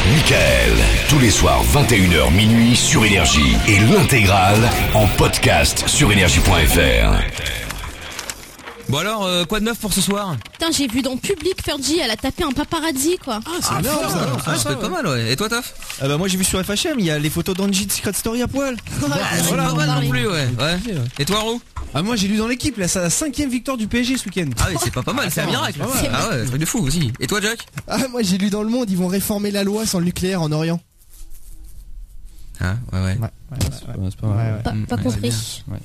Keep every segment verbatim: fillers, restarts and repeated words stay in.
Michael, tous les soirs vingt et une heures minuit sur Énergie et l'intégrale en podcast sur énergie point f r. Bon alors, euh, quoi de neuf pour ce soir? Putain, j'ai vu dans Public Fergie, elle a tapé un paparazzi quoi. Ah, c'est ah, énorme ça, ça, ça, ça peut être pas mal ouais. Et toi Taf? Ah bah moi j'ai vu sur F H M, il y a les photos d'Angie de Secret Story à poil. Ouais, bah, c'est pas mal non plus ouais. ouais. Et toi Roux? Ah moi j'ai lu dans l'équipe, là c'est la cinquième victoire du P S G ce week-end. Ah oui c'est pas pas mal, c'est un miracle. C'est ah ouais, truc de fou aussi. Et toi Jack? Ah moi j'ai lu dans Le Monde, ils vont réformer la loi sur le nucléaire en Orient. Ah ouais ouais. Ouais, ouais, c'est pas, c'est pas, ouais, ouais. Pas, pas ouais, compris. Ouais.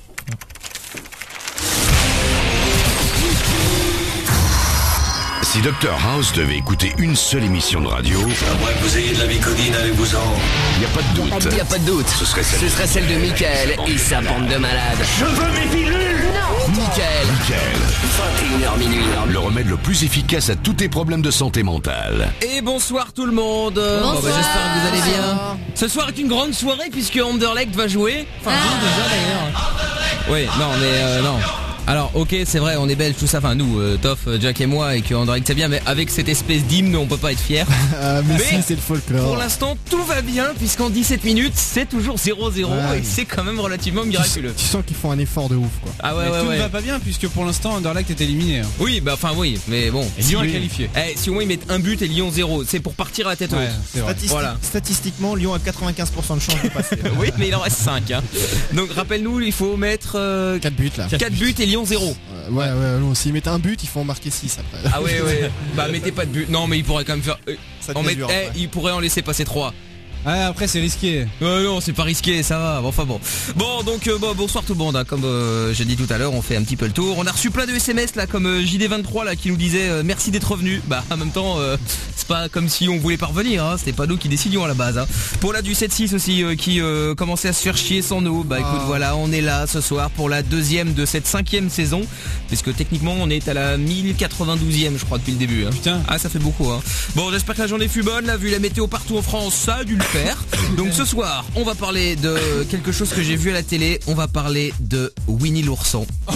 Si docteur House devait écouter une seule émission de radio, à moins que vous ayez de la bicodine avec vous en... il n'y a pas de doute. Il n'y a pas de doute. Ce serait celle, Ce serait celle de Michael et sa bande de malades. Je veux mes pilules. Non. Michael. Michael. vingt et une heures minuit. Le remède le plus efficace à tous tes problèmes de santé mentale. Et bonsoir tout le monde. Bonsoir. Bon, bah, j'espère que vous allez bien. Ce soir est une grande soirée puisque Anderlecht va jouer. Enfin, ah. déjà d'ailleurs. Oui, non mais euh, non. Alors ok c'est vrai on est belges tout ça, enfin nous euh, Toff, Jack et moi et que Anderlecht c'est bien mais avec cette espèce d'hymne on peut pas être fiers. Ah mais, mais si, c'est le pour folklore. l'instant tout va bien puisqu'en dix-sept minutes c'est toujours zéro zéro ouais. Et c'est quand même relativement miraculeux. Tu, tu sens qu'ils font un effort de ouf quoi. Ah ouais mais ouais tout ouais. ne va pas bien puisque pour l'instant Anderlecht est éliminé. Hein. Oui bah enfin oui mais bon. Et Lyon si est qualifié. Eh, si au moins ils mettent un but et Lyon zéro, c'est pour partir à la tête haute. Ouais, c'est vrai. Statistique, voilà. Statistiquement Lyon a quatre-vingt-quinze pour cent de chance de passer. Oui mais il en reste cinq hein. Donc rappelle-nous il faut mettre euh, quatre buts là. quatre buts et Lyon zéro. Euh, ouais ouais non, s'ils mettent un but ils font en marquer six après. Ah ouais ouais. Bah mettez pas de but. Non mais il pourrait quand même faire euh, Ça en devient mettre, dur, eh, ouais. il pourrait en laisser passer trois. Ah après c'est risqué. Euh, non c'est pas risqué ça va, enfin bon. Bon donc euh, bon, bonsoir tout le monde hein. Comme euh, j'ai dit tout à l'heure on fait un petit peu le tour. On a reçu plein de S M S là comme euh, J D vingt-trois là qui nous disait euh, merci d'être revenu. Bah en même temps euh, c'est pas comme si on voulait pas revenir hein. C'était pas nous qui décidions à la base hein. Pour la du sept six aussi euh, qui euh, commençait à se faire chier sans nous. Bah écoute oh. Voilà on est là ce soir pour la deuxième de cette cinquième saison. Puisque techniquement on est à la mille quatre-vingt-douzième je crois depuis le début hein. Putain. Ah ça fait beaucoup hein. Bon j'espère que la journée fut bonne là vu la météo partout en France ça a dû le faire. Donc ce soir, on va parler de quelque chose que j'ai vu à la télé. On va parler de Winnie l'ourson. Oh,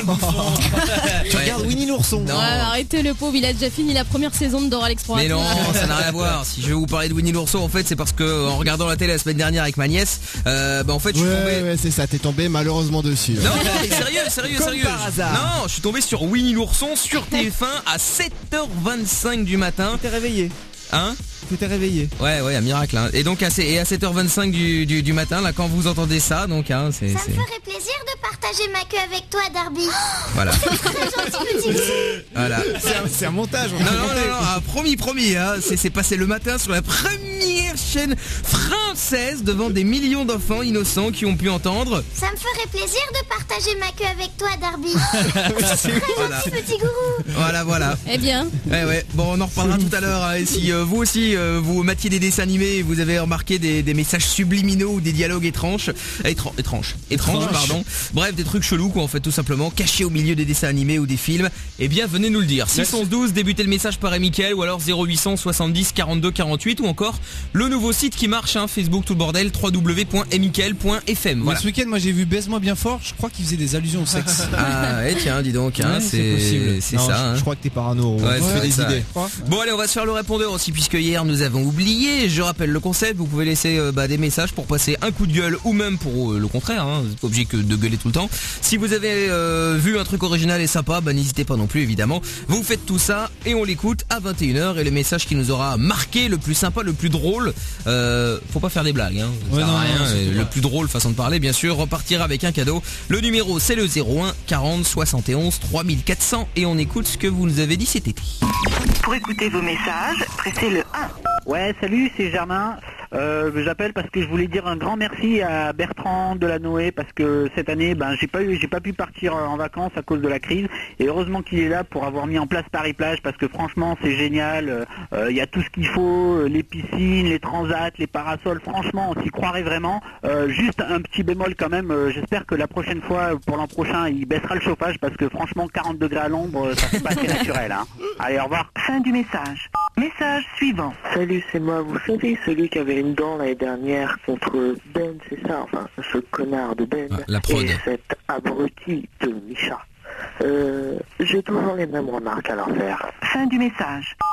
tu ouais. regardes Winnie l'ourson. Ouais, arrêtez le pauvre, il a déjà fini la première saison de Dora l'Explorateur. Mais non, ça n'a rien à voir. Si je vais vous parler de Winnie l'ourson, en fait, c'est parce que en regardant la télé la semaine dernière avec ma nièce, euh, bah en fait, je suis ouais, tombé. Ouais, c'est ça. T'es tombé malheureusement dessus. Non, non, sérieux, sérieux, Comme sérieux. par hasard. Non, je suis tombé sur Winnie l'ourson sur T F un à sept heures vingt-cinq du matin. T'es réveillé. Hein? Tu t'es réveillé. Ouais ouais un miracle hein. Et donc à, et à sept heures vingt-cinq du, du, du matin là quand vous entendez ça donc hein, c'est, ça c'est... me ferait plaisir de partager ma queue avec toi Darby. Voilà. Gentil, voilà. C'est un, c'est un montage. Non non non, non ah, promis promis hein. c'est, c'est passé le matin sur la première chaîne française devant des millions d'enfants innocents qui ont pu entendre. Ça me ferait plaisir de partager ma queue avec toi Darby. C'est voilà. Gentil petit gourou. Voilà voilà. Eh bien. Ouais ouais. Bon on en reparlera tout à l'heure hein. Et si euh, vous aussi euh, vous matiez des dessins animés et vous avez remarqué des, des messages subliminaux ou des dialogues étranges, étranges, étranges, étranges, pardon. Bref, des trucs chelous quoi en fait tout simplement, cachés au milieu des dessins animés ou des films. Eh bien venez nous le dire. six cent douze, débutez le message par Michael ou alors zéro huit cent soixante-dix quarante-deux quarante-huit ou encore le nouveau site qui marche hein, Facebook tout le bordel w w w point michael point f m. Voilà. Ce week-end moi j'ai vu Baise-moi bien fort, je crois qu'il faisait des allusions au sexe. Ah et tiens dis donc hein, ouais, c'est, c'est possible. c'est non, ça. Je, hein. je crois que t'es parano. Ouais, tu ouais, fais des ça, idées. Ouais. Bon allez on va se faire le répondeur aussi puisque hier nous avons oublié. Je rappelle le concept, vous pouvez laisser euh, bah, des messages pour passer un coup de gueule ou même pour euh, le contraire, hein, c'est pas obligé que de gueuler tout le temps. Si vous avez euh, vu un truc original et sympa, bah n'hésitez pas non plus évidemment. Vous faites tout ça et on l'écoute à vingt et une heures et le message qui nous aura marqué, le plus sympa, le plus drôle, euh, faut pas faire des blagues, hein, ça ouais, sert non, à rien, non, le vrai. Plus drôle façon de parler bien sûr, repartira avec un cadeau. Le numéro c'est le zéro un quarante soixante et onze trois mille quatre cents et on écoute ce que vous nous avez dit cet été. Pour écouter vos messages, pressez le un. Ouais, salut, c'est Germain. Euh, j'appelle parce que je voulais dire un grand merci à Bertrand Delanoë parce que cette année, ben j'ai pas eu, j'ai pas pu partir en vacances à cause de la crise et heureusement qu'il est là pour avoir mis en place Paris Plage parce que franchement c'est génial. Il euh, y a tout ce qu'il faut, les piscines, les transats, les parasols. Franchement, on s'y croirait vraiment. Euh, juste un petit bémol quand même. Euh, j'espère que la prochaine fois, pour l'an prochain, il baissera le chauffage parce que franchement, quarante degrés à l'ombre, ça fait pas assez naturel. Hein. Allez, au revoir. Fin du message. Message suivant. Salut, c'est moi. Vous savez celui qui avait une dent l'année dernière contre Ben, c'est ça, enfin, ce connard de Ben. Ah, la prod. Et cet abruti de Micha. Euh, j'ai toujours les mêmes remarques à leur faire. Fin du message.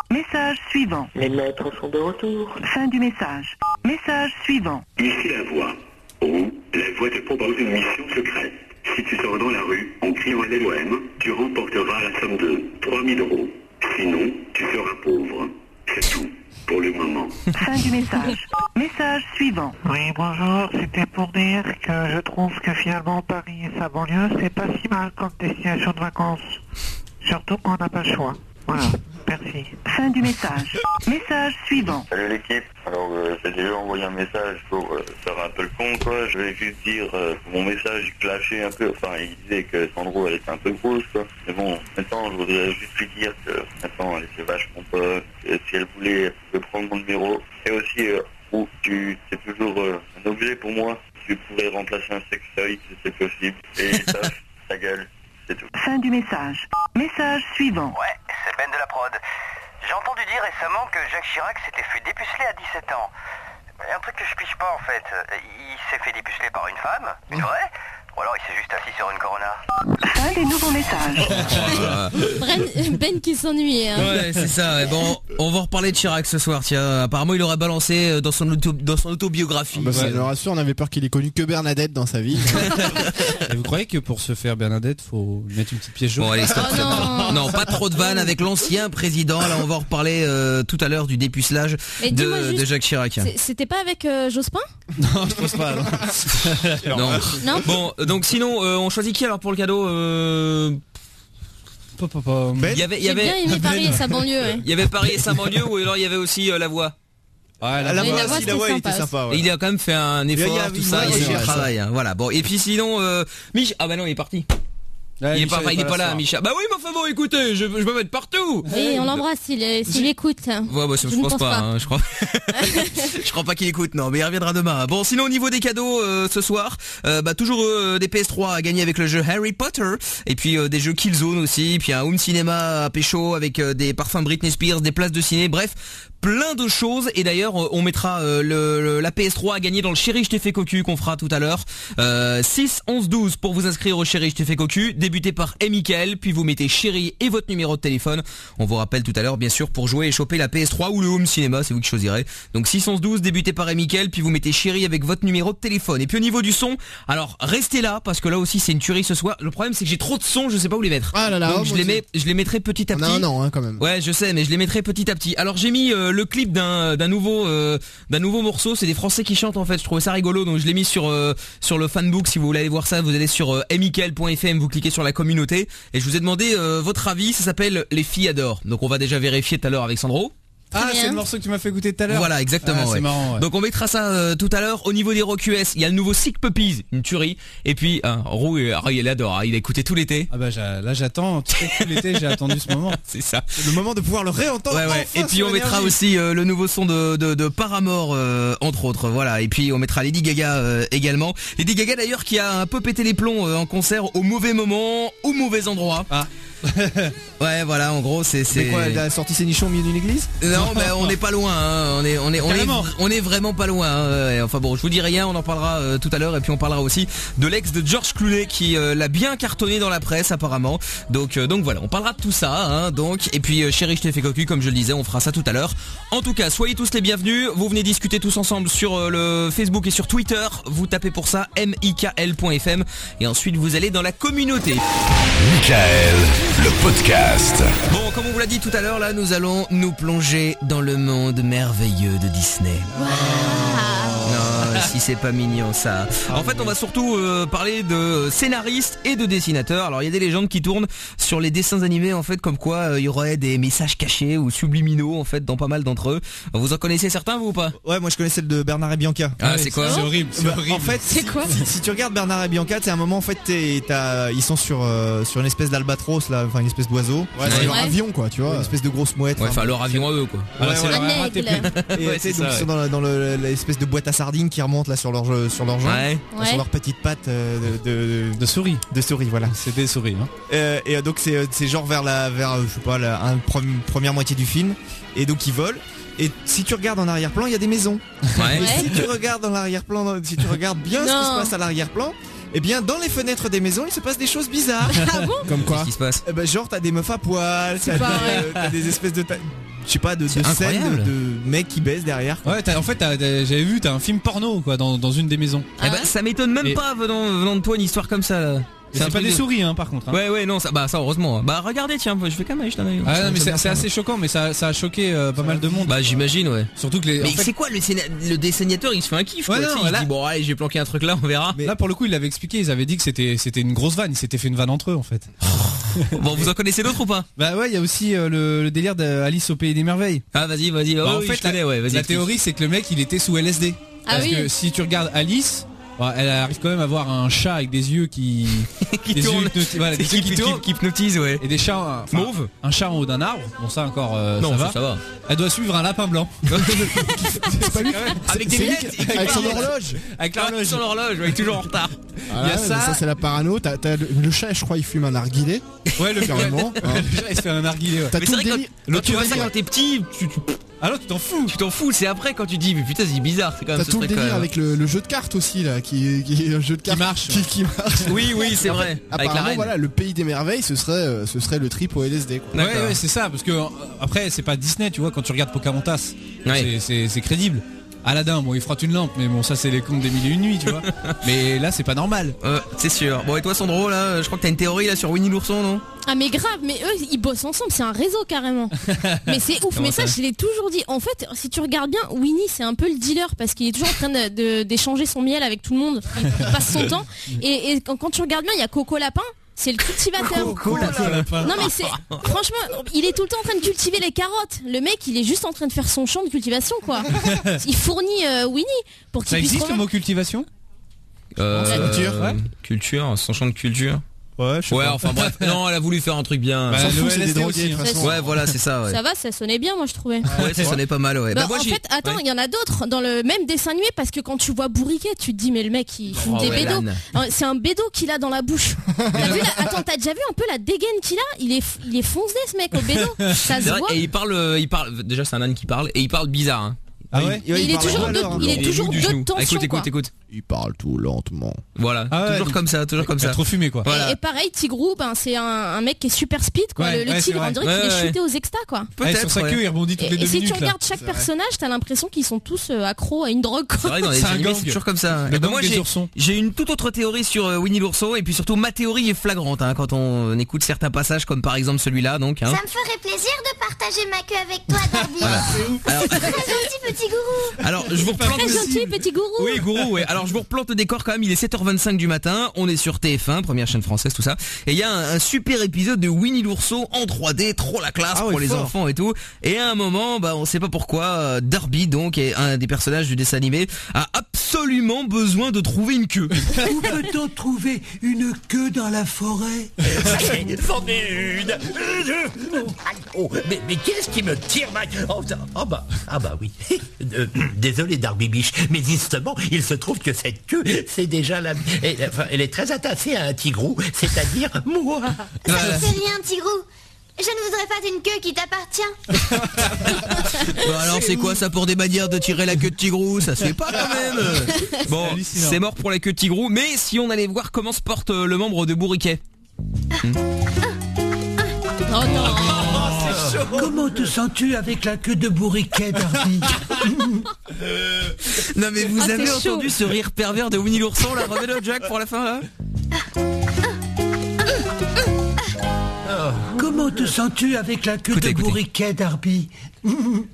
Message suivant. Les maîtres sont de retour. Fin du message. Message suivant. Ici la voix. Ou la voix te propose une mission secrète. Si tu sors dans la rue en criant L O M, tu remporteras la somme de trois mille euros. Sinon, tu seras pauvre. C'est tout, pour le moment. Fin du message. Message suivant. Oui, bonjour, c'était pour dire que je trouve que finalement Paris et sa banlieue, c'est pas si mal comme destination de vacances. Surtout quand on n'a pas le choix. Voilà, merci. Fin du message. Message suivant. Salut l'équipe. Alors euh, j'ai déjà envoyé un message pour euh, faire un peu le con quoi. Je vais juste dire euh, que mon message clashait un peu. Enfin il disait que Sandro elle était un peu grosse quoi. Mais bon, maintenant je voudrais juste lui dire que maintenant elle était vachement pas. Si elle voulait, elle pouvait prendre mon numéro. Et aussi euh, où tu c'est toujours euh, un objet pour moi. Tu pourrais remplacer un sextoy si c'est possible. Et ça, ta gueule. C'est tout. Fin du message. Message suivant. Ouais, c'est Ben de la prod. J'ai entendu dire récemment que Jacques Chirac s'était fait dépuceler à dix-sept ans. Un truc que je piche pas en fait. Il s'est fait dépuceler par une femme, une vraie, ou alors il s'est juste assis sur une Corona. Fin des nouveaux messages. Ben, Ben qui s'ennuie. Hein. Ouais, c'est ça. Ouais. Bon, on va reparler de Chirac ce soir. Tiens, apparemment, il aurait balancé dans son auto, dans son autobiographie. Bah, ça ouais. me rassure, on avait peur qu'il ait connu que Bernadette dans sa vie. Et vous croyez que pour se faire Bernadette, faut mettre une petite pièce jaune? Bon, allez, stop. Oh, non. non, pas trop de vannes avec l'ancien président. Là, on va en reparler euh, tout à l'heure du dépucelage de, juste, de Jacques Chirac. C'était pas avec euh, Jospin? Non, je pense pas. Non. non. non. Bon, donc sinon, euh, on choisit qui alors pour le cadeau euh... Ben il y avait, il y J'ai avait... bien aimé Paris et sa banlieue. Ouais. Il y avait Paris et sa banlieue ou alors il y avait aussi euh, la voix. Ouais, la, la, voix, la voix, si, la voix il était sympa. Ouais. Et il a quand même fait un effort, il a, tout il ça, a, il il a a, du travail. Hein, voilà. Bon, et puis sinon, euh, Mich, ah bah non, il est parti. Ouais, il est Micha pas, il est pas là, soir. Micha. Bah oui, mais enfin bon, écoutez, je, je peux mettre partout. Oui, on l'embrasse s'il s'il écoute. Ouais, bah, je, je je pense, pense pas, pas. hein, je crois. je crois pas qu'il écoute, non, mais il reviendra demain. Bon, sinon au niveau des cadeaux euh, ce soir, euh, bah toujours euh, des P S trois à gagner avec le jeu Harry Potter, et puis euh, des jeux Killzone aussi, puis un home cinéma à pécho avec euh, des parfums Britney Spears, des places de ciné, bref. Plein de choses, et d'ailleurs on mettra euh, le, le, la P S trois à gagner dans le Chéri je t'ai fait cocu qu'on fera tout à l'heure. euh, six, onze, douze pour vous inscrire au Chéri je t'ai fait cocu. Débutez par M. Mickaël, puis vous mettez Chéri et votre numéro de téléphone. On vous rappelle tout à l'heure bien sûr pour jouer et choper la P S trois ou le home cinéma, c'est vous qui choisirez. Donc six, onze, douze, débutez par M. Mickaël, puis vous mettez Chéri avec votre numéro de téléphone. Et puis au niveau du son, alors restez là parce que là aussi c'est une tuerie ce soir. Le problème c'est que j'ai trop de sons, je sais pas où les mettre. Ah là là, donc oh, je mon les Dieu. mets, je les mettrai petit à On petit. a un an hein, quand même. Ouais, je sais, mais je les mettrai petit à petit. Alors j'ai mis euh, le clip d'un d'un nouveau euh, d'un nouveau morceau. C'est des Français qui chantent en fait. Je trouvais ça rigolo, donc je l'ai mis sur euh, sur le fanbook. Si vous voulez aller voir ça, vous allez sur euh, m mickaël point f m, vous cliquez sur la communauté et je vous ai demandé euh, votre avis. Ça s'appelle Les filles adorent. Donc on va déjà vérifier tout à l'heure avec Sandro. Ah, c'est le morceau que tu m'as fait goûter tout à l'heure. Voilà, exactement. Ah, c'est ouais. marrant, ouais. Donc on mettra ça euh, tout à l'heure. Au niveau des rock U S, il y a le nouveau Sick Puppies, une tuerie. Et puis hein, Roux, il, il adore. Hein, il a écouté tout l'été. Ah bah j'a- là j'attends tout l'été, j'ai attendu ce moment. C'est ça. C'est le moment de pouvoir le réentendre. Ouais, ouais. enfin Et puis sur on mettra Énergie. aussi euh, le nouveau son de, de, de Paramore euh, entre autres. Voilà. Et puis on mettra Lady Gaga euh, également. Lady Gaga d'ailleurs qui a un peu pété les plombs euh, en concert au mauvais moment, au mauvais endroit. Ah. Ouais, voilà. En gros, c'est c'est. C'est quoi, elle a sorti ses nichons au milieu d'une église? Non, mais on n'est pas loin. Hein. On est, on est, on est, Carrément. on est vraiment pas loin. Hein. Et enfin bon, je vous dis rien. On en parlera euh, tout à l'heure. Et puis on parlera aussi de l'ex de George Clooney qui euh, l'a bien cartonné dans la presse apparemment. Donc, euh, donc voilà, on parlera de tout ça. Hein, donc, et puis euh, Chéri, je t'ai fait cocu, comme je le disais, on fera ça tout à l'heure. En tout cas, soyez tous les bienvenus. Vous venez discuter tous ensemble sur euh, le Facebook et sur Twitter. Vous tapez pour ça m i k l point f m et ensuite vous allez dans la communauté. Mickaël, le podcast. Bon, comme on vous l'a dit tout à l'heure, là, nous allons nous plonger dans le monde merveilleux de Disney. Non, si c'est pas mignon ça. En fait, on va surtout euh, parler de scénaristes et de dessinateurs. Alors, il y a des légendes qui tournent sur les dessins animés, en fait, comme quoi euh, il y aurait des messages cachés ou subliminaux, en fait, dans pas mal d'entre eux. Vous en connaissez certains, vous ou pas? Ouais, moi je connais celle de Bernard et Bianca. Ah, c'est quoi? C'est horrible, c'est Bah, horrible. en fait, C'est si, quoi si, si tu regardes Bernard et Bianca, c'est un moment en fait, t'es- t'as- ils sont sur euh, sur une espèce d'albatros là, enfin une espèce d'oiseau, Ouais, sur c'est leur vrai. avion quoi, tu vois, une espèce de grosse mouette. Ouais, enfin, enfin, leur avion à eux, quoi. Ah, Ouais, c'est ouais. leur Un raté aigle. Et Ouais, tu sais, c'est donc ça, ils sont dans, la- dans le- l'espèce de boîte à sardines qui remonte là sur leur jeu- sur leur jambe, Ouais. Ouais. sur leurs petites pattes euh, de, de, De souris. de souris, voilà. C'est des souris, hein. Euh, et euh, donc c'est c'est genre vers la vers euh, je sais pas la un, pre- première moitié du film, et donc ils volent. Et si tu regardes en arrière-plan, il y a des maisons. Ouais. Et si tu regardes dans l'arrière-plan, si tu regardes bien ce qui Non. se passe à l'arrière-plan, eh bien dans les fenêtres des maisons, il se passe des choses bizarres. Ah bon? Comme quoi Qu'est-ce qui se passe? Eh ben genre t'as des meufs à poil, t'as pas des, vrai. euh, t'as des espèces de ta- je sais pas, de, de scènes incroyable. de, de mecs qui baissent derrière. Ouais, t'as, en fait, t'as, t'as- j'avais vu, t'as un film porno quoi dans, dans une des maisons. Eh ben, ça m'étonne même Et- pas venant, venant de toi une histoire comme ça. Là. Et c'est un pas truc des de- souris, hein, par contre. Hein. Ouais, ouais, non, ça, bah ça heureusement. Bah regardez, tiens, je vais quand même aller jeter un œil. Ah Ça- non, mais ça c'est, me c'est fait assez choquant, mais ça, ça a choqué euh, pas mal de monde. Bah j'imagine, ouais. Surtout que les. Mais en fait- c'est quoi le, scéna- le dessinateur, il se fait un kiff, Ouais, quoi. non, tu sais, il là- se dit bon allez, je vais planquer un truc là, on verra. Là pour le coup, il l'avait expliqué. Ils avaient dit que c'était, c'était une grosse vanne. Ils s'étaient fait une vanne entre eux en fait. Bon, vous en connaissez d'autres ou pas? Bah ouais, il y a aussi euh, le, le délire d'Alice au pays des merveilles. Ah vas-y, vas-y. Bah, Oh, en oui, fait, je connais, la, ouais, vas-y. la explique. théorie, c'est que le mec, il était sous L S D. Ah Parce oui. que si tu regardes Alice, bah, elle arrive quand même à avoir un chat avec des yeux qui, Qui des tourne. yeux hypnoti- voilà, des C'est yeux qui- qui qui- tournent qui hypnotise, ouais. et des chats enfin, Mauve. un chat en haut d'un arbre. Bon ça encore, euh, Non, ça ça, va. ça va. Elle doit suivre un lapin blanc. C'est pas lui. Avec des C'est lui lunettes qui- et qui avec son parle. horloge. Avec Ah, l'horloge. sur l'horloge, ouais, toujours en retard. Voilà, Il y a mais ça. ça c'est la parano. T'as, t'as le, le chat, je crois, il fume un narguilé. Ouais, le Carrément. hein. Le chat, il se fait un narguilé. Ouais. T'as Mais tout c'est le vrai que délire. quand, quand tu vois ça délire- quand t'es petit, tu, tu, Ah non, tu t'en fous. tu t'en fous. C'est après quand tu dis mais putain c'est bizarre, c'est quand même T'as ce tout le truc quand délire même. avec le, le jeu de cartes aussi là, qui, qui est un jeu de cartes marche, qui, ouais. qui marche. Oui, oui, c'est En vrai. fait, Avec la apparemment, reine. voilà, le pays des merveilles, ce serait, euh, ce serait le trip au L S D. Quoi. Ouais, D'accord. ouais, c'est ça, parce que euh, après c'est pas Disney, tu vois, quand tu regardes Pocahontas, Ouais. c'est, c'est, c'est crédible. Aladdin, bon, il frotte une lampe, mais bon, ça c'est les contes des mille et une nuits, tu vois. Mais là, c'est pas normal. Euh, c'est sûr. Bon et toi Sandro là, je crois que t'as une théorie là sur Winnie l'ourson, non? Ah mais grave, mais eux ils bossent ensemble, c'est un réseau carrément. Mais c'est ouf, Comment mais ça, ça je l'ai toujours dit. En fait, si tu regardes bien, Winnie c'est un peu le dealer parce qu'il est toujours en train de- de- d'échanger son miel avec tout le monde. Il passe son temps. Et, et quand, quand tu regardes bien, il y a Coco Lapin. C'est le cultivateur. Non mais c'est franchement, il est tout le temps en train de cultiver les carottes. Le mec, il est juste en train de faire son champ de cultivation quoi. Il fournit euh, Winnie pour qu'il Ça puisse existe le revendre. mot cultivation? Euh, Culture, ouais. Culture, son champ de culture. Ouais, je sais Ouais, pas. enfin bref, non, elle a voulu faire un truc bien. Bah, S'en le fout, c'est L S D des aussi, drogués, de toute hein. façon. Ouais, voilà, c'est ça, ouais. Ça va, ça sonnait bien, moi je trouvais. Ouais, ça sonnait pas mal, ouais. Bah, Bah, moi, en j'ai- fait, attends, il ouais. y en a d'autres dans le même dessin animé parce que quand tu vois Bourriquet, tu te dis mais le mec il fume Oh, des ouais, bédos. l'âne. Non, c'est un bédo qu'il a dans la bouche. T'as vu la- Attends, t'as déjà vu un peu la dégaine qu'il a? Il est, il est foncé ce mec au bédo. Ça C'est se vrai, voit. et il parle, euh, il parle. Déjà, c'est un âne qui parle et il parle bizarre. Hein. Ah ouais? Il, est parle toujours à de, l'heure, il hein. est Il toujours bout du de genou. tension Écoute, quoi. écoute, écoute. Il parle tout lentement. Voilà, Ah ouais, toujours il- comme ça, toujours comme Il a ça. trop fumé quoi. Voilà. Et, et pareil, Tigrou, ben c'est un, un mec qui est super speed quoi. Ouais, le le ouais, c'est tigre, vrai. on dirait Ouais, qu'il est ouais. shooté aux extas quoi. Ouais, sur Peut-être. sa ouais. queue, il rebondit toutes Et, les et deux si tu minutes. là. regardes chaque personnage, t'as l'impression qu'ils sont tous euh, accros à une drogue C'est quoi. vrai, dans les C'est un animés, gang. c'est toujours comme ça. Le Eh ben, gang moi, des j'ai, oursons. j'ai une toute autre théorie sur euh, Winnie l'ourson et puis surtout ma théorie est flagrante hein, quand on écoute certains passages comme par exemple celui-là donc. Hein. Ça me ferait plaisir de partager ma queue avec toi, Darby. Voilà. Alors, Très gentil petit gourou. alors, je vous replante. Très gentil petit gourou. Oui, gourou, ouais. Alors, je vous replante le décor quand même. Il est sept heures vingt-cinq du matin. On est sur T F un, première chaîne française, tout ça. Et il y a un, un super épisode de Winnie l'ourson en trois D, trop la classe Ah pour ouais, les fort. enfants et tout. Et à un moment, bah, on sait pas pourquoi, euh, Darby, donc, est un des personnages du dessin animé, a absolument besoin de trouver une queue. Où peut-on trouver une queue dans la forêt? C'en est une. Oh, mais, mais qu'est-ce qui me tire ma... Oh, ça- oh bah, ah bah oui. Euh, désolé Darby Biche, mais justement, il se trouve que cette queue, c'est déjà la... Elle, enfin, elle est très attachée à un tigrou, c'est-à-dire moi. Ça ne fait rien, Tigrou. Je ne voudrais pas d'une queue qui t'appartient. Bah alors c'est quoi ça pour des manières de tirer la queue de tigrou? Ça se fait pas quand même. Bon, hallucinant. c'est mort pour la queue de tigrou. Mais si on allait voir comment se porte euh, le membre de Bourriquet. Oh non. Comment te sens-tu avec la queue de Bourriquet, Darby? Non mais vous Ah, avez c'est chaud. entendu ce rire pervers de Winnie l'ourson là? Remets-le Jack pour la fin là. Comment te sens-tu avec la queue Écoutez, de écoutez. Bourriquet, Darby? On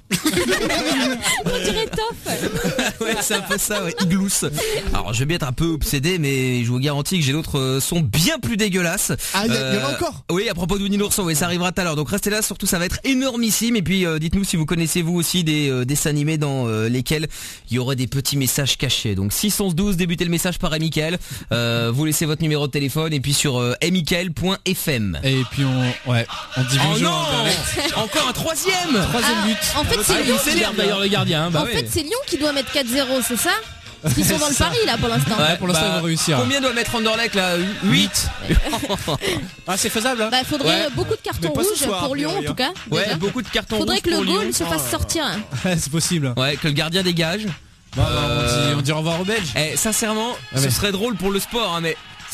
dirait Toff. Ouais, c'est un peu ça, ouais, iglousse. Alors, je vais bien être un peu obsédé, mais je vous garantis que j'ai d'autres euh, sons bien plus dégueulasses. Ah, il y, a- il y en a encore. Oui, à propos de Winnie l'ourson, oui, ça arrivera tout à l'heure. Donc restez là, surtout ça va être énormissime. Et puis euh, dites-nous si vous connaissez vous aussi des euh, dessins animés dans euh, lesquels il y aurait des petits messages cachés. Donc six onze douze, débutez le message par Mickaël. Euh, vous laissez votre numéro de téléphone et puis sur euh, mickaël point f m. Et puis on, ouais, on dit Oh bonjour. non, en direct. encore un troisième. Troisième Ah, but. en fait, c'est Ah, Lyon il qui s'énerve d'ailleurs le gardien. Hein, bah En ouais. fait, c'est Lyon qui doit mettre quatre zéro, c'est ça? Parce qu'ils sont dans le pari là pour l'instant. Ouais, pour l'instant, bah, ils vont réussir. Combien doit mettre Anderlecht là? huit. Ah, c'est faisable hein. Bah faudrait Ouais. euh, beaucoup de cartons Mais pas ce rouges soir, pour Lyon en a tout cas. Ouais, déjà. beaucoup de cartons Faudrait rouges que le pour Lyon. goal se fasse sortir. Ouais, c'est possible. Ouais, que le gardien dégage. Bon, bah, on, dit, on dit au revoir aux Belges. Eh, sincèrement, Ah ce ouais. serait drôle pour le sport, hein, mais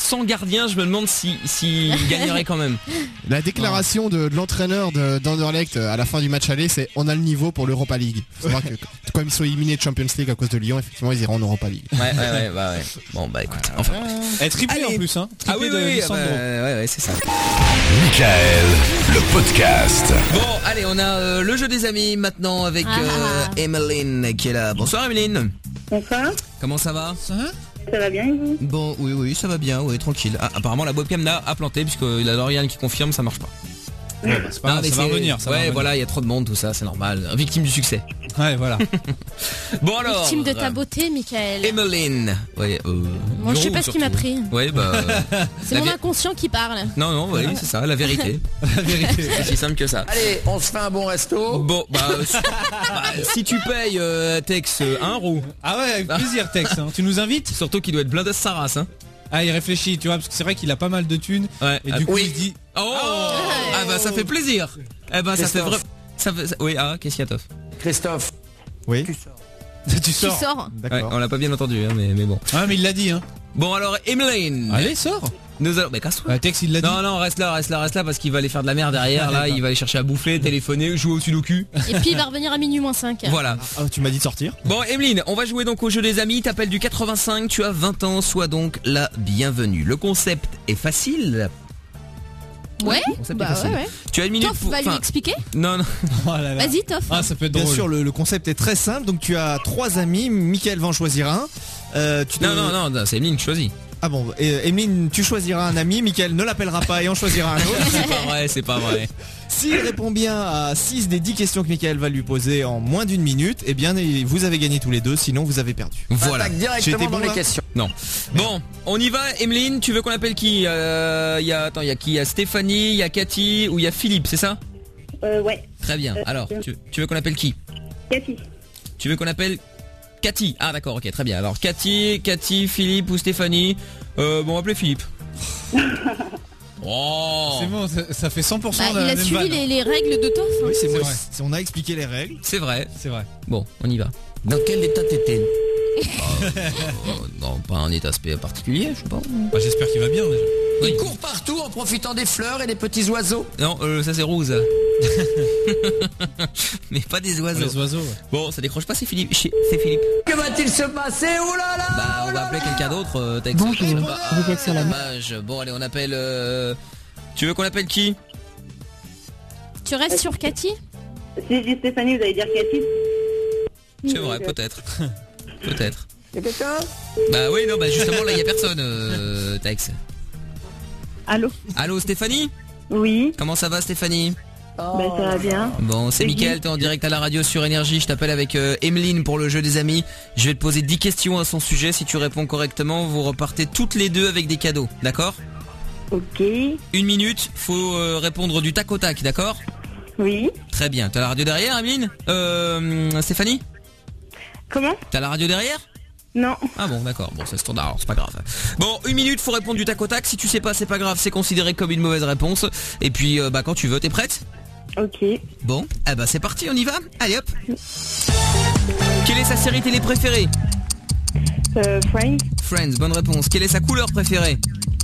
sans gardien, je me demande si s'il gagnerait quand même. La déclaration de, de l'entraîneur de- d'Anderlecht à la fin du match aller, c'est on a le niveau pour l'Europa League. Faut savoir que quand ils sont éliminés de Champions League à cause de Lyon, effectivement, ils iront en Europa League. Ouais, ouais, ouais, bah ouais. Bon, bah écoute. Enfin. Elle triplé Allez. en plus, hein. Ah oui, Triplé de oui, oui, Lisandro. bah, ouais, ouais, c'est ça. Michael, le podcast. Bon, allez, on a euh, le jeu des amis maintenant avec euh, Emeline qui est là. Bonsoir Emeline. Bonsoir. Comment ça va? Ça va bien et vous? Bon, oui, oui, ça va bien, oui, tranquille. Ah, apparemment la webcam a, a planté puisqu'il a Lauriane qui confirme, ça marche pas. Ouais, bah, c'est pas Non, grave, mais ça va c'est- revenir. Ça va ouais, revenir. voilà, il y a trop de monde, tout ça, c'est normal. Victime du succès. Ouais, voilà. Bon alors. Victime de ta beauté, Michael. Emeline. Ouais, euh, Moi, je sais gros, pas ce qui m'a surtout. pris. Ouais, bah. C'est la mon vé- inconscient qui parle. Non, non, oui, c'est ça, la vérité. La vérité. C'est aussi simple que ça. Allez, on se fait un bon resto. Bon, bah, euh, si- bah, si tu payes euh, Tex euh, un euro. Ah ouais, avec plaisir, Tex. Hein. Tu nous invites? Surtout qu'il doit être blindé de sa race, hein. Ah, il réfléchit, tu vois, parce que c'est vrai qu'il a pas mal de thunes. Ouais. Et Ah, du coup, oui. il se dit. Oh, ah bah ça fait plaisir. Eh ben ça fait vrai. Ça fait... ça- Oui, ah, qu'est-ce qu'il y a, Toff? Christophe. Oui. tu Tu sors. sors. Ouais, on l'a pas bien entendu, hein, mais, mais bon. Ah, mais il l'a dit, hein. Bon alors, Emeline. Allez, sors. Nous allons. Mais casse-toi. Ah, Tex, il l'a dit. Non, non, reste là, reste là, reste là, parce qu'il va aller faire de la merde derrière. Là, il va aller chercher à bouffer, téléphoner, jouer au sudoku. Et puis il va revenir à minuit moins cinq. Voilà. Ah, tu m'as dit de sortir. Bon, Emeline, on va jouer donc au jeu des amis. T'appelles du quatre-vingt-cinq, tu as vingt ans, sois donc la bienvenue. Le concept est facile. Ouais, Le concept est bah facile. ouais, ouais. Tu as une minute Toff pour. va lui enfin, expliquer. Non, non. Oh là là. Vas-y, Toff. Ah, ça peut être Bien drôle. sûr, le, le concept est très simple. Donc tu as trois amis, Mickaël va en choisir un. Euh, tu Non, te- non, non, non, c'est Emeline qui choisit. Ah bon, et, Emeline, tu choisiras un ami, Mickaël ne l'appellera pas et en choisira un autre. C'est pas vrai, c'est pas vrai. S'il répond bien à six des dix questions que Mickaël va lui poser en moins d'une minute, eh bien vous avez gagné tous les deux, sinon vous avez perdu. Voilà. Attaque J'ai été directement bon, dans les là questions. Non. Bon, on y va, Emeline. Tu veux qu'on appelle qui? Euh, Il y a, attends, il y a qui? Il y a Stéphanie, il y a Cathy ou il y a Philippe, c'est ça? Euh, ouais. Très bien. Euh, Alors, euh. tu, tu veux qu'on appelle qui? Cathy. Tu veux qu'on appelle Cathy? Ah d'accord, ok, très bien. Alors Cathy, Cathy, Philippe ou Stéphanie? Euh, bon, on va appeler Philippe. Oh. C'est bon, ça, ça fait cent pour cent Bah, la il a même suivi vanne. les, les règles de Toff. hein. Oui, c'est C'est moi. vrai. c'est- On a expliqué les règles. C'est vrai. C'est vrai. Bon, on y va. Dans quel état t'étais? Non, pas un état spé- particulier, je sais pas. Bah, j'espère qu'il va bien déjà. Il court partout en profitant des fleurs et des petits oiseaux. Non, euh, ça c'est Rose. Mais pas des oiseaux. Les oiseaux, ouais. Bon, ça décroche pas, c'est Philippe. C'est Philippe. Que va-t-il se passer? Oh là là! Bah, on va appeler quelqu'un d'autre. Euh, Tex. Bonjour, Bah, vous êtes sur la- dommage. Bon, allez, on appelle. Euh... Tu veux qu'on appelle qui? Tu restes sur Cathy. Si je dis Stéphanie, vous allez dire Cathy. C'est vrai, peut-être. Peut-être. Y'a quelqu'un? Bah oui, non, bah justement là, il y a personne, euh, Tex. Allô? Allô, Stéphanie? Oui. Comment ça va, Stéphanie? Ben ça va bien. Bon, c'est C'est Mickaël, qui t'es en direct à la radio sur Énergie. Je t'appelle avec euh, Emeline pour le jeu des amis. Je vais te poser dix questions à son sujet. Si tu réponds correctement, vous repartez toutes les deux avec des cadeaux, d'accord? Ok. Une minute, faut euh, répondre du tac au tac, d'accord? Oui. Très bien. T'as la radio derrière, Emeline? Euh, Stéphanie? Comment? T'as la radio derrière? Non. Ah bon, d'accord. Bon, c'est standard, alors c'est pas grave. Bon, une minute, faut répondre du tac au tac. Si tu sais pas, c'est pas grave, c'est considéré comme une mauvaise réponse. Et puis, euh, bah quand tu veux, t'es prête? Ok. Bon, eh bah c'est parti, on y va. Allez hop. Quelle est sa série télé préférée? Euh, Friends. Friends, bonne réponse. Quelle est sa couleur préférée?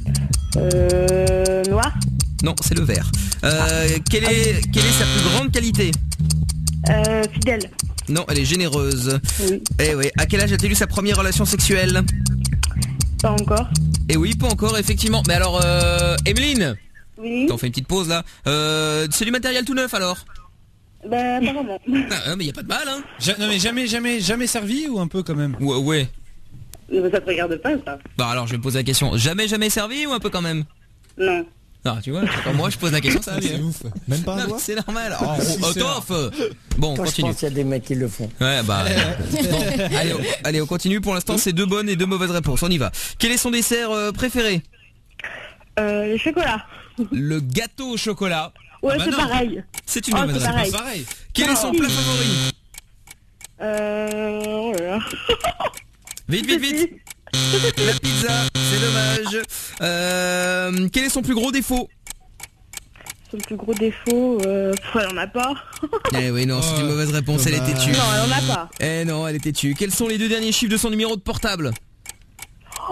Euh, noir. Non, c'est le vert. Euh, quelle est quelle est sa plus grande qualité? Euh, fidèle. Non, elle est généreuse. Oui. Eh oui. À quel âge a-t-elle eu sa première relation sexuelle? Pas encore. Eh oui, pas encore, effectivement. Mais alors, euh, Emeline? Oui. Attends, on fait une petite pause là. Euh, c'est du matériel tout neuf alors? Bah, pas vraiment. Ah, mais y a pas de mal, hein. Ja- non mais jamais, jamais, jamais servi ou un peu quand même? Ouais, ouais. Mais ça te regarde pas, ça? Bah alors, je vais me poser la question. Jamais, jamais servi ou un peu quand même? Non. Ah, tu vois, quand moi je pose la question, ça va bien. C'est ouf. Même pas un Non, mais doigt. c'est normal. Oh, Si, oh, c'est tof. Bon, on Toi, je continue. pense qu'il y a des mecs qui le font. Ouais, bah. Bon, allez, on, allez, on continue. Pour l'instant, c'est deux bonnes et deux mauvaises réponses. On y va. Quel est son dessert euh, préféré? Euh, le chocolat. Le gâteau au chocolat. Ouais, Ah bah c'est non. pareil. C'est une Oh, mauvaise c'est réponse. pareil. Pareil. Quel est son plat favori? Euh, oh là là. Vite, vite, vite. La pizza, c'est dommage. Euh, quel est son plus gros défaut? Son plus gros défaut, euh, pff, elle en a pas. Eh oui, non, c'est une mauvaise réponse. Elle était tue. Non, elle en a pas. Eh non, elle était tue. Quels sont les deux derniers chiffres de son numéro de portable? Oh,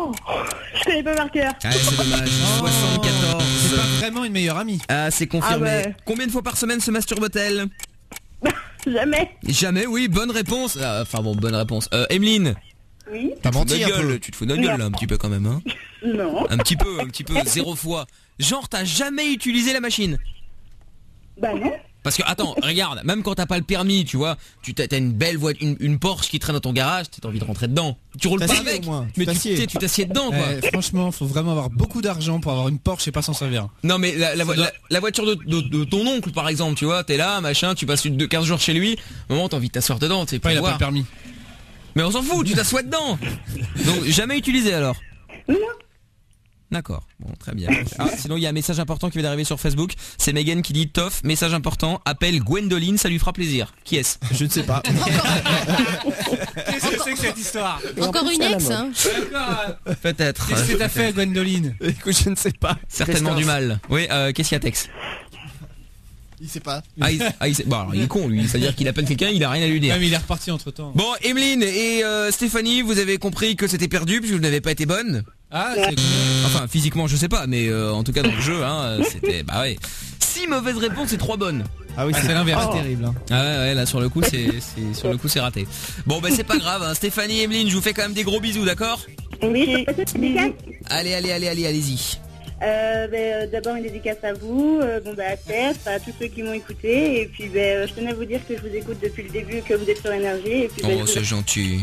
Oh, je connais pas par cœur. Ah, c'est dommage. soixante-quatorze. C'est pas vraiment une meilleure amie. Ah, c'est confirmé. Ah ouais. Combien de fois par semaine se masturbe-t-elle? Jamais. Jamais, oui, bonne réponse. Ah, enfin bon, bonne réponse. Euh, Emeline. Oui. T'as menti un peu. Tu te fous de notre gueule, là, un petit peu quand même, hein. Non. Un petit peu, un petit peu, zéro fois. Genre, t'as jamais utilisé la machine? Bah non. Parce que, attends, regarde, même quand t'as pas le permis, tu vois, tu t'as t'as une belle voiture, une, une Porsche qui traîne dans ton garage, t'as envie de rentrer dedans. Tu roules pas T'assieds, avec, au moins. mais Tu tu t'assieds. t'es- tu t'assieds dedans, quoi. Eh, franchement, faut vraiment avoir beaucoup d'argent pour avoir une Porsche et pas s'en servir. Non mais la, la, vo- doit- la- la voiture de, de- de ton oncle par exemple, tu vois, t'es là, machin, tu passes une- quinze jours chez lui, au moment t'as envie de t'asseoir dedans, tu sais, Pas, pour il a pas voir. le permis. Mais on s'en fout, tu t'assois dedans. Donc jamais utilisé alors. Non. D'accord, bon très bien. Ah, sinon il y a un message important qui vient d'arriver sur Facebook, c'est Megan qui dit Toff, message important, appelle Gwendoline, ça lui fera plaisir. Qui est-ce? Je ne sais pas. Qu'est-ce que c'est que cette histoire? Encore une ex, hein. Peut-être. Qu'est-ce que t'as fait, Gwendoline? Écoute, je ne sais pas. Certainement du mal. Oui, euh, qu'est-ce qu'il y a Tex? Il sait pas. Ah, il, ah, il sait- bon, alors, il est con lui, c'est-à-dire qu'il appelle quelqu'un, il a rien à lui dire. Ouais, mais il est reparti entre temps. Bon, Emeline et euh, Stéphanie, vous avez compris que c'était perdu puisque vous n'avez pas été bonne. Ah, c'est cool. Enfin, physiquement, je sais pas, mais euh, en tout cas dans le jeu, hein, c'était bah ouais. Six mauvaises réponses et trois bonnes. Ah oui, Ah, c'est c'est l'inverse. pas terrible. hein. Ah ouais, ouais, là sur le coup, c'est c'est- sur le coup, c'est raté. Bon, bah c'est pas grave. Hein. Stéphanie, Emeline, je vous fais quand même des gros bisous, d'accord? Oui, bisous. Allez, allez, allez, allez, allez-y. Euh, ben, euh, d'abord une dédicace à vous, euh, bon bah à Steph, à tous ceux qui m'ont écouté, et puis ben, euh, je tenais à vous dire que je vous écoute depuis le début, que vous êtes sur Énergie, et puis ben, Oh, je vous- c'est gentil.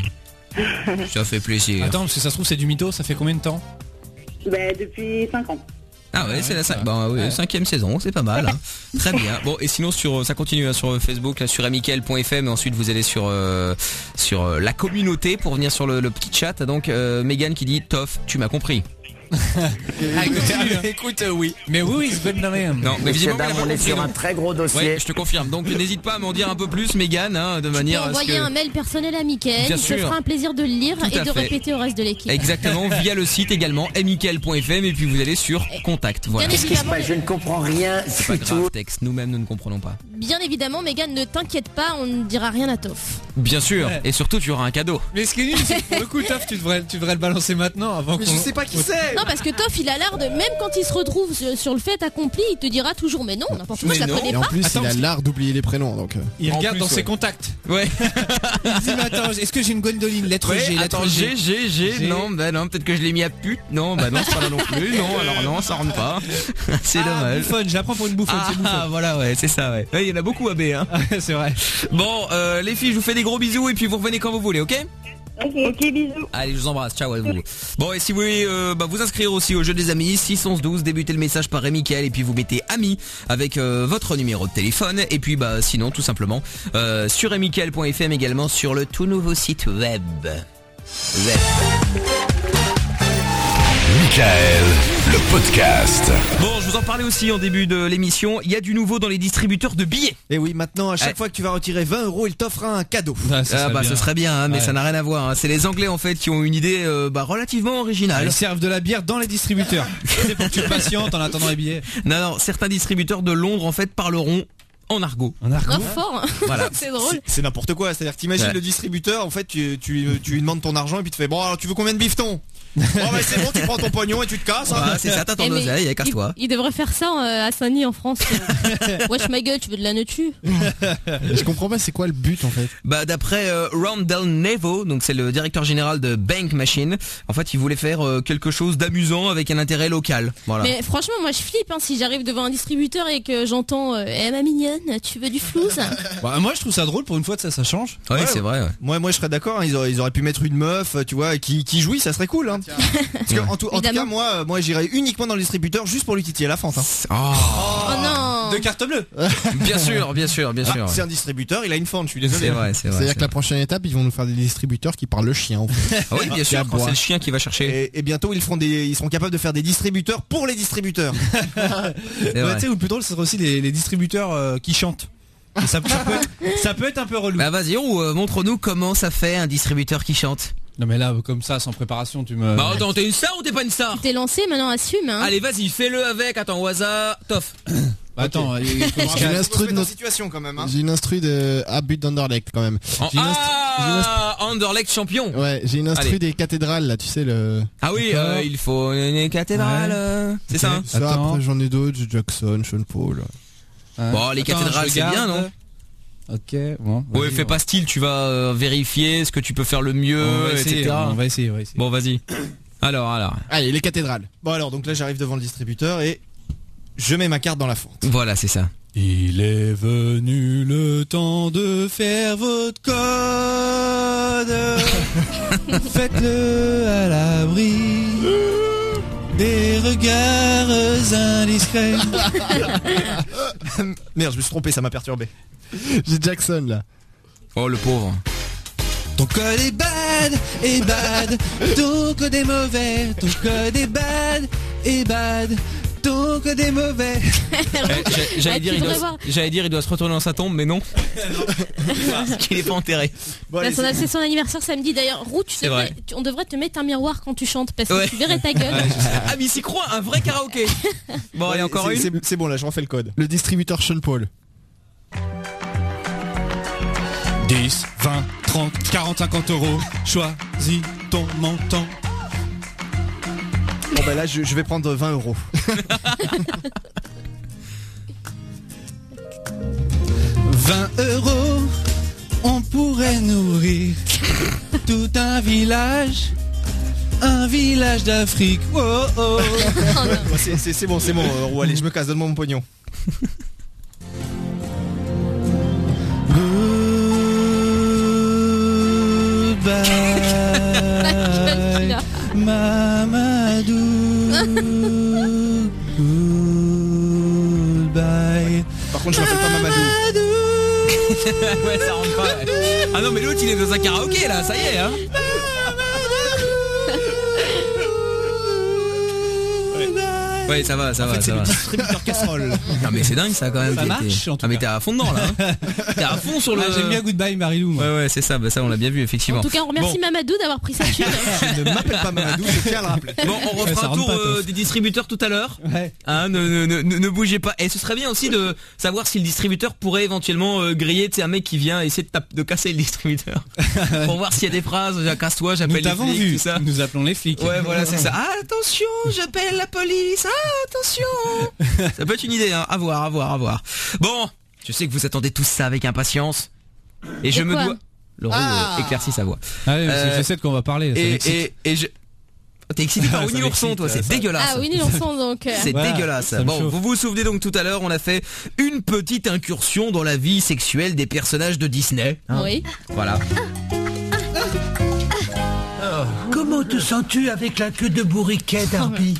Ça fait plaisir. Attends, parce que ça se trouve, c'est du mytho, ça fait combien de temps? ben, depuis cinq ans. Ah ouais, c'est la cinq- ouais. bah, ouais, Ouais. cinquième saison, c'est pas mal. Hein. Très bien. Bon, et sinon sur ça continue hein, sur Facebook, là sur amical point f m, et ensuite vous allez sur euh, sur euh, la communauté pour venir sur le, le petit chat. Donc euh, Megan qui dit Toff, tu m'as compris. Ah, écoute, écoute, euh, oui. Mais oui, oui, c'est Gwendoline. Non, mais Messieurs, visiblement dames, il a pas on est compris, sur non. un très gros dossier. Ouais, je te confirme. Donc n'hésite pas à m'en dire un peu plus, Megan, hein, de Tu peux manière à ce envoyer que un mail personnel à Mickaël, Bien il te sûr. fera un plaisir de le lire Tout et à de fait. répéter au reste de l'équipe. exactement via le site également amical point f m et puis vous allez sur contact. Voilà. Bien Qu'est-ce qui se évidemment, passe? Je ne comprends rien C'est pas du grave, tout. texte. Nous-mêmes nous ne comprenons pas. bien évidemment, Megan, ne t'inquiète pas, on ne dira rien à Toff. Bien sûr. Ouais. Et surtout tu auras un cadeau. Mais ce qui est nul, c'est que pour le coup, Toff, tu devrais, tu devrais le balancer maintenant avant Mais qu'on... je sais pas qui c'est. Non, parce que Toff, il a l'air de, même quand il se retrouve sur, sur le fait accompli, il te dira toujours mais non, n'importe quoi, Mais je la non. connais Et en pas. plus, Attends, il a parce- l'art d'oublier les prénoms, donc. euh. Il En regarde plus, dans ouais. ses contacts. Ouais. Il dit, mais attends, est-ce que j'ai une Gwendoline? Lettre Ouais, G, lettre attends, G, G, G, G. non, bah non, peut-être que je l'ai mis à pute. Non, bah non, c'est pas là non plus. Non, alors non, ça rentre pas. C'est Ah, dommage. bouffonne, j'apprends pour une bouffonne, Ah, c'est bouffonne. voilà, ouais, c'est ça, ouais. Ouais, il y en a beaucoup à B, hein. C'est vrai. Bon, euh, les filles, je vous fais des gros bisous et puis vous revenez quand vous voulez, ok? Ok, ok, bisous. Allez, je vous embrasse, ciao à vous. Bon, et si vous voulez euh, bah, vous inscrire aussi au jeu des amis, six onze douze, débutez le message par Mickaël et puis vous mettez ami avec euh, votre numéro de téléphone. Et puis bah sinon, tout simplement, euh, sur amical point f m également sur le tout nouveau site web. Web. Mickaël, le podcast. Bon, je vous en parlais aussi en début de l'émission, il y a du nouveau dans les distributeurs de billets. Et oui, maintenant, à chaque Ouais. fois que tu vas retirer vingt euros, il t'offre un cadeau. Ah, ça Ah serait bah bien. ce serait bien, hein, mais Ouais. ça n'a rien à voir. Hein. C'est les Anglais en fait qui ont une idée euh, bah, relativement originale. Ils servent de la bière dans les distributeurs. C'est pour que tu patientes en attendant les billets. Non, non, certains distributeurs de Londres en fait parleront en argot. En argot. Oh, fort. Voilà. C'est drôle. C'est n'importe quoi, c'est-à-dire que t'imagines Ouais. le distributeur, en fait, tu, tu, tu lui demandes ton argent et puis tu fais bon alors tu veux combien de bifetons? Bon bah c'est bon, tu prends ton pognon et tu te casses. hein. Ah, c'est ça, t'as ton Eh, mais oseille, et casse-toi. Il, il devrait faire ça euh, à Saint-Denis en France. Wesh ma gueule, tu veux de la notu? Je comprends pas, c'est quoi le but en fait? Bah d'après euh, Rondell Nevo, donc c'est le directeur général de Bank Machine, en fait il voulait faire euh, quelque chose d'amusant avec un intérêt local. Voilà. Mais franchement, moi je flippe hein, si j'arrive devant un distributeur et que j'entends euh, Eh ma mignonne, tu veux du flouze? Bah, moi, je trouve ça drôle pour une fois que ça, ça change. Ouais, Ouais, c'est vrai. Ouais. Moi, moi, je serais d'accord. hein, Ils auraient, ils auraient pu mettre une meuf, tu vois, qui, qui jouit, ça serait cool. Hein. Parce que, en, tout, en tout cas, moi, euh, moi, j'irais uniquement dans le distributeur juste pour lui titiller la fente. Hein. Oh. Oh non. De carte bleue. Bien sûr, bien sûr, bien Ah, sûr. c'est un distributeur, il a une fente. Je suis désolé. C'est vrai, c'est vrai. C'est-à-dire c'est que la prochaine étape, ils vont nous faire des distributeurs qui parlent le chien. En fait. Ah oui, bien Qui sûr, quand aboie. c'est le chien qui va chercher. Et, et bientôt, ils feront des, ils seront capables de faire des distributeurs pour les distributeurs. C'est Ouais, vrai. tu sais, ou le plus drôle, ce serait aussi les, les distributeurs euh, qui chantent. Et ça, ça, peut être, ça peut être un peu relou. Bah vas-y, Roux, euh, montre-nous comment ça fait un distributeur qui chante. Non mais là, comme ça, sans préparation, tu me... Bah attends, t'es une star ou t'es pas une star? T'es lancé, maintenant assume hein. Allez, vas-y, fais-le avec, attends, au hasard, tof. Bah, attends, okay. il faut J'ai une instru de notre situation quand même. Hein. J'ai une instru de Abut d'Anderlecht quand même. En... J'ai une instru... Ah, Anderlecht champion. Ouais, j'ai une instru Allez. des cathédrales là, tu sais le. Ah oui, euh, il faut une cathédrale. Ouais. Euh... C'est ça. Hein Ça, après j'en ai d'autres, Jackson, Sean Paul. Ouais. Bon, les Attends, cathédrales c'est bien, non? Ok, bon. Ouais, fais pas style, tu vas euh, vérifier ce que tu peux faire le mieux, on va essayer, et cetera. On va essayer, on va essayer. Bon, vas-y. Alors, alors. Allez, les cathédrales. Bon alors, donc là j'arrive devant le distributeur et je mets ma carte dans la fente. Voilà, c'est ça. Il est venu le temps de faire votre code. Faites-le à l'abri des regards indiscrets. Merde, je me suis trompé, ça m'a perturbé. J'ai Jackson là. Oh, le pauvre. Ton code est bad, est bad. Ton code est mauvais. Ton code est bad, est bad. Ton code est mauvais. Eh, J'allais dire, il doit, j'allais dire, il doit se retourner dans sa tombe, mais non. Parce qu'il est pas enterré. Bon, bah, son, c'est son anniversaire samedi. D'ailleurs, Roux, tu devrais, tu, on devrait te mettre un miroir quand tu chantes parce que ouais. tu verrais ta gueule. Ouais, ah, mais il s'y croit, un vrai karaoké. Bon, allez, encore c'est, une. C'est, c'est bon, là, je refais le code. Le distributeur Sean Paul. dix, vingt, trente, quarante, cinquante euros. Choisis ton montant. Bon bah là je, je vais prendre vingt euros. vingt euros, on pourrait nourrir tout un village. Un village d'Afrique. Oh oh. c'est, c'est, c'est bon, c'est bon, euh, Roux, allez, je me casse, donne-moi mon pognon. Goodbye, Mamadou. Goodbye. Par contre, je m'appelle pas Mamadou. Ouais, ça rentre pas. Ouais. Ah non, mais l'autre il est dans un karaoké là, ça y est, hein. Ouais, ça va, ça en va, fait, ça c'est va. le distributeur casserole. Non mais c'est dingue ça quand même. Ça marche, en tout ah mais cas. t'es à fond dedans là. Hein. T'es à fond sur le. Ah, j'aime bien Goodbye Marilou. Moi. Ouais ouais, c'est ça, bah ça on l'a bien vu effectivement. En tout cas, on remercie bon. Mamadou d'avoir pris sa thune. Je ne m'appelle pas Mamadou, je tiens à le rappeler. Bon, on refera ouais, un tour euh, des distributeurs tout à l'heure. Ouais. Hein, ne, ne, ne, ne bougez pas. Et ce serait bien aussi de savoir si le distributeur pourrait éventuellement euh, griller, tu sais, un mec qui vient essayer de, tape, de casser le distributeur. Pour voir s'il y a des phrases, casse-toi, j'appelle Nous les flics, vu. tout ça. Nous appelons les flics. Ouais, voilà, c'est ça. Ah, attention, j'appelle la police. Ah, attention. Ça peut être une idée, hein. À voir, à voir, à voir. Bon, je sais que vous attendez tous ça avec impatience. Et, et je me dois. Laurent ah. euh, éclaircit sa voix. Ah oui, euh, c'est de qu'on va parler. Et, et, et je. T'es excité par Winnie l'ourson, toi, c'est ça. Dégueulasse. Ah, Winnie l'ourson, donc. Euh... C'est voilà, dégueulasse. Bon, vous vous souvenez donc tout à l'heure, on a fait une petite incursion dans la vie sexuelle des personnages de Disney. Hein. Oui. Voilà. Oh, comment te sens-tu avec la queue de bourriquet, Darby?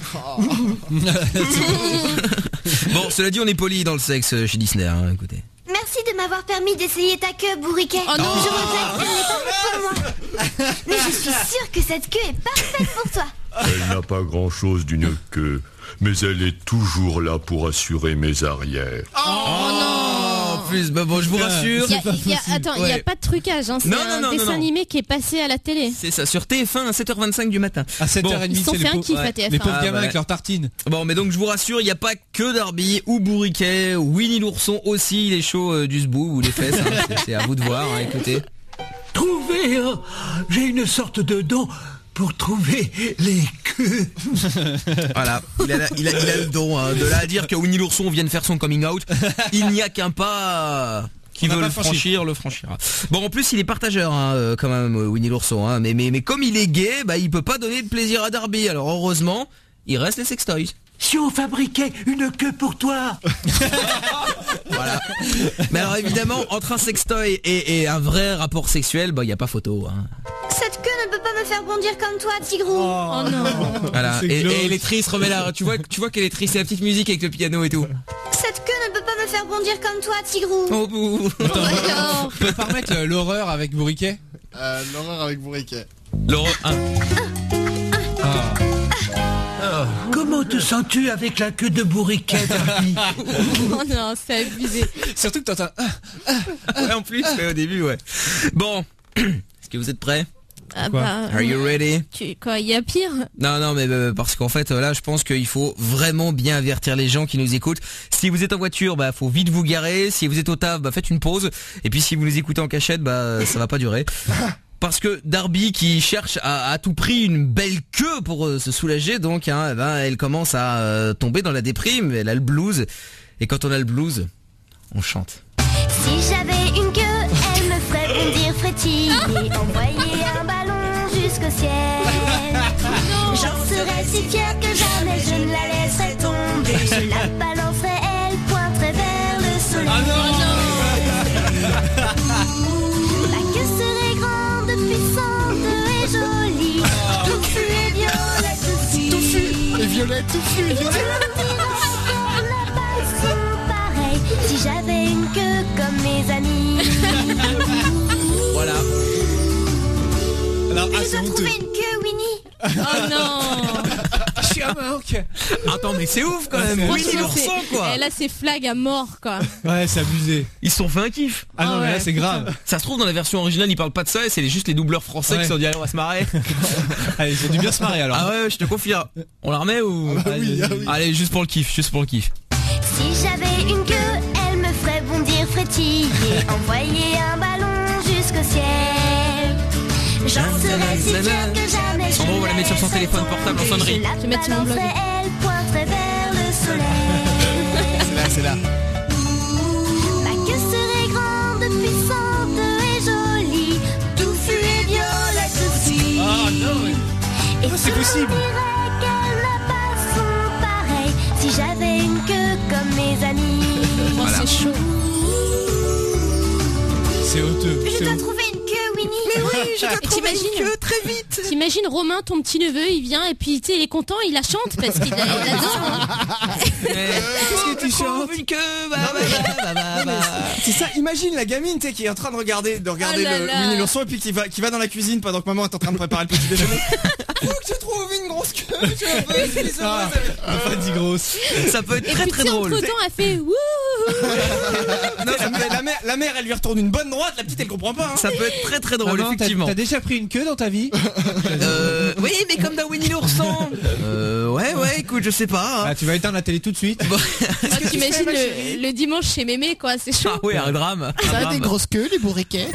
Bon, cela dit, on est poli dans le sexe chez Disney, hein, écoutez. Merci de m'avoir permis d'essayer ta queue, bourriquet. Oh non. Je regrette, elle n'est pas faite pour moi. Mais je suis sûre que cette queue est parfaite pour toi. Elle n'a pas grand-chose d'une queue, mais elle est toujours là pour assurer mes arrières. Oh, oh non. En plus, bah bon, je vous rassure. Y a, y a, attends, il ouais. n'y a pas de trucage, hein. C'est non, un non, non, dessin non, non. animé qui est passé à la télé. C'est ça, sur T F un à sept heures vingt-cinq du matin. À sept heures trente, bon, ils sont fait un kiff à T F un. Les pauvres ah, gamins ouais. avec leurs tartines. Bon, mais donc je vous rassure, il n'y a pas que Darby ou Bourriquet, Winnie l'ourson aussi, il est chaud euh, du sbou ou les fesses. Hein. c'est, c'est à vous de voir, hein, écoutez. Trouvez, oh, j'ai une sorte de don pour trouver les queues. Voilà, il a, il a, il a le don, hein, de là à dire que Winnie l'ourson vienne faire son coming out, il n'y a qu'un pas qui veut le franchir, le franchira. Bon, en plus il est partageur, hein, quand même, Winnie l'ourson, hein, mais, mais, mais comme il est gay, bah il peut pas donner de plaisir à Darby, alors heureusement, il reste les sextoys. Si on fabriquait une queue pour toi. Voilà. Mais alors évidemment, entre un sextoy et, et un vrai rapport sexuel, bah il y a pas photo, hein. Cette queue ne peut pas me faire bondir comme toi, Tigrou. Oh, oh non. Voilà. Et, et Électrice remet la, tu vois, tu vois qu'Électrice c'est la petite musique avec le piano et tout. Cette queue ne peut pas me faire bondir comme toi, Tigrou. Oh, bouh. On peut pas remettre euh, l'horreur avec Bourriquet. Euh, l'horreur avec Bourriquet. L'horreur un. Ah. Oh, comment te sens-tu avec la queue de bourriquet, Darby? Oh non, c'est abusé. Surtout que t'entends. Ouais, en plus, ouais, au début, ouais. Bon, est-ce que vous êtes prêts? Ah bah, Are you ready? Tu, quoi, il y a pire? Non, non, mais euh, parce qu'en fait, là, je pense qu'il faut vraiment bien avertir les gens qui nous écoutent. Si vous êtes en voiture, bah, faut vite vous garer. Si vous êtes au taf, bah, faites une pause. Et puis, si vous nous écoutez en cachette, bah, ça va pas durer. Parce que Darby, qui cherche à, à tout prix une belle queue pour euh, se soulager, donc, hein, eh ben, elle commence à euh, tomber dans la déprime. Elle a le blues. Et quand on a le blues, on chante. Si j'avais une queue, elle me ferait bondir, frétiller, envoyer un ballon jusqu'au ciel. J'en serais si fière que jamais je ne la laisserais tomber. Je la balancerais, elle pointerait vers le soleil. Ah non, Ma queue serait grande, puissante et jolie. Touffue et violette aussi. Touffu et violette, touffu et violette. Si j'avais une queue comme mes amis. Voilà. Alors, ah, Je c'est dois honteux. trouver une queue, Winnie. Oh non. Je suis un manque. Attends, mais c'est ouf quand même. Ouais, Oui, c'est- il le ressent, quoi. Et là, c'est flag à mort, quoi. Ouais, c'est abusé. Ils se sont fait un kiff. Ah non, Ah mais là ouais, c'est grave. Ça se trouve dans la version originale ils parlent pas de ça et c'est juste les doubleurs français Ouais. qui se sont dit allez on va se marrer. Allez, ils ont dû bien se marrer alors. Ah ouais je te confie. On la remet ou Ah bah oui, ah oui. Allez juste pour le kiff, juste pour le kiff. Si j'avais une queue, elle me ferait bondir, frétiller, envoyer un ballon jusqu'au ciel. J'en serais si fière que jamais je Sandro va la mettre sur son téléphone portable en sonnerie. Je la Je vais mettre sur mon blog. balancerais, elle pointerait vers le soleil. C'est là, c'est là. Ma queue serait grande, puissante et jolie, touffue et violette aussi. Ah non, mais... Et c'est tout le possible. monde dirait qu'elle n'a pas son pareil. Si j'avais une queue comme mes amis. Oh, c'est chaud. C'est honteux. Je c'est dois honteux. trouver une queue, Winnie. Mais oui, je dois trouver une queue très vite. T'imagines Romain, ton petit neveu, il vient et puis tu sais, il est content, il la chante parce qu'il la- il adore. Hein. Qu'est-ce que tu chantes? Une queue, bah, bah, bah, bah, bah. C'est ça, imagine la gamine tu sais, qui est en train de regarder, de regarder Oh là le là. Winnie l'ourson et puis qui va, qui va dans la cuisine pendant que maman est en train de préparer le petit déjeuner. Faut que tu trouves une grosse queue. Je veux pas Ah, on a pas dit grosse. Ça peut être Et très puis très tu sais, drôle. entre temps, elle fait wouhou. Non, la, mère, la, mère, la mère, elle lui retourne une bonne droite, la petite elle comprend pas. Hein. Ça peut être très très drôle Maman, t'as- effectivement. T'as déjà pris une queue dans ta vie? Euh, oui mais comme dans Winnie l'ourson. Euh, ouais ouais écoute je sais pas. Hein. Ah, tu vas éteindre la télé tout de suite. Bon. Ah, T'imagines le, le dimanche chez Mémé, quoi, c'est chaud. Ah oui un drame. un Ça a drame. des grosses queues, les bourriquets.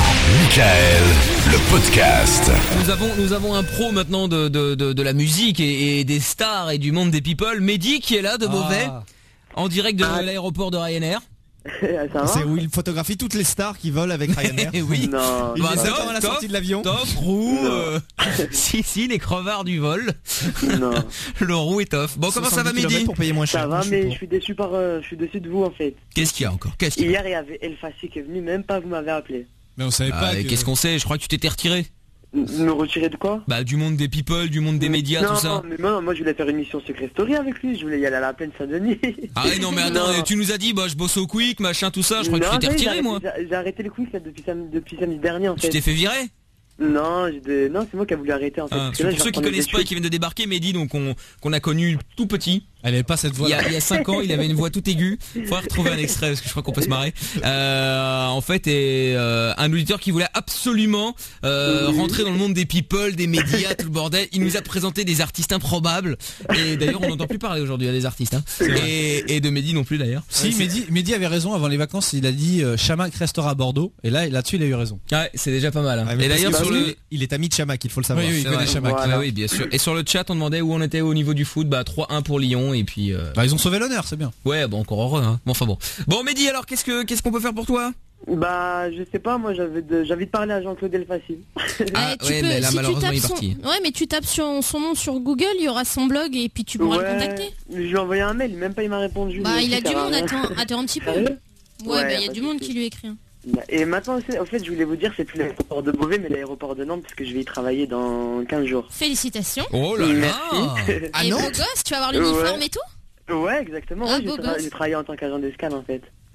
Michael, le podcast. Nous avons nous avons un pro maintenant de de, de, de la musique et, et des stars et du monde des people. Mehdi qui est là de Beauvais Ah. en direct de l'aéroport de Ryanair. Ça va? C'est où il photographie toutes les stars qui volent avec Ryanair. Eh oui. Non. Il Bah, les top, attend à la top, sortie de l'avion. Top, roux, euh, si si les crevards du vol. Non. Le roux est off. Bon comment ça va soixante-dix kilomètres Mehdi? pour payer moins cher. Ça va, Je suis mais pour. je suis déçu par, euh, je suis déçu de vous en fait. Qu'est-ce qu'il y a encore? Qu'est-ce qu'il y a? Hier, il y avait El Fassi qui est venu, même pas vous m'avez appelé. Mais on savait Bah, pas. que- Qu'est-ce qu'on sait? Je crois que tu t'étais retiré. M- Me retirer de quoi? Bah du monde des people, du monde des médias, non, tout ça. mais moi, moi je voulais faire une mission Secret Story avec lui, je voulais y aller à la plaine Saint-Denis. Ah ouais non mais attends, Non. tu nous as dit bah je bosse au Quick, machin tout ça, je crois Non, que tu t'étais ça y est, j'ai retiré moi. arrêté- J'ai j'ai arrêté le quiz là, depuis, sam- depuis samedi dernier en Tu fait. t'es fait virer? Non, j'ai de- non c'est moi qui a voulu arrêter en fait. Ah, parce que c'est là, pour je ceux qui reprenais connaissent des pas et études. qui viennent de débarquer, Mehdi donc on qu'on a connu tout petit. Elle avait pas cette voix. Il y a, il y a cinq ans, il avait une voix toute aiguë. Faudrait retrouver un extrait parce que je crois qu'on peut se marrer. Euh, en fait, et euh, un auditeur qui voulait absolument euh, rentrer dans le monde des people, des médias, tout le bordel. Il nous a présenté des artistes improbables. Et d'ailleurs, on n'entend plus parler aujourd'hui à des artistes. Hein. Et, et de Mehdi non plus d'ailleurs. Si, Mehdi, Mehdi avait raison avant les vacances, il a dit euh, Chamac restera à Bordeaux. Et là, là-dessus, il a eu raison. Ouais, c'est déjà pas mal. Hein. Ah, mais Et parce d'ailleurs, que sur lui, le, il est ami de Chamac, il faut le savoir. Oui, oui, il c'est connaît vrai. Chamac. Voilà. Ah oui, bien sûr. Et sur le chat, on demandait où on était au niveau du foot. Bah trois un pour Lyon et puis. Euh... Bah, ils ont sauvé l'honneur, c'est bien. Ouais, bon encore heureux. Hein. Bon, enfin bon. Bon, Mehdi, alors qu'est-ce que qu'est-ce qu'on peut faire pour toi? Bah, je sais pas, moi j'avais de- j'ai envie de parler à Jean-Claude El Fassi. Ah Eh, tu ouais, peux- mais là si tu malheureusement tapes il est son- parti. Ouais, mais tu tapes sur son nom sur Google, il y aura son blog et puis tu pourras le contacter. Je lui ai envoyé un mail, même pas il m'a répondu. Bah, Mais il a ça du sert à monde, rien. attends, attends un petit peu. Sérieux? Ouais, Ouais, bah, il y a pas du de monde souci. qui lui écrit. hein. Et maintenant, c'est- en fait, je voulais vous dire, c'est plus l'aéroport de Beauvais, mais l'aéroport de Nantes, parce que je vais y travailler dans quinze jours. Félicitations. Oh là là. Merci. Et beau gosse, tu vas avoir l'uniforme Ouais. et tout? Ouais, exactement. Ah, ouais, j'ai beau tra- gosse. j'ai travaillé en tant qu'agent d'escale, en fait.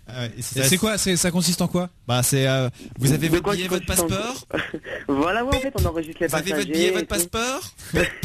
Euh, et Et c'est quoi c'est, Ça consiste en quoi? Bah c'est euh, vous avez De votre quoi billet, ça votre consiste en passeport. Voilà, ouais, en fait, on enregistre les Vous avez passagers. votre billet, et votre tout. passeport.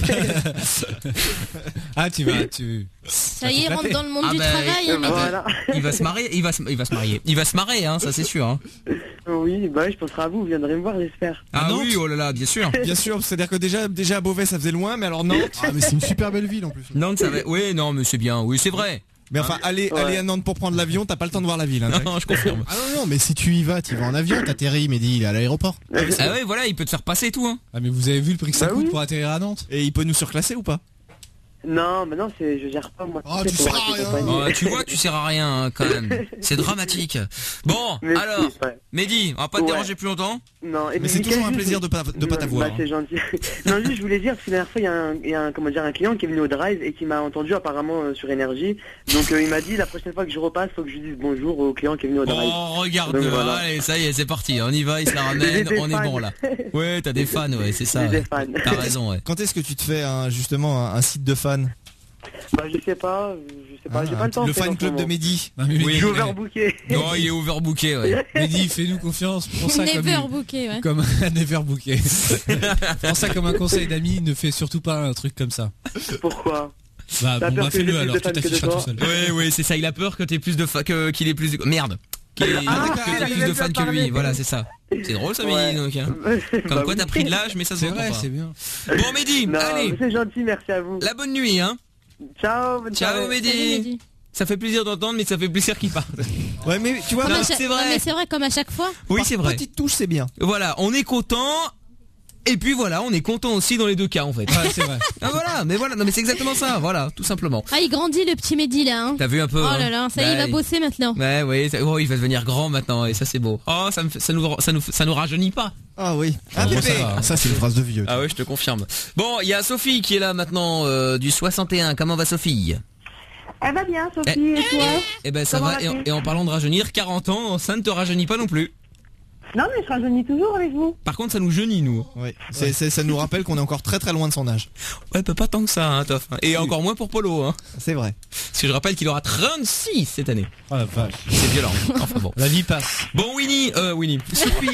Ah tu vas tu. Ça y est, rentre dans le monde Ah du bah, travail. hein, Voilà. Il va se marier, il va se, il va se marier, il va se marrer, hein, ça c'est sûr. Hein. Oui, bah oui, je penserai à vous, vous viendrez me voir, j'espère. Ah oui, oh là là, bien sûr. Bien sûr, c'est-à-dire que déjà déjà à Beauvais ça faisait loin, mais alors Nantes. Ah mais c'est une super belle ville en plus. Nantes, ça va. Oui, non, mais c'est bien. Oui, c'est vrai. Mais enfin, aller, Ouais. aller à Nantes pour prendre l'avion, t'as pas le temps de voir la ville. Hein, Jack. Non, je confirme. Ah non non, mais si tu y vas, tu vas en avion, t'atterris, Mehdi, il est à l'aéroport. Ah ouais, voilà, il peut te faire passer et tout. Hein. Ah mais vous avez vu le prix que ça Bah coûte oui. pour atterrir à Nantes? Et il peut nous surclasser ou pas? Non, mais non, c'est, je gère pas, moi. Oh, C'est tu pour sers à rester rien. compagnie. Oh, tu vois que tu sers à rien hein, quand même. C'est dramatique. Bon, Mais alors, si, ouais. Mehdi, on va pas te Ouais. déranger plus longtemps. Non, et Mais c'est Mickaël, toujours un juste, plaisir de pas de pas Bah, t'avoir. c'est gentil. Non, juste, je voulais dire, parce que la dernière fois, il y a un, il y a un, comment dire, un client qui est venu au drive et qui m'a entendu apparemment euh, sur Énergie. Donc, euh, il m'a dit, la prochaine fois que je repasse, faut que je lui dise bonjour au client qui est venu au drive. Oh, regarde, Donc, le voilà. allez, ça y est, c'est parti. On y va, il se la ramène, J'ai des on est fans. bon là. Ouais, t'as des fans, ouais, c'est ça. J'ai des Ouais. fans. T'as raison, ouais. Quand est-ce que tu te fais un, justement un, un site de fans? Bah, je sais pas, je sais pas, j'ai pas le temps. Le en fait, en fan ce club de moment. Mehdi. Non, mais Oui, Je suis Mehdi, overbooké. Non, il est overbooké, ouais. Mehdi, fais-nous confiance. Prends ça comme, Never une- booké, ouais. comme un never booké. Prends ça comme un conseil d'ami, ne fais surtout pas un truc comme ça. Pourquoi? Bah T'as bon, peur bah que j'ai fais-le plus alors, de tu fans que de t'afficheras toi tout seul. Ouais, ouais, c'est ça. Il a peur que t'aies plus de fa- que qu'il ait plus de merde. Qu'il ait Ah, que t'aies il a plus déjà de fans que parlé. lui. Voilà, c'est ça. C'est drôle ça, Ouais. Mehdi. Donc, hein. Comme Bah quoi, oui. t'as pris de l'âge, mais ça se C'est voit vrai, pas. c'est bien. Bon, Mehdi, Non, allez, mais c'est gentil, merci à vous. la bonne nuit, hein. Ciao, bonne Ciao, soirée. Mehdi. Salut, Mehdi. Ça fait plaisir d'entendre, mais ça fait plaisir qu'il parte. Ouais, mais tu vois, Comme Non, à chaque- c'est vrai. non, mais c'est vrai, comme à chaque fois. Oui, par c'est vrai. petite touche, c'est bien. Voilà, on est content. Et puis voilà, on est content aussi dans les deux cas en fait. Ouais, c'est vrai. Ah voilà, mais voilà, non mais c'est exactement ça, voilà, tout simplement. Ah, il grandit le petit Mehdi là. Hein. T'as vu un peu Oh hein là là, ça y est, il Bah, va bosser maintenant. Ouais, ouais, ça- oh, il va devenir grand maintenant et ça c'est beau. Oh, ça me fait- ça nous ça nous ça nous rajeunit pas. Ah oui. Ah, Ah, bon, bébé. ça va, hein. Ça c'est une phrase de vieux. Ah ouais, je te confirme. Bon, il y a Sophie qui est là maintenant euh, du soixante et un. Comment va Sophie? Elle va bien, Sophie, et toi? Eh ben ça Comment va et en, vas-tu et en parlant de rajeunir, quarante ans, ça ne te rajeunit pas non plus. Non, mais je rajeunis toujours avec vous. Par contre, ça nous jeunit nous. Oui. C'est, c'est- ça nous rappelle qu'on est encore très très loin de son âge. Ouais, pas tant que ça hein, Toff. Et encore moins pour Polo hein. C'est vrai. Parce que je rappelle qu'il aura trente-six cette année. Oh la vache. C'est violent. Enfin bon. La vie passe. Bon Winnie, euh Winnie, Sophie.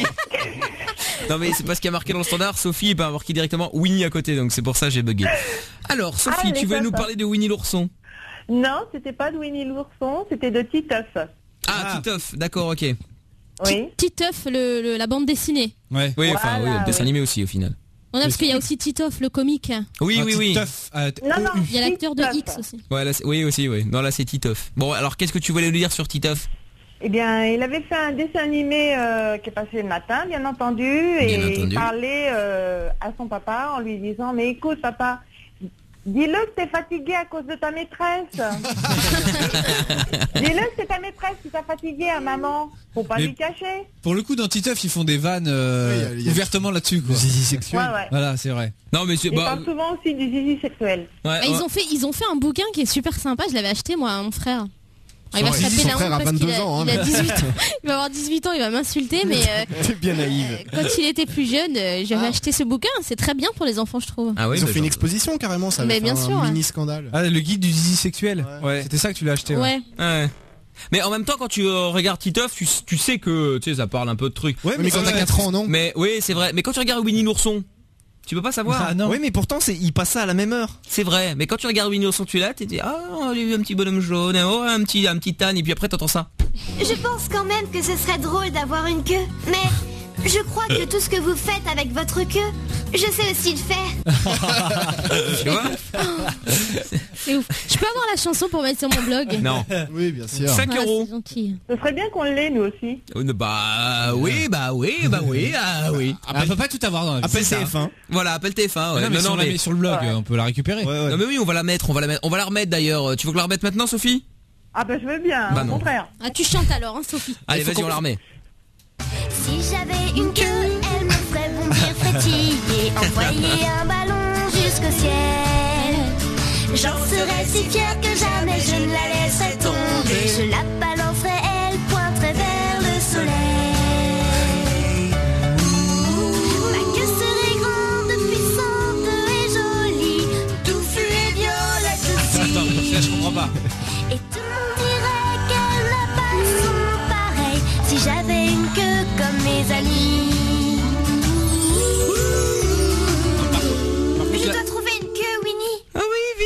Non mais c'est pas ce qui a marqué dans le standard. Sophie est pas marqué directement Winnie à côté, donc c'est pour ça que j'ai bugué. Alors Sophie, Ah, tu les voulais nous papas. parler de Winnie l'ourson? Non, c'était pas de Winnie l'ourson, c'était de Titeuf. Ah, Titeuf, d'accord, ok. Oui. Titeuf, le, le- la bande dessinée. Ouais. Oui, enfin oui, Voilà, le dessin oui. animé aussi au final. On a parce qu'il y a aussi Titeuf, le comique. Oui, Ah, oui, oui. Titeuf, ah, t- Non, non, Il y a l'acteur de Titeuf. X aussi. Ouais, là, c'est- oui aussi, oui. Non là c'est Titeuf. Bon alors qu'est-ce que tu voulais nous dire sur Titeuf? Eh bien, il avait fait un dessin animé euh, qui est passé le matin, bien entendu, et Bien entendu. il parlait euh, à son papa en lui disant, mais écoute papa, dis-le que t'es fatigué à cause de ta maîtresse. Dis-le que c'est ta maîtresse qui t'a fatigué à maman. Faut pas Mais- lui cacher. Pour le coup, dans Titeuf, ils font des vannes euh, Oui, il y a- il y a- ouvertement là-dessus, quoi. Le zizi Ouais, sexuel. ouais. Voilà, c'est vrai. Non mais c'est Il bah, parle souvent aussi du zizi sexuel. ouais, Ah, ils ouais. ont fait, ils ont fait un bouquin qui est super sympa. Je l'avais acheté moi à mon frère. Ah, il va Son- se taper son la frère honte a parce qu'il vingt-deux ans, hein, il a mais- dix-huit ans. Il va avoir dix-huit ans, il va m'insulter, mais euh, T'es bien naïve. quand il était plus jeune, euh, j'avais acheté ce bouquin. C'est très bien pour les enfants, je trouve. Ah oui, Ils ont bah, fait une genre- exposition carrément, ça avait Mais fait bien un sûr, ouais. mini scandale. Ah, le guide du zizi sexuel. Ouais. C'était ça que tu l'as acheté. Ouais. Ouais. Mais en même temps quand tu euh, regardes Titeuf, tu, tu sais que tu sais ça parle un peu de trucs. Ouais, Mais quand t'as ouais, quatre ans, non? Mais oui, c'est vrai. Mais quand tu regardes Winnie l'ourson, tu peux pas savoir. Ah non. Oui, mais pourtant c'est, il passe ça à la même heure. C'est vrai. Mais quand tu regardes Winnie l'ourson, tu es là, tu dis ah, il y a eu un petit bonhomme jaune, oh un petit un petit âne et puis après t'entends ça. Je pense quand même que ce serait drôle d'avoir une queue, mais je crois que tout ce que vous faites avec votre queue, je sais aussi le faire. Tu vois? C'est ouf. Je peux avoir la chanson pour mettre sur mon blog? Non. Oui, bien sûr. cinq Ah, euros. c'est gentil. Ce serait bien qu'on l'ait, nous aussi. Euh, Bah oui, bah oui, bah oui, ah oui. Ah, on peut pas tout avoir dans la vie. Appelle c'est ça. T F un. Voilà, appelle T F un. Ouais. Non, mais si on la met sur le blog, Ouais. on peut la récupérer. Ouais, ouais. Non mais oui, on va la mettre, on va la mettre, on va la remettre d'ailleurs. Tu veux que la remette maintenant, Sophie? Ah ben je veux bien, Bah au non. contraire. Ah, tu chantes alors, hein, Sophie. Allez, vas-y, on la remet. Si j'avais une queue, elle me ferait bondir, frétiller, envoyer un ballon jusqu'au ciel. J'en serais si fière que jamais je ne la laisserais tomber. Je la balancerais, elle pointerait vers le soleil. Ma queue serait grande, puissante et jolie, touffue et violette aussi. Attends, là, je comprends pas. Et tout le monde dirait qu'elle n'a pas son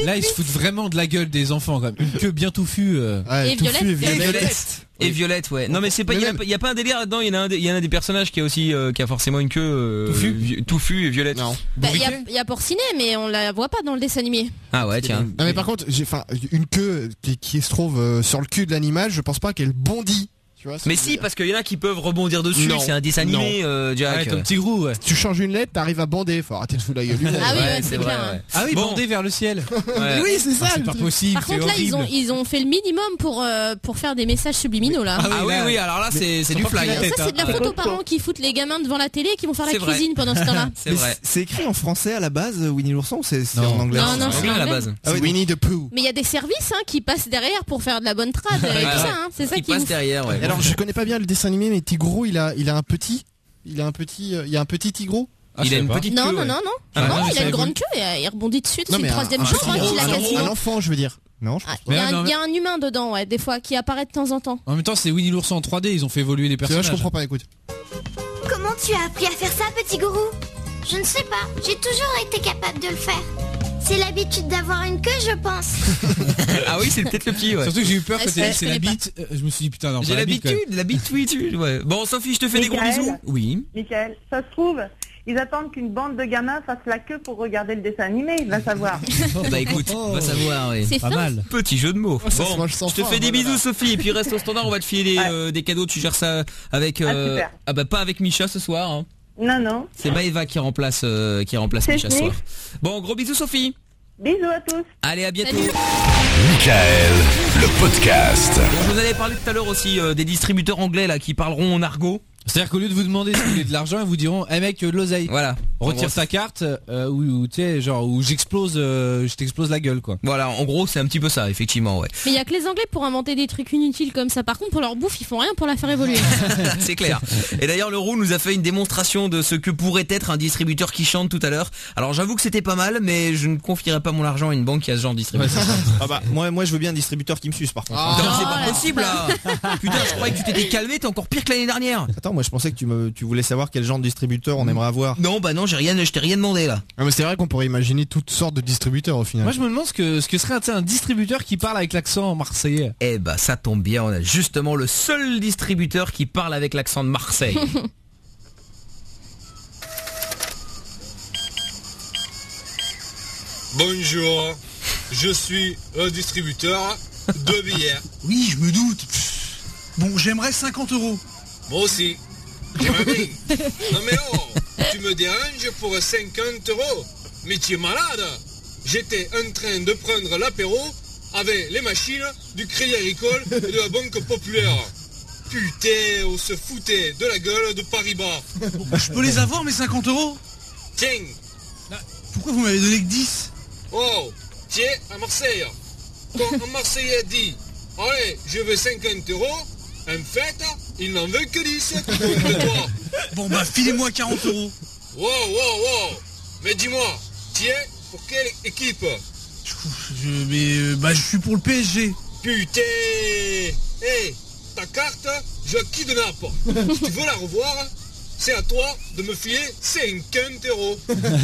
là, ils se foutent vraiment de la gueule des enfants, quand même. Une queue bien touffue. Euh... Ouais, et Violette. Et Violette. Et Violette, ouais. Non mais c'est pas, il y, y a pas un délire là-dedans. Il y en a un, il y en a des personnages qui a aussi, euh, qui a forcément une queue euh, touffue, vi- touffue et Violette. Non. Bah, il y a, y a Porcinet, mais on la voit pas dans le dessin animé. Ah ouais, tiens. Non mais par contre, j'ai, enfin, une queue qui, qui se trouve euh, sur le cul de l'animal, je pense pas qu'elle bondit. Tu vois, mais si, parce qu'il y en a qui peuvent rebondir dessus. Non. C'est un dessin animé, euh, Jack. Ouais, comme Petit Grou, ouais. Tu changes une lettre, t'arrives à bander. Faut arrêter de foutre la gueule. Ah oui, ouais, c'est c'est vrai. clair. Ouais. Ah oui, Bon. bander vers le ciel. Ouais. Oui, c'est ça. Ah, c'est pas possible. Par contre, là, ils ont, ils ont fait le minimum pour, euh, pour faire des messages subliminaux, là. Ah oui, oui, alors là, c'est, c'est du fly. Ça, c'est de la faute aux parents qui foutent les gamins devant la télé et qui vont faire la C'est vrai. cuisine pendant ce temps-là. C'est vrai. C'est écrit en français à la base, Winnie l'ourson, ou c'est c'est Non. en anglais? Non, non, c'est anglais à la anglais. base. Ah oui, Winnie the Pooh. Mais il y a des services hein, qui passent derrière pour faire de la bonne trad et tout ça. Hein. C'est ça Qui qui passe ouf. derrière, ouais. Et alors, je connais pas bien le dessin animé, mais Tigrou, il a, il a un petit, il a un petit, euh, il y a un petit Tigrou. Ah, Il je a sais une pas. petite Non, queue. non, ouais. non, non. Ah, non, ouais, il ça a une évolue. grande queue et il rebondit dessus. C'est Non, le mais un- troisième un, genre un, hein, qu'il a un, quasiment. un enfant, je veux dire. Non, je Ah, pense Il y, a Ouais, un- non, mais- il y a un humain dedans, ouais, des fois, qui apparaît de temps en temps. En même temps, c'est Winnie l'ourson en trois D. Ils ont fait évoluer les C'est vrai, personnages. je comprends pas. Écoute. Comment tu as appris à faire ça, petit gourou? Je ne sais pas, j'ai toujours été capable de le faire. C'est l'habitude d'avoir une queue, je pense. Ah oui, c'est peut-être le petit, ouais. Surtout que j'ai eu peur Ah, que c'est- c'est je c'est la connais pas. bite. Euh, Je me suis dit putain, non, J'ai pas la bite, quand même. l'habitude, l'habitude, ouais. Bon, Sophie, je te fais des gros Michael. bisous. Oui. Michael, ça se trouve, ils attendent qu'une bande de gamins fasse la queue pour regarder le dessin animé, il va savoir. Bah écoute, on va savoir, oui. C'est Pas fin. mal. Petit jeu de mots. ça se Bon, mange sans je te fin, fais des voilà. bisous, Sophie, et puis reste au standard, on va te filer des, Ouais. euh, des cadeaux, tu gères ça avec... euh, super. ah bah pas avec Micha ce soir, hein. Non, non. C'est Maëva qui remplace, euh, qui remplace C'est Micha ce fini. soir. Bon, gros bisous, Sophie. Bisous à tous. Allez, à bientôt. Salut. Michael, le podcast. Bon, je vous avais parlé tout à l'heure aussi euh, des distributeurs anglais là qui parleront en argot. C'est-à-dire qu'au lieu de vous demander si vous voulez de l'argent, ils vous diront, eh mec, euh, de l'oseille. Voilà. Retire En gros, ta carte, euh, ou, ou tu sais, genre, où j'explose, euh, je t'explose la gueule, quoi. Voilà, en gros, c'est un petit peu ça, effectivement, ouais. Mais il y a que les Anglais pour inventer des trucs inutiles comme ça. Par contre, pour leur bouffe, ils font rien pour la faire évoluer. C'est clair. Et d'ailleurs, le Roux nous a fait une démonstration de ce que pourrait être un distributeur qui chante tout à l'heure. Alors, j'avoue que c'était pas mal, mais je ne confierai pas mon argent à une banque qui a ce genre de distributeur. Ah bah, moi, moi, je veux bien un distributeur qui me suce, par contre. Non, c'est Ah, pas là, possible là. Putain, je croyais que tu t'étais calmé, t'es encore pire que l'année dernière. Attends, moi, je pensais que tu me, tu voulais savoir quel genre de distributeur on aimerait avoir. Non, bah non, j'ai rien, je t'ai rien demandé là. Ah, mais c'est vrai qu'on pourrait imaginer toutes sortes de distributeurs au final. Moi, je me demande ce que, ce que serait tu sais, un distributeur qui parle avec l'accent marseillais. Eh bah, ça tombe bien, on a justement le seul distributeur qui parle avec l'accent de Marseille. Bonjour, je suis un distributeur de billets. Oui, je me doute. Bon, j'aimerais cinquante euros. Moi aussi. J'aimerais bien. Non mais oh, tu me déranges pour cinquante euros. Mais tu es malade. J'étais en train de prendre l'apéro avec les machines du Crédit Agricole et de la Banque Populaire. Putain, on se foutait de la gueule de Paribas. Je peux les avoir, mes cinquante euros? Tiens. Pourquoi vous m'avez donné que dix? Oh, tiens, à Marseille. Quand un Marseillais dit « Allez, je veux cinquante euros », en fait, il n'en veut que dix. De toi. Bon bah, filez-moi quarante euros. Wow, wow, wow. Mais dis-moi, tiens, pour quelle équipe? Je, mais, euh, bah, je suis pour le P S G. Putain. Hé, ta carte, je la kidnappe. Si tu veux la revoir, c'est à toi de me filer cinquante euros.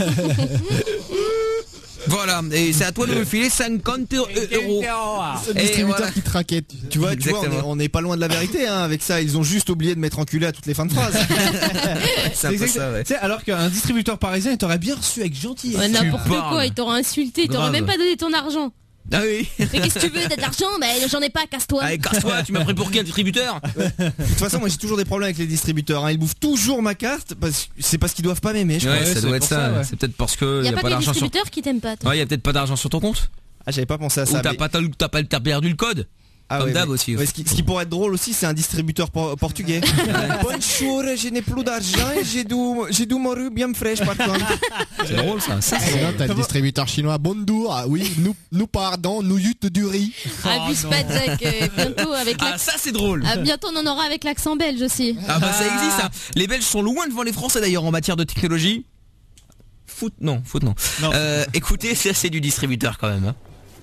Voilà, et c'est à toi de me filer cinquante euros. C'est le Et distributeur voilà. qui traquait. Tu vois, tu vois, on est, Exactement. on est pas loin de la vérité, hein, avec ça. Ils ont juste oublié de mettre enculé à toutes les fins de phrase. C'est un peu exact- ça, ouais. Tu sais, alors qu'un distributeur parisien, il t'aurait bien reçu avec gentillesse. Ouais, n'importe parles. quoi, ils t'auraient insulté, ils t'auraient Grave. même pas donné ton argent. Ah oui. Mais qu'est-ce que tu veux, t'as de l'argent? Bah j'en ai pas, casse-toi. Allez, casse-toi, tu m'as pris pour qui, un distributeur? De toute façon, moi j'ai toujours des problèmes avec les distributeurs. Hein. Ils bouffent toujours ma carte. Parce... C'est parce qu'ils doivent pas m'aimer, je Ouais, crois. ça c'est doit être pour ça. ça, ouais. C'est peut-être parce que Y y a a pas pas que les d'argent sur. distributeurs qui t'aiment pas, toi. Ouais, y a peut-être pas d'argent sur ton compte. Ah, j'avais pas pensé à Ou ça. t'as mais- pas, t'as, t'as pas, t'as perdu le code. Ah Comme ouais, d'hab mais- aussi. ouais, ce, qui, ce qui pourrait être drôle aussi, c'est un distributeur por- portugais. Bonjour, je n'ai plus d'argent et j'ai du, j'ai du morue bien fraîche par contre. C'est drôle ça. Ça, c'est Sinon, t'as le distributeur chinois. Bonjour. Ah oui, nous, nous pardon, nous yutes du riz. Abuse pas, Jack. euh, bientôt avec Ah, l'ac- ça c'est drôle. Ah, bientôt on en aura avec l'accent belge aussi. Ah bah ça existe. Hein. Les Belges sont loin devant les Français d'ailleurs en matière de technologie. Foot, non, foot non. Euh, écoutez, ça c'est du distributeur quand même. Hein.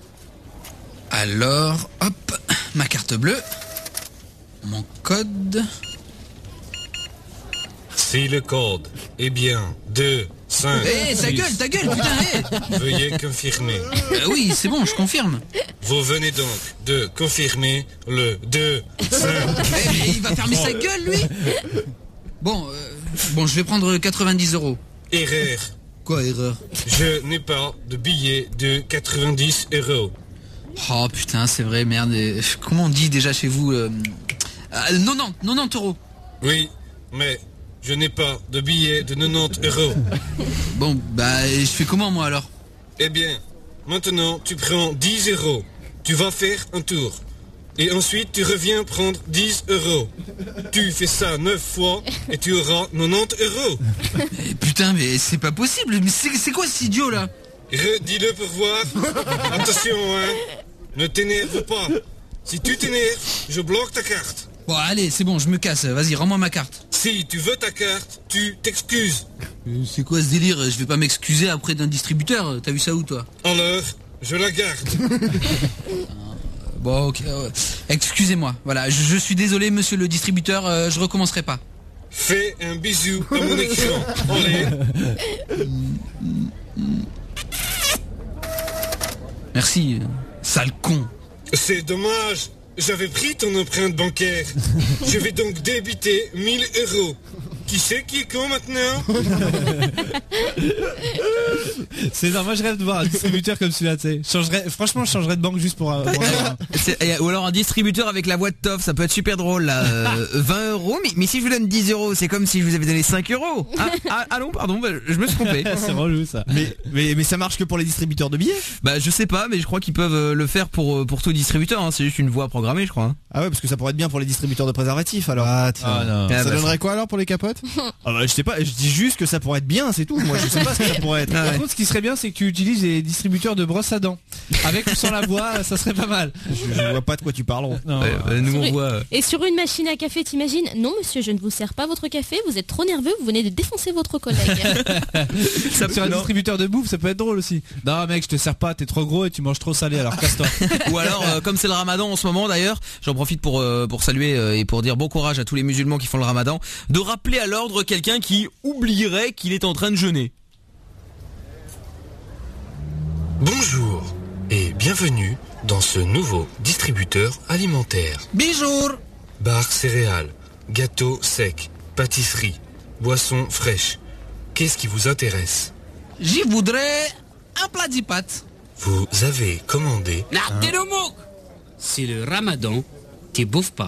Alors, hop, ma carte bleue. Mon code. Si le code est bien deux cinq. Eh, ta gueule, ta gueule, putain, eh. Veuillez confirmer. Euh, oui, c'est bon, je confirme. Vous venez donc de confirmer le deux cinq. Eh, mais il va fermer sa gueule, lui. Bon, euh, bon, je vais prendre quatre-vingt-dix euros. Erreur. Quoi, erreur? Je n'ai pas de billet de quatre-vingt-dix euros. Oh putain, c'est vrai, merde. Et comment on dit déjà chez vous euh... ah, quatre-vingt-dix, quatre-vingt-dix euros. Oui, mais je n'ai pas de billet de quatre-vingt-dix euros. Bon, bah, je fais comment, moi, alors? Eh bien, maintenant, tu prends dix euros. Tu vas faire un tour. Et ensuite, tu reviens prendre dix euros. Tu fais ça neuf fois et tu auras quatre-vingt-dix euros. Mais putain, mais c'est pas possible. Mais c'est, c'est quoi cet idiot, là? Redis-le pour voir. Attention, hein. Ne t'énerve pas. Si tu t'énerves, je bloque ta carte. Bon, allez, c'est bon, je me casse. Vas-y, rends-moi ma carte. Si tu veux ta carte, tu t'excuses. Euh, c'est quoi ce délire? Je vais pas m'excuser après d'un distributeur. T'as vu ça où, toi? Alors, je la garde. Bon, ok. Euh, excusez-moi. Voilà, je, je suis désolé, monsieur le distributeur. Euh, je recommencerai pas. Fais un bisou à mon écran. Allez. Merci, euh, sale con. C'est dommage. J'avais pris ton empreinte bancaire. Je vais donc débiter mille euros. Qui c'est qui est con maintenant? C'est non, moi je rêve de voir un distributeur comme celui-là, tu sais. Changerais, franchement, je changerais de banque juste pour. Euh, pour C'est- ou alors un distributeur avec la voix de Toff, ça peut être super drôle là. Euh, vingt euros, mais, mais si je vous donne dix euros, c'est comme si je vous avais donné cinq euros. Ah, ah, ah non, pardon, bah, je me suis trompé. C'est relou ça. Mais, mais, mais ça marche que pour les distributeurs de billets? Bah je sais pas, mais je crois qu'ils peuvent euh, le faire pour, euh, pour tout distributeur, hein. C'est juste une voix programmée, je crois. Hein. Ah ouais, parce que ça pourrait être bien pour les distributeurs de préservatifs alors. Ah, tiens. Ah, non. Ah, Ça bah, donnerait quoi alors pour les capotes? Ah bah, je sais pas, je dis juste que ça pourrait être bien, c'est tout. Moi je sais pas ce que ça pourrait être. Ah, Par ouais. contre, ce qui serait bien, c'est que tu utilises les distributeurs de brosses à dents. Avec ou sans la voix, ça serait pas mal. Je, je vois pas de quoi tu parles. Non. Ouais, bah, nous on Sur- voit. euh, Et sur une machine à café, t'imagines? Non, monsieur, je ne vous sers pas votre café. Vous êtes trop nerveux. Vous venez de défoncer votre collègue. Ça, sur un non. distributeur de bouffe, ça peut être drôle aussi. Non, mec, je te sers pas, t'es trop gros et tu manges trop salé, alors casse-toi. Ou alors, euh, comme c'est le ramadan en ce moment d'ailleurs, j'en profite pour, euh, pour saluer euh, et pour dire bon courage à tous les musulmans qui font le ramadan, de rappeler à l'ordre quelqu'un qui oublierait qu'il est en train de jeûner. Bonjour et bienvenue dans ce nouveau distributeur alimentaire. Bonjour. Bar céréales, gâteaux secs, pâtisserie, boissons fraîches. Qu'est-ce qui vous intéresse? J'y voudrais un plat de pâtes. Vous avez commandé La télémouk. C'est le ramadan, tu bouffes pas.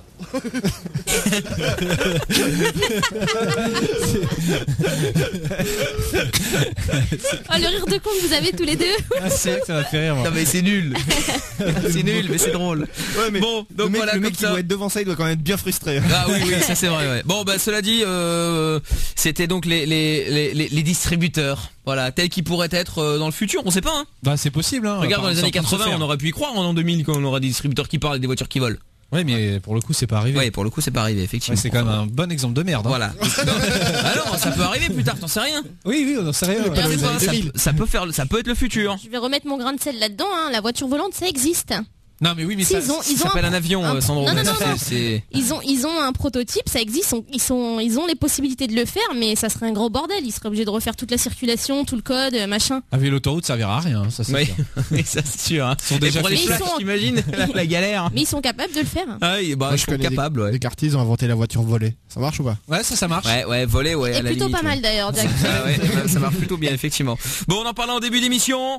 Oh, le rire de con que vous avez tous les deux. Ah, c'est vrai que ça va faire rire. moi. Non mais c'est nul. C'est nul, mais c'est drôle. Ouais, mais Bon, donc le mec, voilà, le mec comme qui ça. doit être devant ça, il doit quand même être bien frustré. Ah oui, oui, ça c'est vrai. Ouais. Bon, bah cela dit, euh, c'était donc les, les, les, les- les distributeurs, voilà, tels qu'ils pourraient être euh, dans le futur. On sait pas. Hein. Bah, c'est possible, hein. Regarde dans les C'est en années train de se quatre-vingts, faire. on aurait pu y croire en l'an deux mille quand on aura des distributeurs qui parlent et des voitures qui volent. Ouais, mais pour le coup, c'est pas arrivé. Ouais, pour le coup, c'est pas arrivé, Ouais, effectivement. c'est quand même un bon exemple de merde. Hein. Voilà. Ah non, ça peut arriver plus tard, t'en sais rien. Oui, oui, on en sait rien. On pas dans sait les pas, années ça, deux mille. ça peut faire, ça peut être le futur. Je vais remettre mon grain de sel là-dedans. Hein. La voiture volante, ça existe. Non, mais oui, mais Si, ça. ils ont, Ça ils ont s'appelle un avion, un- euh, Sandro. Non, non, mais non, ça, non. c'est- Ils ont, ils ont un prototype, ça existe, ils sont, ils sont, ils ont les possibilités de le faire, mais ça serait un gros bordel. Ils seraient obligés de refaire toute la circulation, tout le code, euh, machin. Avec l'autoroute, ça servira à rien, ça c'est Oui, sûr. oui, ça c'est sûr. Hein. sont déjà Et pour les faits. plaques, Ils sont- t'imagines la, la galère. Mais ils sont capables de le faire. Ah oui, bah Moi, je suis connais capable, des, ouais. des quartiers, ils ont inventé la voiture volée. Ça marche ou pas? Ouais, ça, ça marche. Ouais, ouais, voler, ouais. Et à la plutôt limite, pas mal ouais. d'ailleurs, Jack. Ah ouais, bah, ça marche plutôt bien, effectivement. Bon, on en parlait en début d'émission.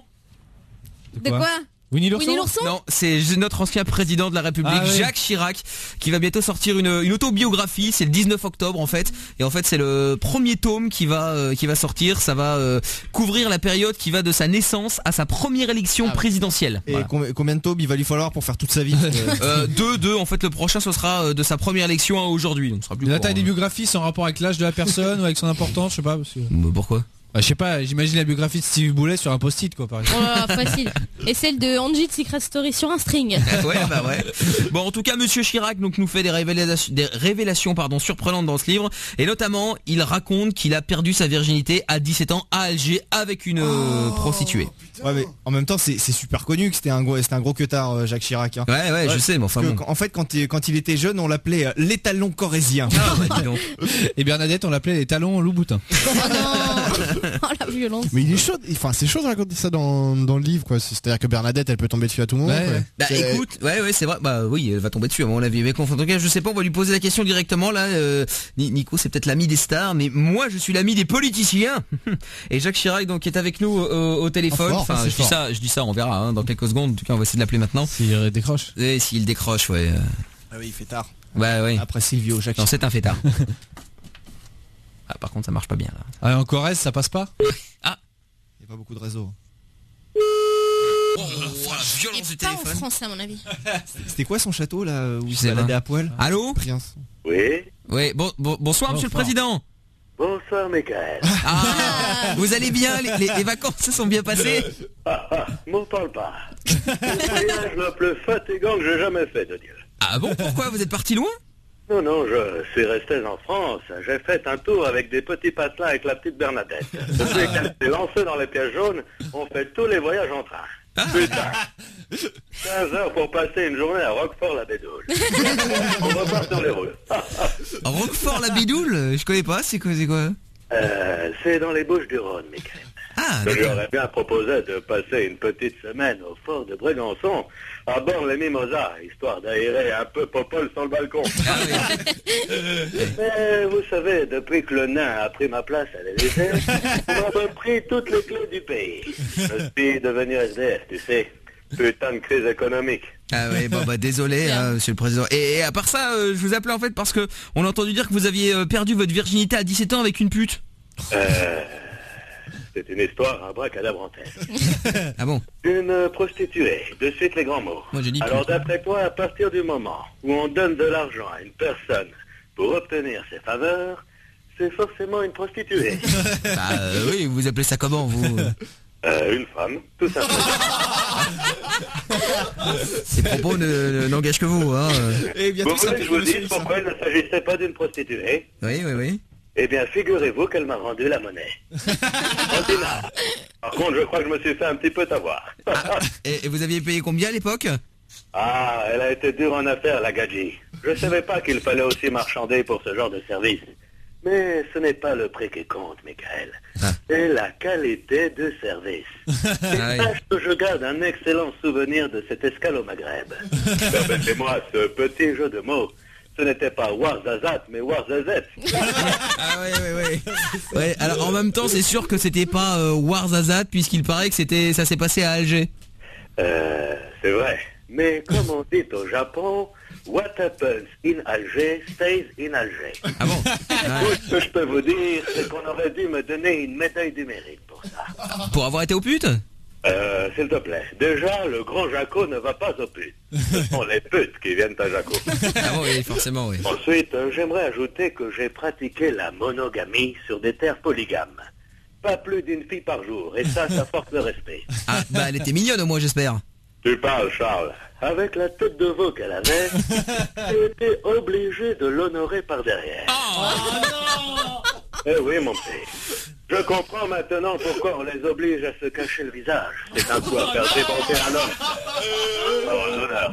De quoi? Winnie l'ourson. Winnie l'ourson? Non, c'est notre ancien président de la République, Ah oui. Jacques Chirac, qui va bientôt sortir une, une autobiographie. C'est le dix-neuf octobre en fait, et en fait c'est le premier tome qui va euh, qui va sortir. Ça va euh, couvrir la période qui va de sa naissance à sa première élection présidentielle. Et Voilà. com- combien de tomes il va lui falloir pour faire toute sa vie? Euh, deux, deux. En fait, le prochain ce sera euh, de sa première élection à aujourd'hui. Donc, ce sera plus La court, taille des hein. biographies, c'est en rapport avec l'âge de la personne ou avec son importance, je sais pas. Parce que... Mais pourquoi? Bah, je sais pas, j'imagine la biographie de Steve Boulet sur un post-it, quoi, par exemple. Oh là là, facile. Et celle de Angie de Secret Story sur un string. Ouais, bah ouais. Bon, en tout cas, Monsieur Chirac donc nous fait des révélations, des révélations pardon, surprenantes dans ce livre, et notamment, il raconte qu'il a perdu sa virginité à dix-sept ans à Alger avec une euh, prostituée. Ouais, mais en même temps, c'est c'est super connu que c'était un gros, c'était un gros queutard, euh, Jacques Chirac. Hein. Ouais, ouais, je sais, mais enfin Parce bon. que, en fait, quand il, quand il était jeune, on l'appelait euh, l'étalon corésien. Ah, bah, dis donc. Et Bernadette, on l'appelait les talons Louboutin. Oh non. Oh la violence. Mais il est chaud, enfin c'est chaud de raconter ça dans, dans le livre quoi. C'est-à-dire que Bernadette elle peut tomber dessus à tout moment. Ouais, quoi. ouais. Bah C'est- écoute, ouais ouais c'est vrai, bah oui elle va tomber dessus à mon avis. Mais en tout cas je sais pas, on va lui poser la question directement là. Euh, Ni- Nico c'est peut-être l'ami des stars, mais moi je suis l'ami des politiciens. Et Jacques Chirac donc est avec nous au, au téléphone. Ah, fort, Enfin c'est je dis fort. ça, je dis ça, on verra hein, dans quelques secondes. En tout cas on va essayer de l'appeler maintenant. S'il décroche. Et s'il décroche ouais. euh, Ah oui, il fait tard. Bah oui. Après Silvio, Jacques. Non c'est un fêtard. Ah par contre ça marche pas bien là. Ah, en Corrèze, ça passe pas? Ah. Il n'y a pas beaucoup de réseau. Oh, la violence du Pas en téléphone. France à mon avis. C'était quoi son château là où il Je se sais baladait pas. à poil? Allô? Briançon. Oui. Oui, bon, bon bonsoir monsieur le Bonsoir. président. Bonsoir, Michael. Ah, vous allez bien, les, les- les vacances se sont bien passées? Ah, ah, m'en parle pas. C'est le voyage le plus fatigant que j'ai jamais fait, de Dieu. Ah bon, pourquoi? Vous êtes parti loin? Non, non, je suis resté en France. J'ai fait un tour avec des petits patelins avec la petite Bernadette. Depuis qu'elle s'est lancée dans les pièges jaunes, on fait tous les voyages en train. Putain. quinze heures pour passer une journée à Roquefort-la-Bédoule. On repart sur les roues. Roquefort la Bidoule? Je connais pas, c'est quoi, c'est quoi? Euh, c'est dans les Bouches-du-Rhône, Michael. Ah, Je lui aurais bien proposé de passer une petite semaine au fort de Brégançon, à bord les Mimosas, histoire d'aérer un peu Popol sur le balcon. Mais vous savez, depuis que le nain a pris ma place à l'Élysée, on m'a pris toutes les clés du pays. Je suis devenu S D F, tu sais. Putain de crise économique. Ah ouais, bon bah désolé, hein, monsieur le président. Et, et à part ça, euh, je vous appelais en fait parce que on a entendu dire que vous aviez euh, perdu votre virginité à dix-sept ans avec une pute. Euh, c'est une histoire à bracadabrantelle. Ah bon? Une prostituée, de suite les grands mots. Moi, j'ai dit Alors pute. d'après toi, à partir du moment où on donne de l'argent à une personne pour obtenir ses faveurs, c'est forcément une prostituée. Bah euh, oui, vous appelez ça comment vous? Euh, une femme, tout simplement. Ces propos ne- ne- n'engagent que vous, hein. Et Vous voulez que je vous dise pourquoi il ne s'agissait pas d'une prostituée? Oui, oui, oui. Eh bien, figurez-vous qu'elle m'a rendu la monnaie. En dinar. Par contre, je crois que je me suis fait un petit peu avoir. Et, et vous aviez payé combien à l'époque? Ah, elle a été dure en affaires, la gadji. Je ne savais pas qu'il fallait aussi marchander pour ce genre de service. Mais ce n'est pas le prix qui compte, Michael. C'est la qualité de service. Et sache que je garde un excellent souvenir de cette escale au Maghreb. Permettez-moi ce petit jeu de mots. Ce n'était pas Warzazat, mais Warzazet. Ah ouais, ouais, ouais. Ouais, alors en même temps, c'est sûr que c'était pas euh, Warzazat, puisqu'il paraît que c'était, ça s'est passé à Alger. Euh, c'est vrai. Mais comme on dit au Japon, what happens in Alger stays in Alger. Ah bon? Tout ce que je peux vous dire, c'est qu'on aurait dû me donner une médaille du mérite pour ça. Pour avoir été aux putes? Euh, s'il te plaît. Déjà, le grand Jaco ne va pas aux putes. Ce sont les putes qui viennent à Jaco. Ah bon, oui, forcément, oui. Ensuite, euh, j'aimerais ajouter que j'ai pratiqué la monogamie sur des terres polygames. Pas plus d'une fille par jour, et ça, ça force le respect. Ah, bah elle était mignonne au moins, j'espère. Tu parles, Charles. Avec la tête de veau qu'elle avait, j'ai été obligé de l'honorer par derrière. Eh oui, mon petit. Je comprends maintenant pourquoi on les oblige à se cacher le visage. C'est un coup à faire démonter un homme. Oh, l'honneur.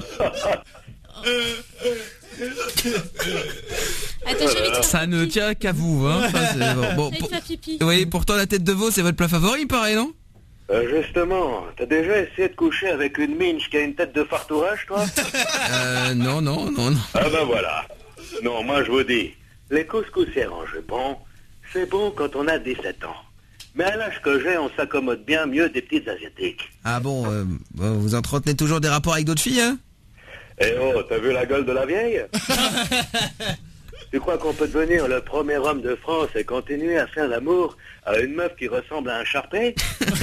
Attends, je vais vite faire Ça ne tient qu'à vous, hein. Ça, c'est bon. Bon, J'allais pour- faire pipi. Oui, pourtant la tête de veau, c'est votre plat favori, il paraît, non? Euh, justement, t'as déjà essayé de coucher avec une minche qui a une tête de fartourage, toi? Euh, non, non, non, non. Ah ben voilà. Non, moi je vous dis, les couscoussières en jupon, c'est bon quand on a dix-sept ans. Mais à l'âge que j'ai, on s'accommode bien mieux des petites asiatiques. Ah bon, euh, bon, vous entretenez toujours des rapports avec d'autres filles, hein? Eh oh, t'as vu la gueule de la vieille? Tu crois qu'on peut devenir le premier homme de France et continuer à faire l'amour à une meuf qui ressemble à un charpé?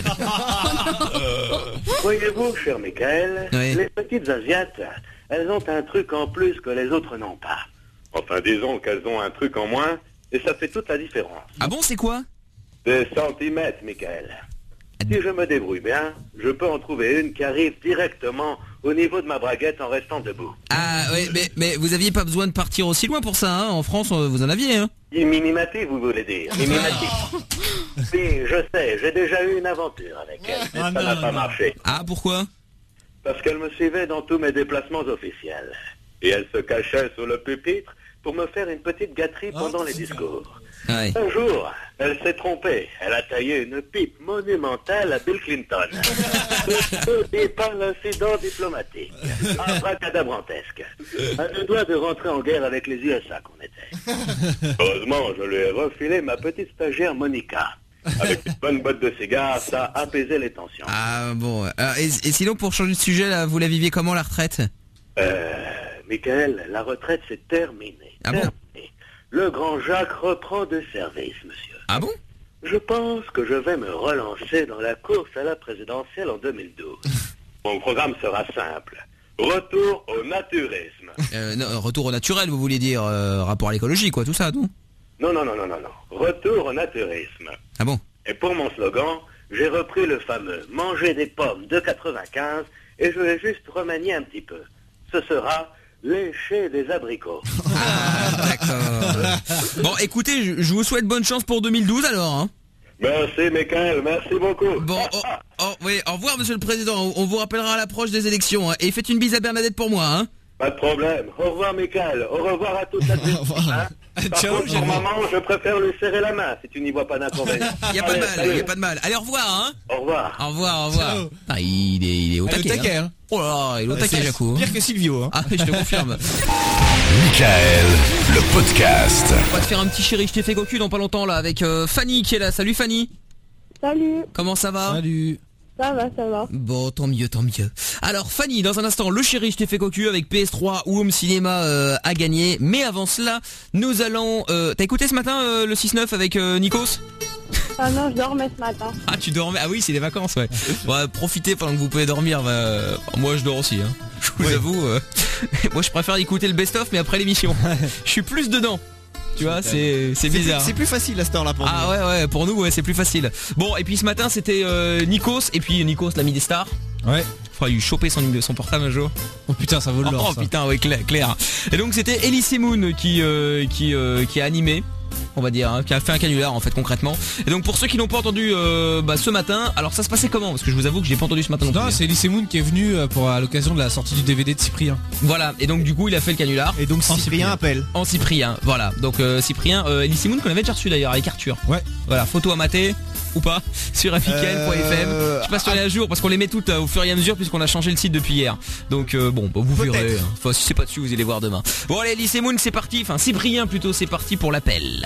Voyez-vous, cher Michael, Oui. les petites Asiates, elles ont un truc en plus que les autres n'ont pas. Enfin, disons qu'elles ont un truc en moins, et ça fait toute la différence. Ah bon, c'est quoi? Des centimètres, Michael. Si je me débrouille bien, je peux en trouver une qui arrive directement au niveau de ma braguette en restant debout. Ah oui, mais, mais vous aviez pas besoin de partir aussi loin pour ça, hein? En France, euh, vous en aviez, hein? Mimimati, vous voulez dire? Mimimati. Oui, je sais, j'ai déjà eu une aventure avec elle, mais ça n'a pas marché. Ah, pourquoi? Parce qu'elle me suivait dans tous mes déplacements officiels. Et elle se cachait sous le pupitre pour me faire une petite gâterie pendant les discours. Ouais. Un jour, elle s'est trompée. Elle a taillé une pipe monumentale à Bill Clinton. Et par l'incident diplomatique. Abracadabrantesque. À deux doigts de rentrer en guerre avec les U S A qu'on était. Heureusement, je lui ai refilé ma petite stagiaire Monica. Avec une bonne botte de cigares, ça a apaisé les tensions. Ah bon. Euh, et, et sinon, pour changer de sujet, là, vous la viviez comment la retraite? Euh, Michael, la retraite c'est terminé. Ah bon? Terminé. Le grand Jacques reprend de service, monsieur. Ah bon? Je pense que je vais me relancer dans la course à la présidentielle en deux mille douze. Mon programme sera simple. Retour au naturisme. Euh, non, retour au naturel, vous voulez dire euh, rapport à l'écologie, quoi, tout ça, non? Non, non, non, non, non, non. Retour au naturisme. Ah bon? Et pour mon slogan, j'ai repris le fameux « Manger des pommes de quatre-vingt-quinze » et je vais juste remanier un petit peu. Ce sera « Lécher des abricots ». Ah, d'accord. Bon, écoutez, je, je vous souhaite bonne chance pour deux mille douze alors, hein. Merci, Michael, merci beaucoup. Bon, oh, oh, oui, au revoir, monsieur le président. On, on vous rappellera à l'approche des élections, hein. Et faites une bise à Bernadette pour moi, hein. Pas de problème. Au revoir, Michael. Au revoir à toute la team. Hein. Par Ciao, contre, pour maman, je préfère lui serrer la main si tu n'y vois pas d'inconvénient. Il y a pas de mal, il y a pas de mal. Allez, au revoir, hein. Au revoir. Au revoir, au revoir. Ah, il est, il est au Elle est au taquet, taquet, hein. hein. Oh là là, il est au taquet, Jaco. Pire que Silvio, hein. Ah, je te confirme. Michael, le podcast. On va te faire un petit chéri, je t'ai fait cocu dans pas longtemps là avec euh, Fanny qui est là. Salut Fanny. Salut. Comment ça va? Salut. Ça va, ça va. Bon, tant mieux, tant mieux. Alors Fanny, dans un instant, le chéri, je t'ai fait cocu avec P S trois ou Home Cinéma euh, à gagner. Mais avant cela, nous allons... Euh, T'as écouté ce matin euh, le six neuf avec euh, Nikos? Ah non, je dormais ce matin. Ah, tu dormais? Ah oui, c'est les vacances, ouais. Ouais, profitez pendant que vous pouvez dormir. Bah, moi, je dors aussi, hein. Je vous ouais. avoue, euh, moi, je préfère écouter le best-of, mais après l'émission. Je suis plus dedans. Tu vois, c'est c'est bizarre. C'est plus facile à cette heure-là pour nous. Ah ouais, ouais, pour nous, ouais, c'est plus facile. Bon, et puis ce matin, c'était euh, Nikos, et puis Nikos, l'ami des stars. Ouais. Faudrait lui choper son, son portable un jour. Oh putain, ça vaut le l'or. Oh, oh putain, ouais, clair, clair. Et donc, c'était Elise Moon qui, euh, qui, euh, qui a animé. On va dire, hein, qui a fait un canular en fait concrètement. Et donc pour ceux qui n'ont pas entendu euh, bah, ce matin, alors ça se passait comment? Parce que je vous avoue que je l'ai pas entendu ce matin. Non, non c'est Elise Moon qui est venu pour à l'occasion de la sortie du D V D de Cyprien. Voilà, et donc du coup il a fait le canular. Et donc Cyprien, Cyprien appelle. En Cyprien, voilà. Donc euh, Cyprien, euh, Elise Moon qu'on avait déjà reçu d'ailleurs avec Arthur. Ouais. Voilà, photo à mater ou pas sur f i k l point f m. Euh, je sais pas si on est à jour parce qu'on les met toutes euh, au fur et à mesure puisqu'on a changé le site depuis hier. Donc euh, bon, bah, vous verrez. Hein. Enfin, si c'est pas dessus, vous allez voir demain. Bon allez, Elise Moon, c'est parti. Enfin Cyprien plutôt, c'est parti pour l'appel.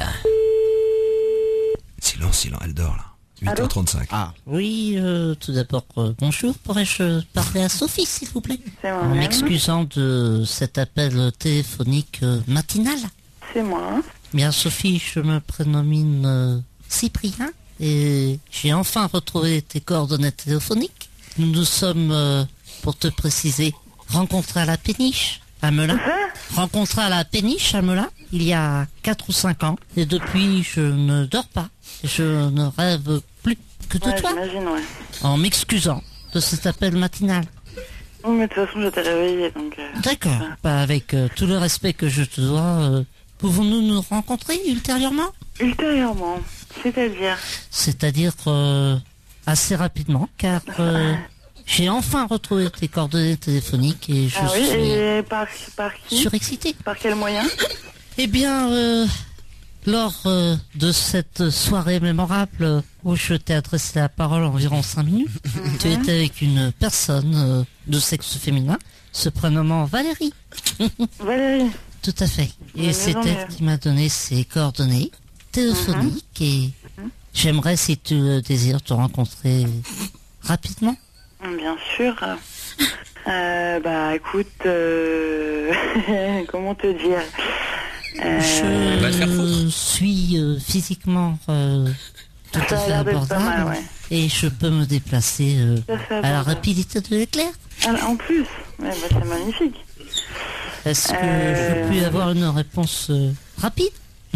Silence, silence, elle dort là. huit heures trente-cinq. Ah. Oui, euh, tout d'abord, euh, bonjour. Pourrais-je parler à Sophie, s'il vous plaît? C'est moi. En m'excusant de cet appel téléphonique euh, matinal. C'est moi. Bien, Sophie, je me prénomine euh, Cyprien et j'ai enfin retrouvé tes coordonnées téléphoniques. Nous nous sommes, euh, pour te préciser, rencontrés à la péniche à Melun. Rencontrés à la péniche à Melun il y a quatre ou cinq ans. Et depuis, je ne dors pas. Je ne rêve plus que de ouais, toi. J'imagine, ouais. En m'excusant de cet appel matinal. Non, mais de toute façon, je t'ai réveillé, donc... Euh, D'accord. Ouais. Bah, avec euh, tout le respect que je te dois, euh, pouvons-nous nous rencontrer ultérieurement? Ultérieurement, c'est-à-dire? C'est-à-dire euh, assez rapidement, car... Euh, j'ai enfin retrouvé tes coordonnées téléphoniques et je ah oui, suis et par, par qui? surexcité. Par quel moyen? Eh bien, euh, lors euh, de cette soirée mémorable où je t'ai adressé la parole environ cinq minutes, mm-hmm. tu étais avec une personne euh, de sexe féminin se prénommant Valérie. Valérie. Tout à fait. Et c'est elle qui m'a donné ses coordonnées téléphoniques mm-hmm. et mm-hmm. j'aimerais, si tu euh, désires, te rencontrer rapidement. Bien sûr. Euh, bah écoute, euh... comment te dire euh... Je suis euh, physiquement euh, tout à fait abordable mal, ouais. Et je peux me déplacer euh, à la rapidité de l'éclair. Ah, en plus, ouais, bah, c'est magnifique. Est-ce que euh... je peux y avoir une réponse euh, rapide?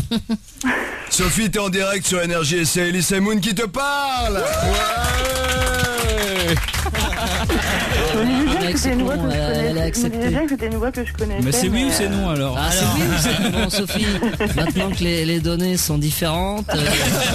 Sophie, t'es en direct sur Énergie et c'est Elise Moon qui te parle. Ouais. Avec son nom, elle, elle, accepté. Mais que c'était une voix que je connaissais. Mais c'est oui ou euh, c'est non alors Ah, c'est oui ou c'est non? Bon, Sophie, maintenant que les, les données sont différentes. euh,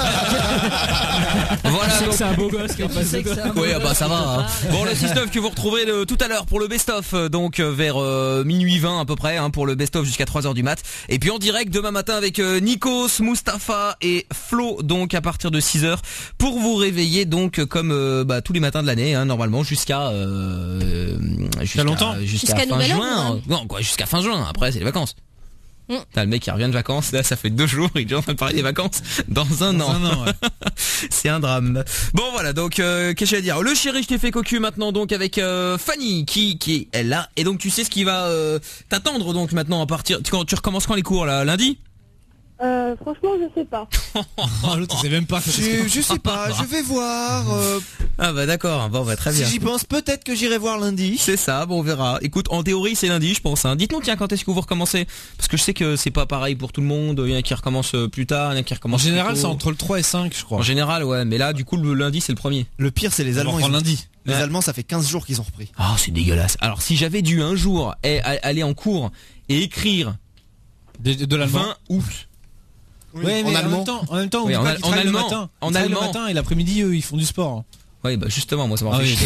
Voilà, Je sais que donc- c'est un beau gosse qui est en je face sais de que toi. c'est un beau Oui, ah bah gosse ça qui va. te Hein. parle. Bon, le six neuf que vous retrouverez euh, tout à l'heure pour le best-of, euh, donc euh, vers euh, minuit vingt à peu près, hein, pour le best-of jusqu'à trois heures du mat. Et puis en direct demain matin avec euh, Nikos, Mustapha et Flo, donc à partir de six heures, pour vous réveiller donc euh, comme euh, bah, tous les matins de l'année, hein, normalement jusqu'à euh, jusqu'à longtemps jusqu'à Jusqu'à fin Nouvel An, juin. ouais. Non, quoi, jusqu'à fin juin. Après, c'est les vacances. Mm. T'as le mec qui revient de vacances, là ça fait deux jours, il est déjà en train de parler des vacances dans un Dans an. un an, ouais. C'est un drame. Bon voilà, donc euh, qu'est-ce que je vais dire? Le chéri, je t'ai fait cocu maintenant donc avec euh, Fanny qui qui est là et donc tu sais ce qui va euh, t'attendre donc maintenant à partir. Tu, quand, tu recommences quand les cours là, lundi? Euh, franchement, je sais pas. Oh, l'autre, c'est même pas. Je, je sais pas, je vais voir. euh, Ah bah d'accord, bon bah très si bien. j'y pense, peut-être que j'irai voir lundi. C'est ça, bon on verra. Écoute, en théorie c'est lundi je pense. Hein. Dites-nous tiens quand est-ce que vous recommencez? Parce que je sais que c'est pas pareil pour tout le monde. Il y en a qui recommencent euh, plus tard, il y en a qui En recommencent général, plus c'est tôt. entre le trois et cinq, je crois. En général ouais, mais là du coup le lundi c'est le premier. Le pire, c'est les On va Allemands. reprendre ils ont- lundi. Les Ouais. Allemands, ça fait quinze jours qu'ils ont repris. Ah c'est dégueulasse. Alors si j'avais dû un jour eh, a- aller en cours et écrire De, de l'allemand. vingt août. Ouais, en mais en allemand. même temps, en même temps, on Oui, dit en pas al- qu'ils en travaillent allemand. le matin. En Ils travaillent allemand. le matin et l'après-midi, eux, ils font du sport. hein. Oui bah justement moi ça m'a Ah fait oui, chier.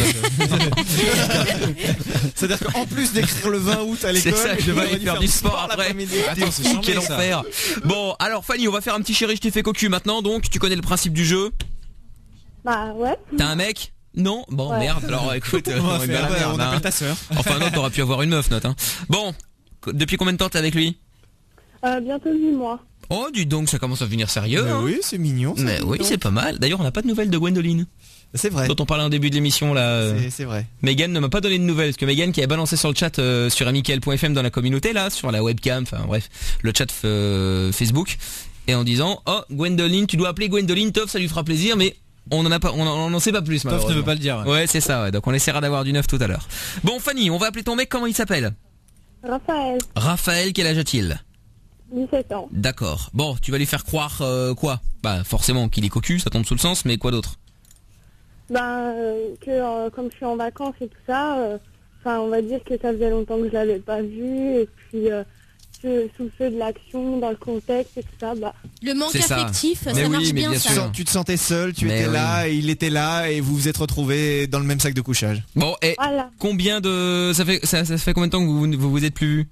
C'est-à-dire qu'en plus d'écrire le vingt août à l'école, C'est ça, je vais aller j'aurais dû faire du sport après. l'après-midi. Attends, c'est Fou, charmé, quel ça. enfer. Bon alors Fanny on va faire un petit chéri je t'ai fait cocu maintenant donc tu connais le principe du jeu. Bah ouais. T'as un mec? Non? Bon Ouais. merde alors écoute On va on est faire, dans la ouais, merde, on hein. appelle ta sœur. Enfin non t'aurais pu avoir une meuf note hein. Bon, qu- depuis combien de temps t'es avec lui? Euh, bientôt huit mois. Oh dis donc ça commence à devenir sérieux Mais hein. oui, c'est mignon. ça. Mais oui c'est pas mal. D'ailleurs on n'a pas de nouvelles de Gwendoline C'est vrai. dont on parlait en début de l'émission là. euh. C'est- C'est vrai. Megan ne m'a pas donné de nouvelles parce que Megan qui a balancé sur le chat euh, sur amical point f m dans la communauté là, sur la webcam, enfin bref, le chat euh, Facebook, et en disant oh Gwendoline, tu dois appeler Gwendoline, Toff ça lui fera plaisir, mais on en a pas, on en, on en sait pas plus. Toff ne malheureusement. veut pas le dire. Ouais. Ouais c'est ça, ouais. Donc on essaiera d'avoir du neuf tout à l'heure. Bon Fanny, on va appeler ton mec, comment il s'appelle? Raphaël, Raphaël, quel âge a-t-il? dix-sept ans. D'accord. Bon, tu vas lui faire croire euh, quoi? Bah forcément qu'il est cocu, ça tombe sous le sens, mais quoi d'autre? Ben, euh, que euh, comme je suis en vacances et tout ça, euh, enfin, on va dire que ça faisait longtemps que je l'avais pas vu, et puis euh, que sous le feu de l'action, dans le contexte et tout ça, bah. Le manque C'est ça. affectif, ça, Mais oui, marche mais bien, bien ça. sûr. Tu te sentais seul, tu Mais étais oui. là, et il était là, et vous vous êtes retrouvés dans le même sac de couchage. Bon, et Voilà. combien de ça fait ça, ça fait combien de temps que vous vous, vous êtes plus vus?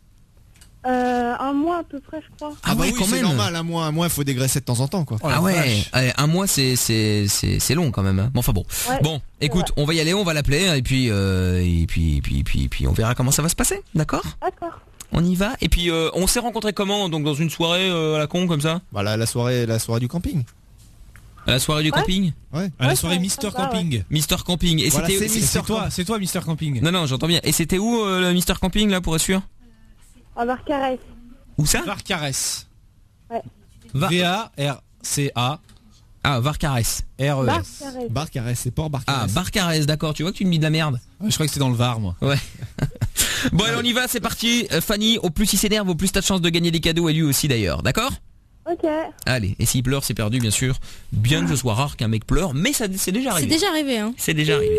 Euh, un mois à peu près, je crois. Ah, bah oui, quand c'est même. normal, un mois, un mois, il faut dégraisser de temps en temps, quoi. Ah ouais, allez, un mois c'est c'est c'est c'est long quand même. Hein. Bon enfin bon. Ouais, bon, écoute, on va y aller, on va l'appeler et puis euh, et puis et puis et puis et puis on verra comment ça va se passer, d'accord? D'accord. On y va. Et puis euh, on s'est rencontrés comment? Donc dans une soirée euh, à la con comme ça? Voilà, la soirée, la soirée du camping. À la soirée du Ouais. camping? Ouais. À la Ouais, soirée ça- Mister ça va, Camping. Mister Camping. Et Voilà, c'était c'est c'est- Mister C'est toi, c'est toi Mister Camping. Non non, j'entends bien. Et c'était où euh, le Mister Camping là pour être sûr? À Barcarès. Où ça? Varcarès. Ouais. Va- V A R C A Ah, Varcarès. R E S. Barcarès. Barcarès, c'est Port Barcarès. Ah, Barcarès, d'accord. Tu vois que tu me dis de la merde. Ouais, je crois que c'était dans le Var, moi. Ouais. Bon, allez, on y va, c'est parti. Euh, Fanny, au plus il s'énerve, au plus t'as de chance de gagner des cadeaux, et lui aussi d'ailleurs, d'accord? Ok. Allez, et s'il pleure, c'est perdu, bien sûr. Bien que ce soit rare qu'un mec pleure, mais ça c'est déjà C'est arrivé. déjà arrivé, hein. C'est déjà arrivé.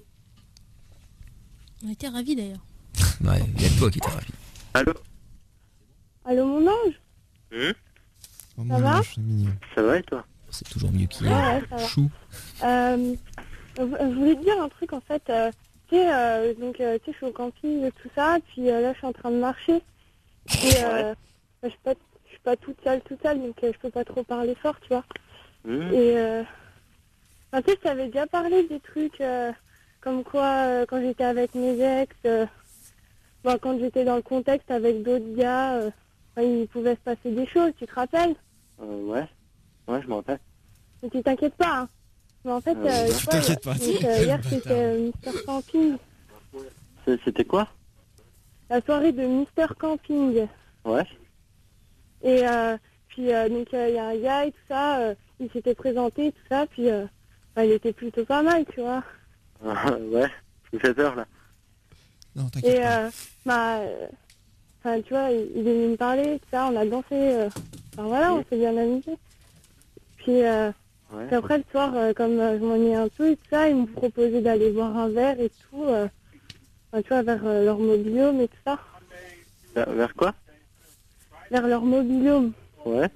On était ravis d'ailleurs. Ouais, il y a que toi qui t'es ravi. Allô Allô, mon ange? Hum Oh, Ça va? c'est mignon. Ça va et toi? C'est toujours mieux qu'il Ouais, ouais, ça va. Chou. Euh, je je voulais te dire un truc en fait. euh, tu sais, euh, donc euh, tu sais, je suis au camping et tout ça, puis euh, là je suis en train de marcher. Et euh, je suis pas, je suis pas toute seule, toute seule, donc euh, je peux pas trop parler fort, tu vois. Hum. Et euh, enfin, tu sais, je t'avais déjà parlé des trucs euh, comme quoi euh, quand j'étais avec mes ex, euh, bon, quand j'étais dans le contexte avec d'autres gars, euh, enfin, il pouvait se passer des choses, tu te rappelles? Euh, ouais. Ouais, je m'en rappelle. Mais tu t'inquiètes pas, hein. Mais en fait, Euh, euh, tu tu vois, t'inquiètes pas. donc, euh, hier c'était euh, Mister Camping, C'est- C'était quoi? la soirée de Mister Camping. Ouais. Et euh, puis euh, donc il y a un gars et tout ça, euh, il s'était présenté tout ça, puis euh, bah, il était plutôt pas mal, tu vois. Ouais. Tu me fais peur là. Non, t'inquiète Et pas. euh, bah, euh, enfin tu vois, il, il est venu me parler, tout ça, on a dansé, euh, enfin voilà, on s'est bien amusé. Puis, euh, Ouais. puis après le soir, euh, comme euh, je m'ennuyais un peu et tout ça, ils m'ont proposé d'aller boire un verre et tout. Euh, enfin, tu vois, vers euh, leur mobil-home et tout ça. Vers, vers quoi? Vers leur mobil-home. Ouais.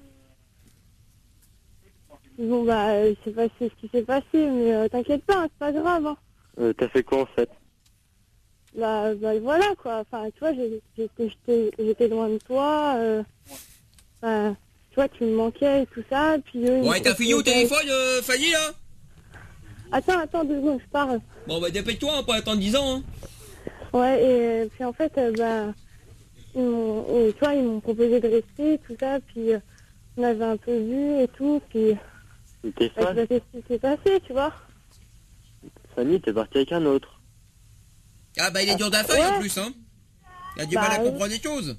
Bon, bah, euh, c'est passé ce qui s'est passé, mais euh, t'inquiète pas, hein, c'est pas grave. Hein. Euh, t'as fait quoi en fait? Bah, bah voilà, quoi. Enfin, tu vois, j'ai- j'étais j'étais- j'étais loin de toi. Euh, enfin, tu vois, tu me manquais et tout ça. Puis eux, Ouais, ils- t'as fini au téléphone, euh, Fanny, là? Attends, attends, deux secondes, je parle. Bon, bah, dépêche-toi, hein, pas attendre dix ans, hein. Ouais, et euh, puis en fait, euh, bah, ils m'ont, euh, tu vois, ils m'ont proposé de rester, tout ça, puis euh, on avait un peu vu et tout, puis T'es bah, fan? tu vois, qu'est-ce qui s'est passé, tu vois. Fanny, t'es parti avec un autre. Ah, bah, il est dur d'un feuille, Ouais. en plus, hein. Il a du Bah, mal à oui. comprendre les choses.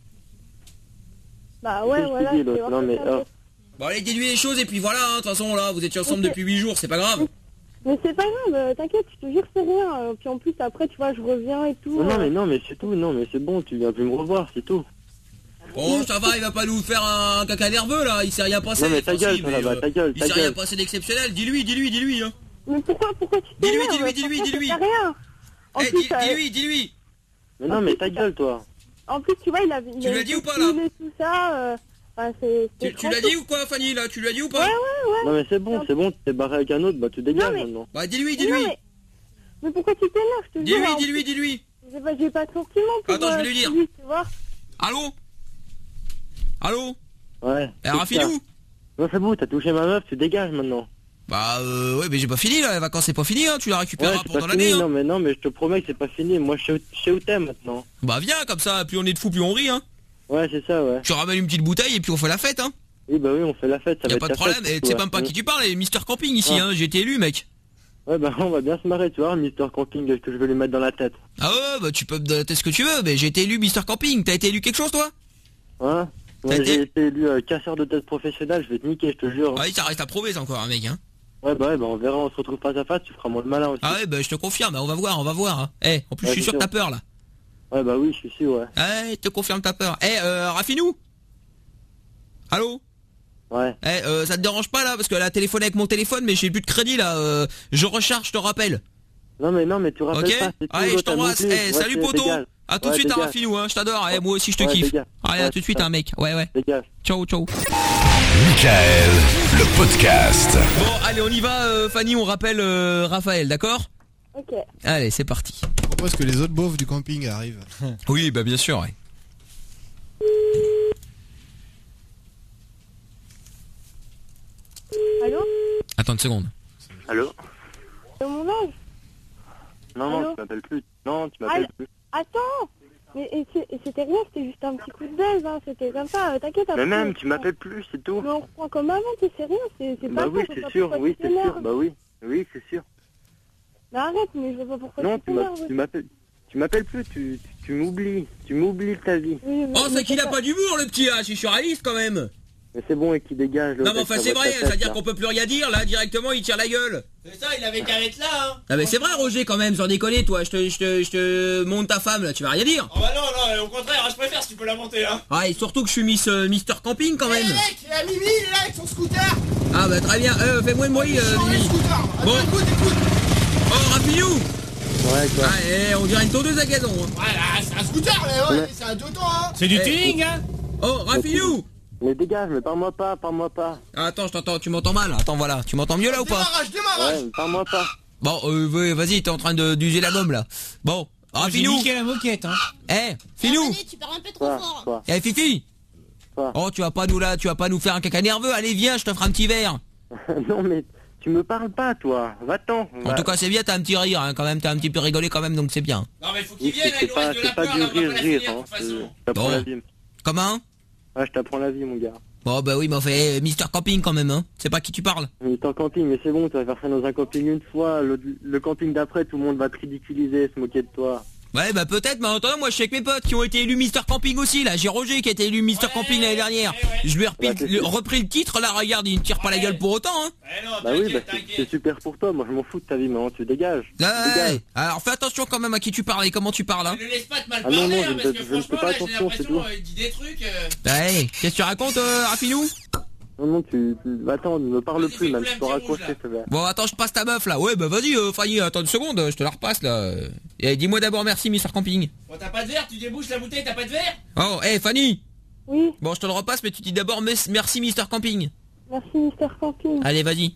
Bah ouais, Qu'est-ce que voilà. je te dis, c'est l'autre? vraiment Non, mais, ça, oh. Bon, allez, déduis les choses, et puis voilà, hein. De toute façon, là, vous étiez ensemble Ok. depuis huit jours, c'est pas grave. Mais c'est pas grave, euh, t'inquiète, je te jure, c'est rien. euh, Puis en plus, après, tu vois, je reviens et tout. Non, non, euh, mais non, mais c'est tout, non, mais c'est bon, tu viens plus me revoir, c'est tout. Oh, ça va, il va pas nous faire un caca nerveux, là. Il s'est rien passé. Non, mais ta Enfin, gueule, si, toi, mais, là-bas, euh, ta gueule, Il ta s'est rien gueule. passé d'exceptionnel. Dis-lui, dis-lui, dis-lui, hein. Mais pourquoi, pourquoi tu Dis-lui, t'énerves? dis-lui, dis-lui, Franchement, dis-lui. ça fait rien. En Eh, plus, dis- euh, dis-lui, dis-lui. Mais non, mais ta gueule, toi. En plus, tu vois, il avait. il Tu lui avait as dit ou pas, postulé là tout ça. euh, Enfin, c'est. c'est Tu, tu l'as tranquille. dit ou quoi, Fanny, là? Tu lui as dit ou pas? Ouais, ouais, ouais. Non, mais c'est bon, c'est bon, t'es barré avec un autre, bah tu dégages mais- maintenant. Bah, dis-lui, Mais dis-lui. non, mais... mais pourquoi tu t'énerves, je te jure. Dis-lui, en dis-lui, plus, dis-lui. J'ai pas, j'ai pas de sentiments pour Attends, je vais euh, lui dire. lui, tu vois. Allô? Allô? Ouais. Eh, Rafinou? Non, c'est bon, t'as touché ma meuf, tu dégages maintenant. Bah, euh, ouais, mais j'ai pas fini, là. Les vacances, c'est pas fini, hein. Tu la récupéreras Ouais, c'est pendant pas l'année, fini, hein. non, mais non, mais je te promets que c'est pas fini. Moi, je sais- je sais où t'es maintenant. Bah, viens, comme ça, plus on est de fous, plus on rit, hein. Ouais, c'est ça, ouais. Tu ramènes une petite bouteille et puis on fait la fête, hein. Oui, bah oui, on fait la fête, ça Y a va pas être de ta problème. fête, Et tu sais ouais. même pas à qui tu parles, et mister Camping ici, Ouais. hein. J'ai été élu, mec. Ouais, bah on va bien se marrer, tu vois, mister Camping, que je vais lui mettre dans la tête. Ah ouais, bah tu peux me donner ce que tu veux, mais j'ai été élu mister Camping. T'as été élu quelque chose, toi? Hein? Ouais, T'as j'ai été- été élu euh, casseur de tête professionnel, je vais te niquer, je te jure. Ah oui, ça reste à prouver, ça, encore, un mec, hein. Ouais, bah ouais, bah on verra, on se retrouve face à face, tu feras moins le malin aussi. Ah ouais, bah je te confirme, on va voir, on va voir. Hein. Eh, en plus, Ouais, je suis c'est sûr que sûr. t'as peur, là. Ouais, bah oui, je suis sûr, ouais. Eh, je te confirme ta peur. Eh, euh, Rafinou? Allô? Ouais. Eh, euh, ça te dérange pas, là? Parce que là, téléphoné avec mon téléphone, mais j'ai plus de crédit, là. Euh, je recharge, je te rappelle. Non, mais non, mais tu rappelles Ok? pas, c'est tout. Allez, je l'autre, t'as t'embrasse. monté. Eh, Ouais, salut, c'est- poto. dégage. À tout de Ouais, suite, à dégage. Rafinou, hein. Je t'adore. Eh, moi aussi, je te Ouais, kiffe. dégage. Allez, à Ouais, tout de suite, c'est un mec. Ouais, ouais. Dégage. Ciao, ciao. Michael, le podcast. Bon, allez, on y va, euh, Fanny. On rappelle euh, Raphaël, d'accord? Ok. Allez, c'est parti. Je propose que les autres beaufs du camping arrivent. Oui, bah bien sûr, ouais. Allô? Attends une seconde. Allô? C'est mon âge? Non, non, Allô? tu m'appelles plus. Non, tu m'appelles Allô? plus. Attends! Mais et c'est- et c'était rien, c'était juste un petit coup de baise, hein. C'était comme ça, euh, t'inquiète. Mais après, même, on tu reprend- m'appelles plus, c'est tout. Mais on reprend comme avant, tu sais, c'est rien, c'est c'est pas Bah oui, ça, je vois c'est pas sûr, pourquoi oui, tu c'est sûr. t'énerves. Bah oui, oui, c'est sûr. Mais arrête, mais je vois pas pourquoi Non, tu tu m'as- t'énerves. tu m'appelles. Tu m'appelles plus, tu, tu, tu m'oublies. Tu m'oublies de ta vie. Oui, mais- Oh, mais c'est qu'il a pas- pas d'humour, le petit, là. Je suis surréaliste, quand même. Mais c'est bon et qui dégage. Non, mais enfin, c'est vrai. C'est-à-dire qu'on peut plus rien dire, là. Directement, il tire la gueule. C'est ça, il avait qu'à être là, hein. Ah, mais c'est vrai, Roger, quand même. Sans déconner, toi. Je te, je te, je te monte ta femme, là. Tu vas rien dire. Oh bah non, non, au contraire, je préfère si tu peux la monter, hein. Ah, et surtout que je suis Miss euh, mister Camping, quand même. mec, la Mimi, il est là avec son scooter. Ah, bah très bien. Euh, fais-moi le bruit, euh, Mimi. Bon. Oh, Rafinou. Ouais, quoi. Ah, eh, on dirait une tondeuse à gazon, hein. Voilà, c'est un scooter, là, ouais, c'est un deux temps, hein. C'est du tuning, hein. Oh, Rafinou. Mais dégage, mais parle-moi pas, parle-moi pas. Ah, attends, je t'entends, tu m'entends mal. Attends, voilà. Tu m'entends mieux, là, ou pas? Ouais, mais parle-moi pas. Bon, euh, ouais, vas-y, t'es en train de d'user la gomme, là. Bon. Ah, J'ai Finou. niqué la moquette, hein. Eh, Finou. Tu parles un peu trop fort. Quoi? Eh, Fifi. Quoi? Oh, tu vas pas nous là, tu vas pas nous faire un caca nerveux. Allez, viens, je te ferai un petit verre. Non, mais tu me parles pas, toi. Va-t'en. En tout cas, c'est bien, t'as un petit rire, hein, quand même, t'as un petit peu rigolé quand même, donc c'est bien. Non, mais faut Oui, qu'il vienne, là, c'est il nous pas, reste de la c'est pas peur, du là, on va rire, pas la rire, finir, de hein. toute façon. Je t'apprends Bon. la vie. Comment? Ouais, je t'apprends la vie, mon gars. Bon, bah oui, mais enfin, eh, mister Camping quand même, hein. C'est pas qui tu parles. Mais t'es en camping, mais c'est bon, tu vas faire ça dans un camping une fois. Le, le camping d'après, tout le monde va te ridiculiser, se moquer de toi. Ouais, bah peut-être, mais en attendant, moi je suis avec mes potes qui ont été élus mister Camping aussi, là. J'ai Roger qui a été élu mister Camping l'année dernière. Je lui ai repris, Ouais, c'est le, sûr. repris le titre, là, regarde, il ne tire pas la gueule pour autant, hein. Bah oui, bah c'est- c'est super pour toi. Moi, je m'en fous de ta vie, mais tu dégages. Ouais, Dégage. ouais. Alors fais attention quand même à qui tu parles et comment tu parles, hein. Ne laisse pas te mal Ah non, parler, non, hein, je ne parce fais- que je ne fais franchement, pas là, j'ai attention, c'est l'impression, tout. euh, il dit des trucs. euh, Bah, hey, qu'est-ce que tu racontes, euh, Rafinou? Non, non, tu... tu- Attends, ne me parle plus, même, tu peux raccrocher, s'il te plaît. Bon, attends, je passe ta meuf là. Ouais, bah vas-y, euh, Fanny, attends une seconde, je te la repasse là. Et dis-moi d'abord merci, Mister Camping. Bon, t'as pas de verre, tu débouches la bouteille, t'as pas de verre? Oh, hey Fanny. Oui. Bon, je te le repasse, mais tu dis d'abord mes- merci, Mister Camping. Merci, Mister Camping. Allez, vas-y.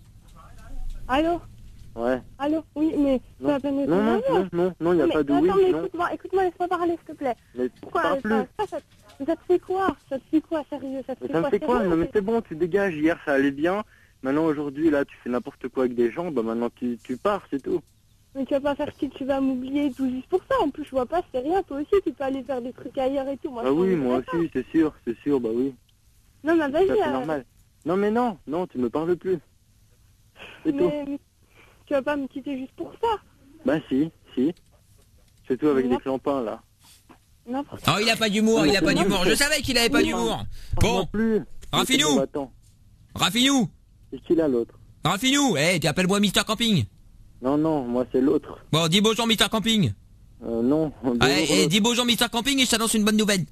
Allô? Ouais. Allô? Oui, mais c'est la peine de Non, non, non, non, non, y a mais, pas de attends, oui, mais non. écoute-moi, écoute-moi, laisse-moi parler, s'il te plaît. Mais Pourquoi parle ça, plus. ça, ça, ça te fait quoi? Ça te fait quoi, sérieux? Ça te Mais fait ça me quoi, fait quoi? sérieux Non, mais c'est bon, tu dégages. Hier, ça allait bien. Maintenant, aujourd'hui, là, tu fais n'importe quoi avec des gens. Bah, maintenant, tu, tu pars, c'est tout. Mais tu vas pas faire style, tu vas m'oublier et tout juste pour ça. En plus, je vois pas, c'est rien. Toi aussi, tu peux aller faire des trucs ailleurs et tout. Moi, Bah je oui, t'en moi voudrais pas. aussi, c'est sûr, c'est sûr, bah oui. Non, mais vas-y. Ça, c'est euh, normal. Non, mais non, non, tu me parles plus. C'est tout. mais, mais tu vas pas me quitter juste pour ça. Bah si, si. C'est tout avec Non. des clampins, là. N'importe Oh, il a pas d'humour, il a pas d'humour. Je savais qu'il avait pas d'humour. Bon, plus. Raffinou. Attends. Raffinou. C'est qui là, l'autre? Raffinou, eh, tu appelles-moi Mister Camping. Non, non, moi, c'est l'autre. Bon, dis bonjour Mister Camping. Euh, non. Allez, eh, dis bonjour Mister Camping et je t'annonce une bonne nouvelle.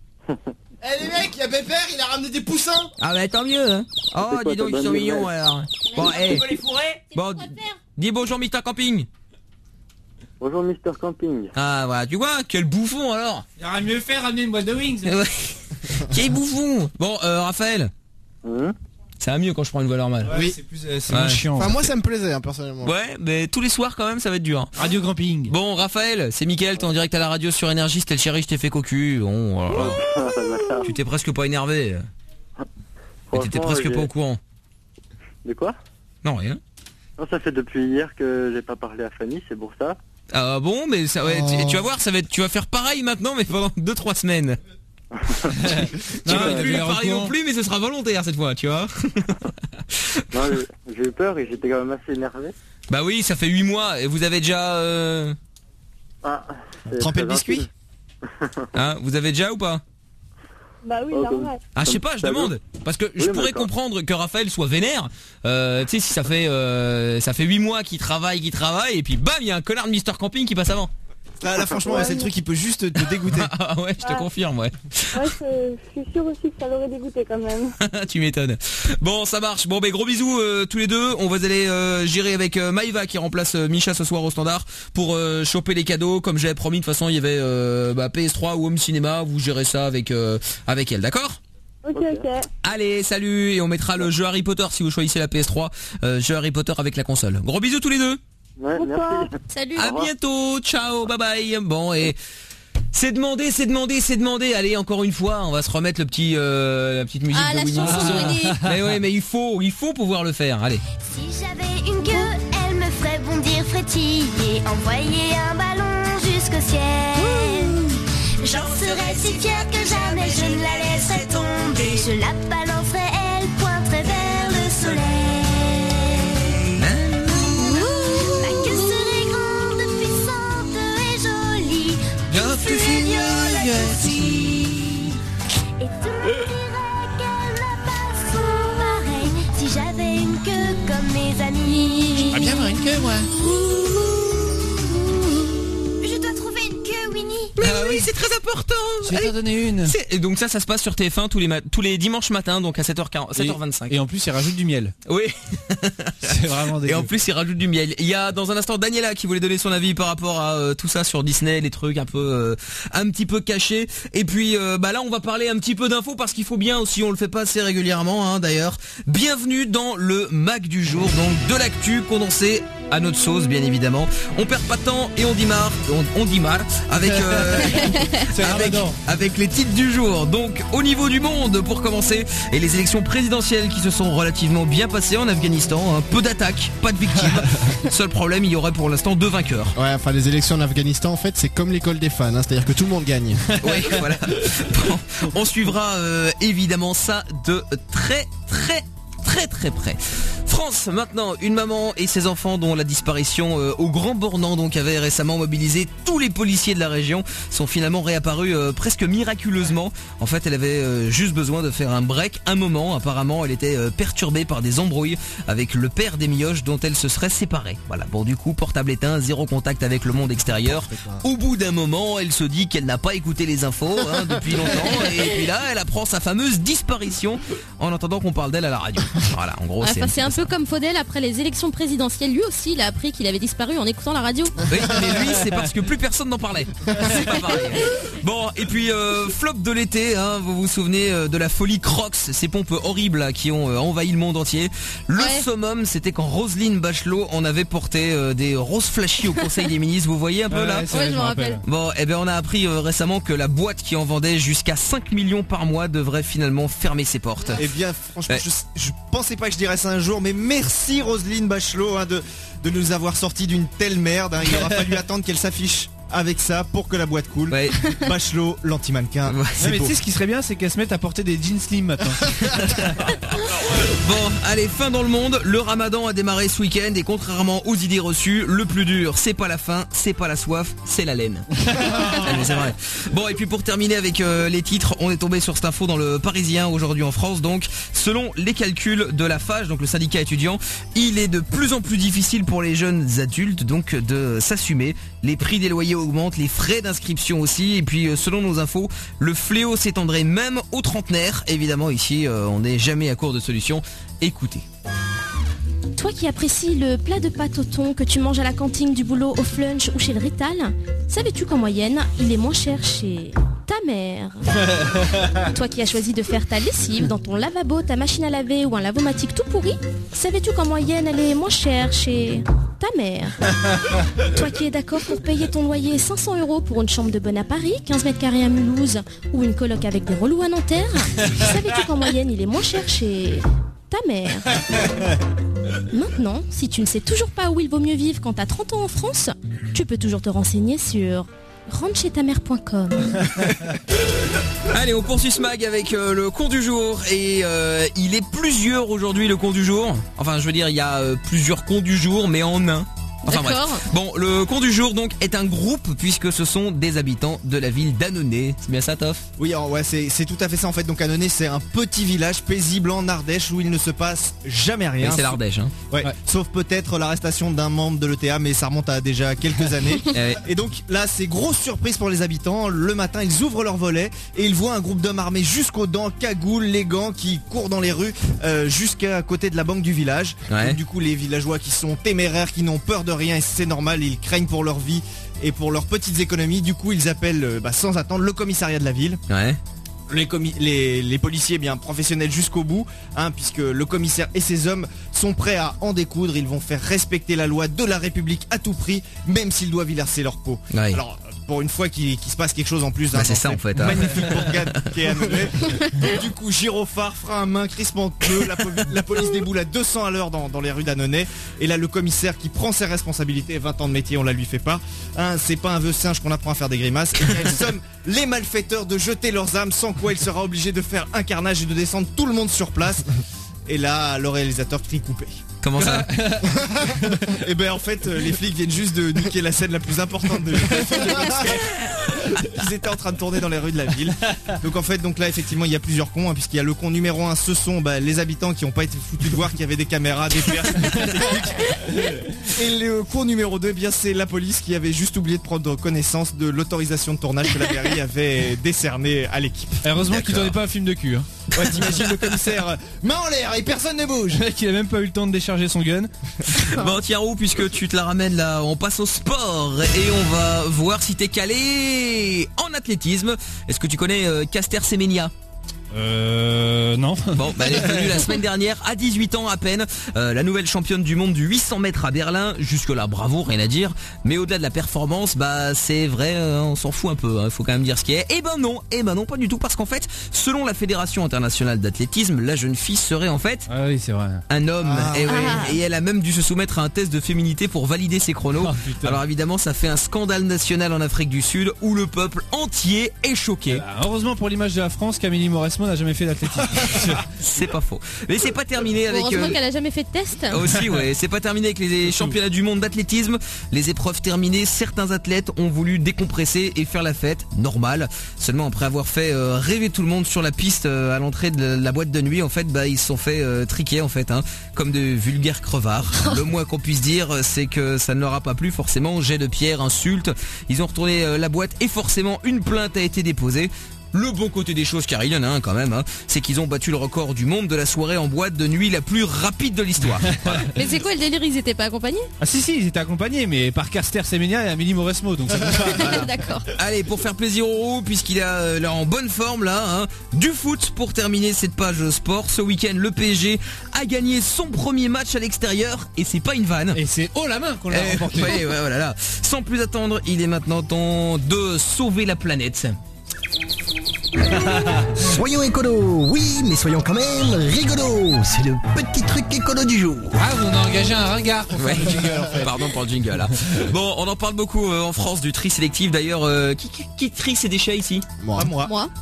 Eh les mecs, y'a Pépère, il a ramené des poussins. Ah bah tant mieux, hein. Oh, C'est quoi dis donc, ta ils sont bonne mignons nouvelle? alors. Bon, eh. Tu peux les fourrer? Bon, dis bonjour Mister Camping. Bonjour, Mister Camping. Ah voilà, tu vois, quel bouffon alors. Il aurait mieux fait ramener une boîte de wings. Ouais. Quel bouffon. Bon, euh, Raphaël. Hum Ça va mieux quand je prends une voix normale. Ouais, c'est plus, euh, c'est Ouais. moins chiant. Enfin, moi, ça me plaisait, hein, personnellement. Ouais, mais tous les soirs quand même, ça va être dur. hein. Radio Camping. Bon, Raphaël, c'est Mickaël, t'es en direct à la radio sur Énergie, c'était le chéri, je t'ai fait cocu. Bon, voilà. Tu t'es presque pas énervé. Mais t'étais Franchement, presque j'ai- pas au courant. De quoi? Non, rien. Non, ça fait depuis hier que j'ai pas parlé à Fanny, c'est pour ça. Ah bon, mais ça, ouais, tu, tu vas voir, ça va être, tu vas faire pareil maintenant, mais pendant deux trois semaines. tu Non, vas il plus avait l'air au parler non courant. plus, mais ce sera volontaire cette fois, tu vois. Non, j'ai- j'ai eu peur et j'étais quand même assez énervé. Bah oui, ça fait huit mois et vous avez déjà, euh... Ah, c'est Trempé le très biscuit gentil. hein, vous avez déjà ou pas? Bah oui, Oh, normal. Ah, je sais pas, je Ça demande. veut. Parce que je Oui, mais pourrais quand- comprendre que Raphaël soit vénère. Euh, tu sais, si ça fait, euh, ça fait huit mois qu'il travaille, qu'il travaille, et puis bam, il y a un connard de Mister Camping qui passe avant. Là, là franchement, ouais, c'est le truc qui peut juste te dégoûter. Ah ouais, je te Ah. confirme, ouais. Ouais, je, je suis sûr aussi que ça l'aurait dégoûté quand même. Tu m'étonnes. Bon, ça marche. Bon, ben gros bisous euh, tous les deux. On va aller euh, gérer avec euh, Maïva qui remplace euh, Micha ce soir au standard pour euh, choper les cadeaux. Comme j'avais promis, de toute façon, il y avait euh, bah, P S trois ou Home Cinéma. Vous gérez ça avec euh, avec elle, d'accord? Ok, ok. Allez, salut, et on mettra le jeu Harry Potter si vous choisissez la P S trois, euh, jeu Harry Potter avec la console. Gros bisous tous les deux. Ouais, merci. Salut. À bientôt, ciao, bye bye. Bon, et c'est demandé, c'est demandé, c'est demandé. Allez, encore une fois, on va se remettre le petit, euh, la petite musique Ah, de la Winnie. chanson de Winnie. Mais ouais, mais il faut, il faut pouvoir le faire. Allez. Si j'avais une queue, elle me ferait bondir, frétiller, envoyer un ballon jusqu'au ciel. J'en serais si fière que jamais je ne la laisserais tomber. Je la balancerais, elle pointerait vers le soleil. Ouh, ma queue serait grande, puissante et jolie. Bien plus violette aussi. Et tout le monde dirait qu'elle n'a pas son pareil. Si j'avais une queue comme mes amis. Ah bien avoir une queue, moi. Je dois trouver une queue, Winnie. Mais oui, c'est très important. Je vais t'en donner une. C'est- Et donc ça, ça se passe sur T F un tous les ma- tous les dimanches matins, donc à sept heures quarante, sept heures vingt-cinq. Et en plus, il rajoute du miel. Oui. C'est vraiment Et dégueu. en plus, il rajoute du miel. Il y a dans un instant Daniela qui voulait donner son avis par rapport à euh, tout ça sur Disney, les trucs un peu, euh, un petit peu cachés. Et puis, euh, bah là, on va parler un petit peu d'infos parce qu'il faut bien aussi, on le fait pas assez régulièrement, hein, d'ailleurs. Bienvenue dans le Mac du jour, donc de l'actu condensé à notre sauce, bien évidemment. On perd pas de temps et on démarre, on, on démarre avec, euh, avec, avec les titres du jour. Donc, au niveau du monde, pour commencer, et les élections présidentielles qui se sont relativement bien passées en Afghanistan. Hein, peu d'attaques, pas de victimes. Seul problème, il y aurait pour l'instant deux vainqueurs. Ouais, enfin les élections en Afghanistan en fait c'est comme l'école des fans, hein, c'est-à-dire que tout le monde gagne. Oui, voilà. Bon, on suivra euh, évidemment ça de très très très très près. France maintenant, une maman et ses enfants dont la disparition euh, au Grand Bornand donc avait récemment mobilisé tous les policiers de la région sont finalement réapparus euh, presque miraculeusement. En fait, elle avait euh, juste besoin de faire un break un moment. Apparemment, elle était euh, perturbée par des embrouilles avec le père des mioches dont elle se serait séparée. Voilà. Bon, du coup, portable éteint, zéro contact avec le monde extérieur. Au bout d'un moment, elle se dit qu'elle n'a pas écouté les infos hein, depuis longtemps et puis là, elle apprend sa fameuse disparition en entendant qu'on parle d'elle à la radio. Voilà, en gros, Ouais, c'est, enfin, c'est un peu comme Faudel après les élections présidentielles. Lui aussi, il a appris qu'il avait disparu en écoutant la radio. Oui, mais lui, c'est parce que plus personne n'en parlait. C'est pas pareil. Bon, et puis euh, flop de l'été, hein, vous vous souvenez euh, de la folie Crocs, ces pompes horribles là, qui ont euh, envahi le monde entier. Le Ouais. summum, c'était quand Roselyne Bachelot en avait porté euh, des roses flashy au Conseil des ministres. Vous voyez un peu Ouais, là ouais, c'est vrai, Ouais, je je me me rappelle. rappelle. Bon, eh ben on a appris euh, récemment que la boîte qui en vendait jusqu'à cinq millions par mois devrait finalement fermer ses portes. Eh bien, franchement, Ouais. je, je pensais pas que je dirais ça un jour, mais merci Roselyne Bachelot hein, de, de nous avoir sorti d'une telle merde. hein. Il aura fallu attendre qu'elle s'affiche avec ça pour que la boîte coule. Ouais. Bachelot, l'anti-mannequin. Non, c'est mais beau. tu sais ce qui serait bien, c'est qu'elle se mette à porter des jeans slim maintenant. Bon, allez, fin dans le monde. Le ramadan a démarré ce week-end et contrairement aux idées reçues, le plus dur, c'est pas la faim, c'est pas la soif, c'est la laine. Ah, mais c'est vrai. Bon, et puis pour terminer avec euh, les titres, on est tombé sur cette info dans le Parisien aujourd'hui en France. Donc, selon les calculs de la F A G, donc le syndicat étudiant, il est de plus en plus difficile pour les jeunes adultes donc de s'assumer. Les prix des loyers augmentent, les frais d'inscription aussi. Et puis, euh, selon nos infos, le fléau s'étendrait même aux trentenaires. Évidemment, ici, euh, on n'est jamais à court de solutions. Écoutez. Toi qui apprécies le plat de pâte au thon que tu manges à la cantine du boulot, au flunch ou chez le Rital, savais-tu qu'en moyenne, il est moins cher chez ta mère? Toi qui as choisi de faire ta lessive dans ton lavabo, ta machine à laver ou un lavomatique tout pourri, savais-tu qu'en moyenne, elle est moins chère chez ta mère? Toi qui es d'accord pour payer ton loyer cinq cents euros pour une chambre de bonne à Paris, quinze mètres carrés à Mulhouse ou une coloc avec des relous à Nanterre, savais-tu qu'en moyenne, il est moins cher chez ta mère? Maintenant, si tu ne sais toujours pas où il vaut mieux vivre quand t'as trente ans en France, tu peux toujours te renseigner sur rentre chez ta mère point com. Allez, on poursuit ce mag avec euh, le con du jour. Et euh, il est plusieurs aujourd'hui le con du jour. Enfin, je veux dire, il y a euh, plusieurs cons du jour, mais en un. Enfin D'accord. bref. Bon, le con du jour donc est un groupe puisque ce sont des habitants de la ville d'Annonay. C'est bien ça, Toff? Oui, alors, ouais, c'est c'est tout à fait ça en fait. Donc Annonay, c'est un petit village paisible en Ardèche où il ne se passe jamais rien. Oui, c'est l'Ardèche, hein. Ouais. Sauf peut-être l'arrestation d'un membre de l'E T A, mais ça remonte à déjà quelques années. Ouais. Et donc là, c'est grosse surprise pour les habitants. Le matin, ils ouvrent leur volet et ils voient un groupe d'hommes armés jusqu'aux dents, cagoules, les gants, qui courent dans les rues euh, jusqu'à côté de la banque du village. Ouais. Donc, du coup, les villageois qui sont téméraires, qui n'ont peur de rien, et c'est normal, ils craignent pour leur vie et pour leurs petites économies. Du coup, ils appellent euh, bah, sans attendre le commissariat de la ville. Ouais. Les, commis- les, les policiers bien professionnels jusqu'au bout, hein, puisque le commissaire et ses hommes sont prêts à en découdre. Ils vont faire respecter la loi de la République à tout prix, même s'ils doivent y verser leur peau. Ouais. Alors, pour une fois qu'il qu'il se passe quelque chose en plus, Bah, hein, c'est dans ça, cette en fait, hein. magnifique bourgade qui est Annonay. Donc, du coup, gyrophare, frein à main, crispement de pneus, la, po- la police déboule à deux cents à l'heure dans, dans les rues d'Annonay. Et là, le commissaire qui prend ses responsabilités, vingt ans de métier, on la lui fait pas. Hein, c'est pas un vœu singe qu'on apprend à faire des grimaces. Et bien, il somme les malfaiteurs de jeter leurs armes, sans quoi il sera obligé de faire un carnage et de descendre tout le monde sur place. Et là, le réalisateur crie coupé. Comment ça? Et ben en fait, euh, les flics viennent juste de niquer la scène la plus importante de de Ils étaient en train de tourner dans les rues de la ville. Donc en fait, donc là effectivement il y a plusieurs cons, hein, puisqu'il y a le con numéro un, ce sont bah, les habitants qui n'ont pas été foutus de voir qu'il y avait des caméras, des perches, des techniques. Et le con numéro deux, bien c'est la police qui avait juste oublié de prendre connaissance de l'autorisation de tournage que la mairie avait décernée à l'équipe. Heureusement qu'il donnait pas un film de cul. Hein. Ouais, t'imagines le commissaire, euh, main en l'air et personne ne bouge. Le mec, il a même pas eu le temps de décharger son gun. Bon tiens, Roux, puisque tu te la ramènes là, on passe au sport et on va voir si t'es calé en athlétisme. Est-ce que tu connais euh, Caster Semenya? Euh... Non. Bon, bah, elle est venue la semaine dernière à dix-huit ans à peine, euh, la nouvelle championne du monde du huit cents mètres à Berlin. Jusque là, bravo, rien à dire. Mais au-delà de la performance, bah c'est vrai, euh, on s'en fout un peu, il hein, faut quand même dire ce qui est. Et ben non, et ben non, pas du tout, parce qu'en fait, selon la Fédération internationale d'athlétisme, la jeune fille serait en fait ah oui, c'est vrai. un homme. Ah. Et, ouais, Ah. et elle a même dû se soumettre à un test de féminité pour valider ses chronos. Oh, putain. Alors évidemment, ça fait un scandale national en Afrique du Sud où le peuple entier est choqué. Ah, heureusement pour l'image de la France qu'Amélie Mauresmo Mauresmo n'a jamais fait d'athlétisme. C'est pas faux. Mais c'est pas terminé avec. Heureusement euh, qu'elle a jamais fait de test. Aussi, ouais, c'est pas terminé avec les championnats du monde d'athlétisme. Les épreuves terminées, certains athlètes ont voulu décompresser et faire la fête, normal. Seulement après avoir fait euh, rêver tout le monde sur la piste euh, à l'entrée de la boîte de nuit, en fait, bah ils se sont fait euh, triquer en fait, hein, comme de vulgaires crevards. Le moins qu'on puisse dire, c'est que ça ne leur a pas plu forcément. Jet de pierre, insultes. Ils ont retourné euh, la boîte et forcément une plainte a été déposée. Le bon côté des choses, car il y en a un quand même, hein, c'est qu'ils ont battu le record du monde de la soirée en boîte de nuit la plus rapide de l'histoire. Voilà. Mais c'est quoi le délire? Ils étaient pas accompagnés? Ah si si, ils étaient accompagnés, mais par Carster Semenya et Amélie Mauresmo, donc ça compte pas. Voilà. D'accord. Allez, pour faire plaisir aux roues, puisqu'il est euh, là en bonne forme là, hein, du foot pour terminer cette page sport. Ce week-end, le P S G a gagné son premier match à l'extérieur et c'est pas une vanne. Et c'est haut la main qu'on l'a Eh, remporté. ouais, ouais, voilà, là. Sans plus attendre, il est maintenant temps de sauver la planète. Soyons écolos, oui, mais soyons quand même rigolos. C'est le petit truc écolo du jour. Ah, on a engagé un ringard pour Ouais. faire le jingle en fait. Pardon pour le jingle là. Bon, on en parle beaucoup euh, en France du tri sélectif. D'ailleurs, euh, qui, qui, qui trie ses déchets ici? Moi. Pas moi. Moi.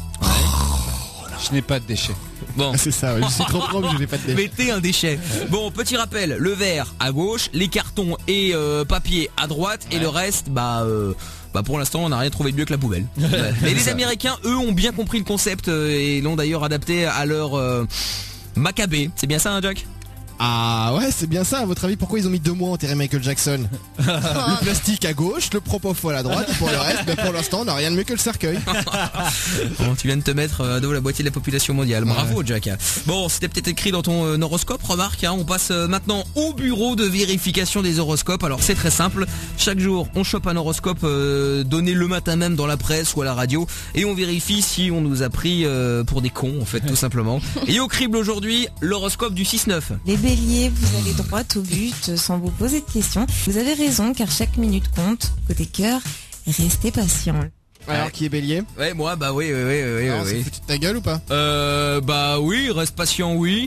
Je n'ai pas de déchets. Bon. C'est ça, ouais, je suis trop propre, je n'ai pas de déchets. Mettez un déchet. Bon, petit rappel, le verre à gauche, les cartons et euh, papier à droite, et le reste, bah... Euh, Bah pour l'instant on n'a rien trouvé de mieux que la poubelle. Mais les Américains eux ont bien compris le concept euh, et l'ont d'ailleurs adapté à leur euh, Maccabée. C'est bien ça hein, Jack? Ah ouais, c'est bien ça. À votre avis, pourquoi ils ont mis deux mois à enterrer Michael Jackson? Le plastique à gauche, le propofol à droite, et pour le reste, bah, pour l'instant, on n'a rien de mieux que le cercueil. Bon, tu viens de te mettre à dos la moitié de la population mondiale. Bravo Jack. Bon, c'était peut-être écrit dans ton euh, horoscope, remarque, hein, on passe euh, maintenant au bureau de vérification des horoscopes. Alors c'est très simple, chaque jour on chope un horoscope euh, donné le matin même dans la presse ou à la radio et on vérifie si on nous a pris euh, pour des cons en fait tout simplement. Et au crible aujourd'hui, l'horoscope du six neuf. Les béliers, vous allez droit au but sans vous poser de questions. Vous avez raison car chaque minute compte. Côté cœur, restez patient. Alors qui est bélier? Ouais, moi bah oui oui oui oui Alors, oui. c'est foutu de ta gueule ou pas? Euh bah oui, reste patient oui.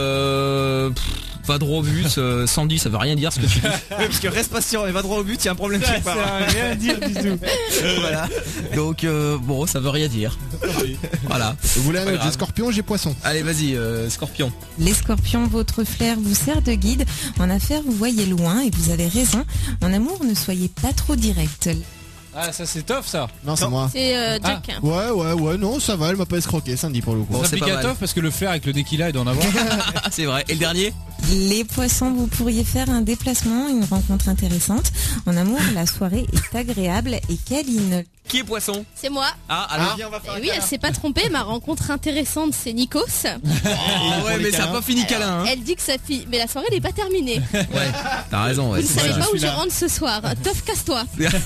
Euh pff, va droit au but, euh, Sandy ça veut rien dire ce que tu dis. Ouais, parce que reste patient et va droit au but, il y a un problème quelque part. Ça veut rien dire du tout. Voilà. Donc euh, bon, ça veut rien dire. Voilà. Vous voulez un Pas autre? J'ai grave. scorpion, j'ai poisson. Allez, vas-y, euh, Scorpion. Les scorpions, votre flair vous sert de guide. En affaires, vous voyez loin et vous avez raison. En amour, ne soyez pas trop direct. Ah, ça c'est tough ça. Non, c'est moi. C'est euh, Jack. Ah. Ouais, ouais, ouais, non, ça va, elle m'a pas escroqué, Sandy pour le coup. Bon, ça c'est pique pas à mal. tough parce que le flair avec le Dequila il doit en avoir. C'est vrai. Et le dernier? Les poissons, vous pourriez faire un déplacement, une rencontre intéressante. En amour, la soirée est agréable et câline. Qui est Poisson? C'est moi. Ah, alors Viens, on va faire Eh un oui, elle câlin. s'est pas trompée. Ma rencontre intéressante, c'est Nikos. Oh, ouais, mais ça a pas fini câlin, hein. Elle dit que sa fille. Mais la soirée n'est pas terminée. Ouais, t'as raison, ouais. Vous ne c'est savez ça. pas où je rentre ce soir. Tof, casse-toi.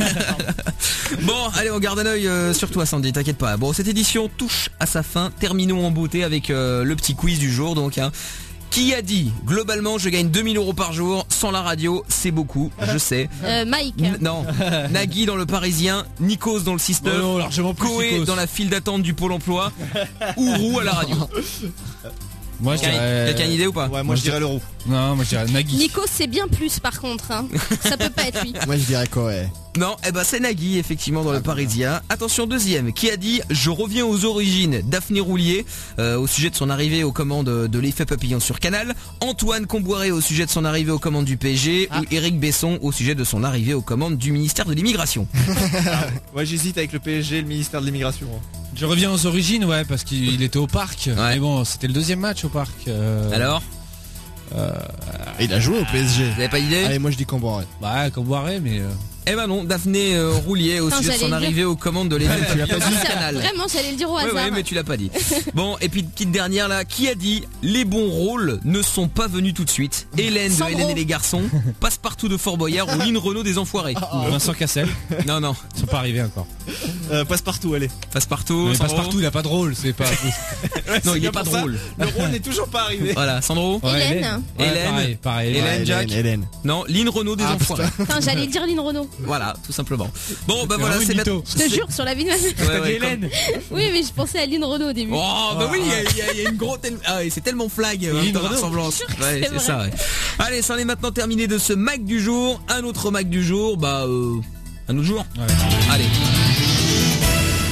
Bon, allez, on garde un œil euh, sur toi, Sandy, t'inquiète pas. Bon, cette édition touche à sa fin. Terminons en beauté avec euh, le petit quiz du jour, donc, hein. Qui a dit globalement je gagne deux mille euros par jour sans la radio, c'est beaucoup, je sais. Euh, Mike. N- non, Nagui dans le Parisien, Nikos dans le six neuf, Oh non, largement plus Koé Nikos. dans la file d'attente du Pôle Emploi, ou Roux à la radio. Moi je Quelqu'un dirais. quelqu'un a une idée ou pas? Ouais, moi je dirais l'euro. Non, moi je dirais Nagui. Nikos, c'est bien plus par contre. Hein. Ça peut pas être lui. Moi, je dirais quoi, ouais. Non, eh ben c'est Nagui effectivement dans le Parisien. Attention, deuxième, qui a dit je reviens aux origines, Daphné Roulier euh, au sujet de son arrivée aux commandes de l'effet papillon sur Canal, Antoine Comboiré au sujet de son arrivée aux commandes du P S G ou Éric Besson au sujet de son arrivée aux commandes du ministère de l'immigration. Ouais, j'hésite avec le P S G et le ministère de l'immigration. Je reviens aux origines, ouais, parce qu'il était au parc. Mais bon, c'était le deuxième match au parc. euh, Alors euh, Il a joué au P S G. Vous avez pas d'idée? Allez, moi je dis Comboiré. Bah, Comboiré, mais. euh, Eh ben non, Daphné euh, Roulier au Putain, sujet de son j'allais le arrivée dire. aux commandes de l'effet Tu l'as pas papillon dit. sur Canal. Vraiment, j'allais le dire au Ouais, hasard. ouais, mais tu l'as pas dit. Bon, et puis petite dernière là, qui a dit les bons rôles ne sont pas venus tout de suite? Hélène de Sandro. Hélène et les garçons, Passepartout de Fort Boyard ou Lynn Renault des Enfoirés. Vincent Cassel. Non, non, Ils sont pas arrivés encore. Euh, passe partout, allez. Passepartout. Mais Sandro. Passe-Partout, il a pas de rôle, c'est pas. Non, il bien est pas pour ça. drôle. Le rôle n'est toujours pas arrivé. Voilà, Sandro. Ouais, Hélène. Ouais, Hélène. Pareil, pareil. Hélène, Ouais, Jack. Hélène. Non, Lynn Renault des Ah, Enfoirés. Putain, j'allais dire Lynn Renault. Voilà, tout simplement. Bon, bah C'est voilà, vraiment c'est une maintenant. mytho. Je te jure, sur la vie de ma mère. Ouais, ouais, Hélène. Oui, mais je pensais à Lynn Renault au début. Oh bah oui, il y a- il y, a- il y a une grosse tel- ah, ouais, c'est tellement flag euh, Lynn dans la Renault. ressemblance. Je suis sûre que Ouais, c'est c'est vrai. ça. Ouais. Allez, ça en est maintenant terminé de ce Mac du jour. Un autre Mac du jour, bah euh, un autre jour. Ouais. Allez.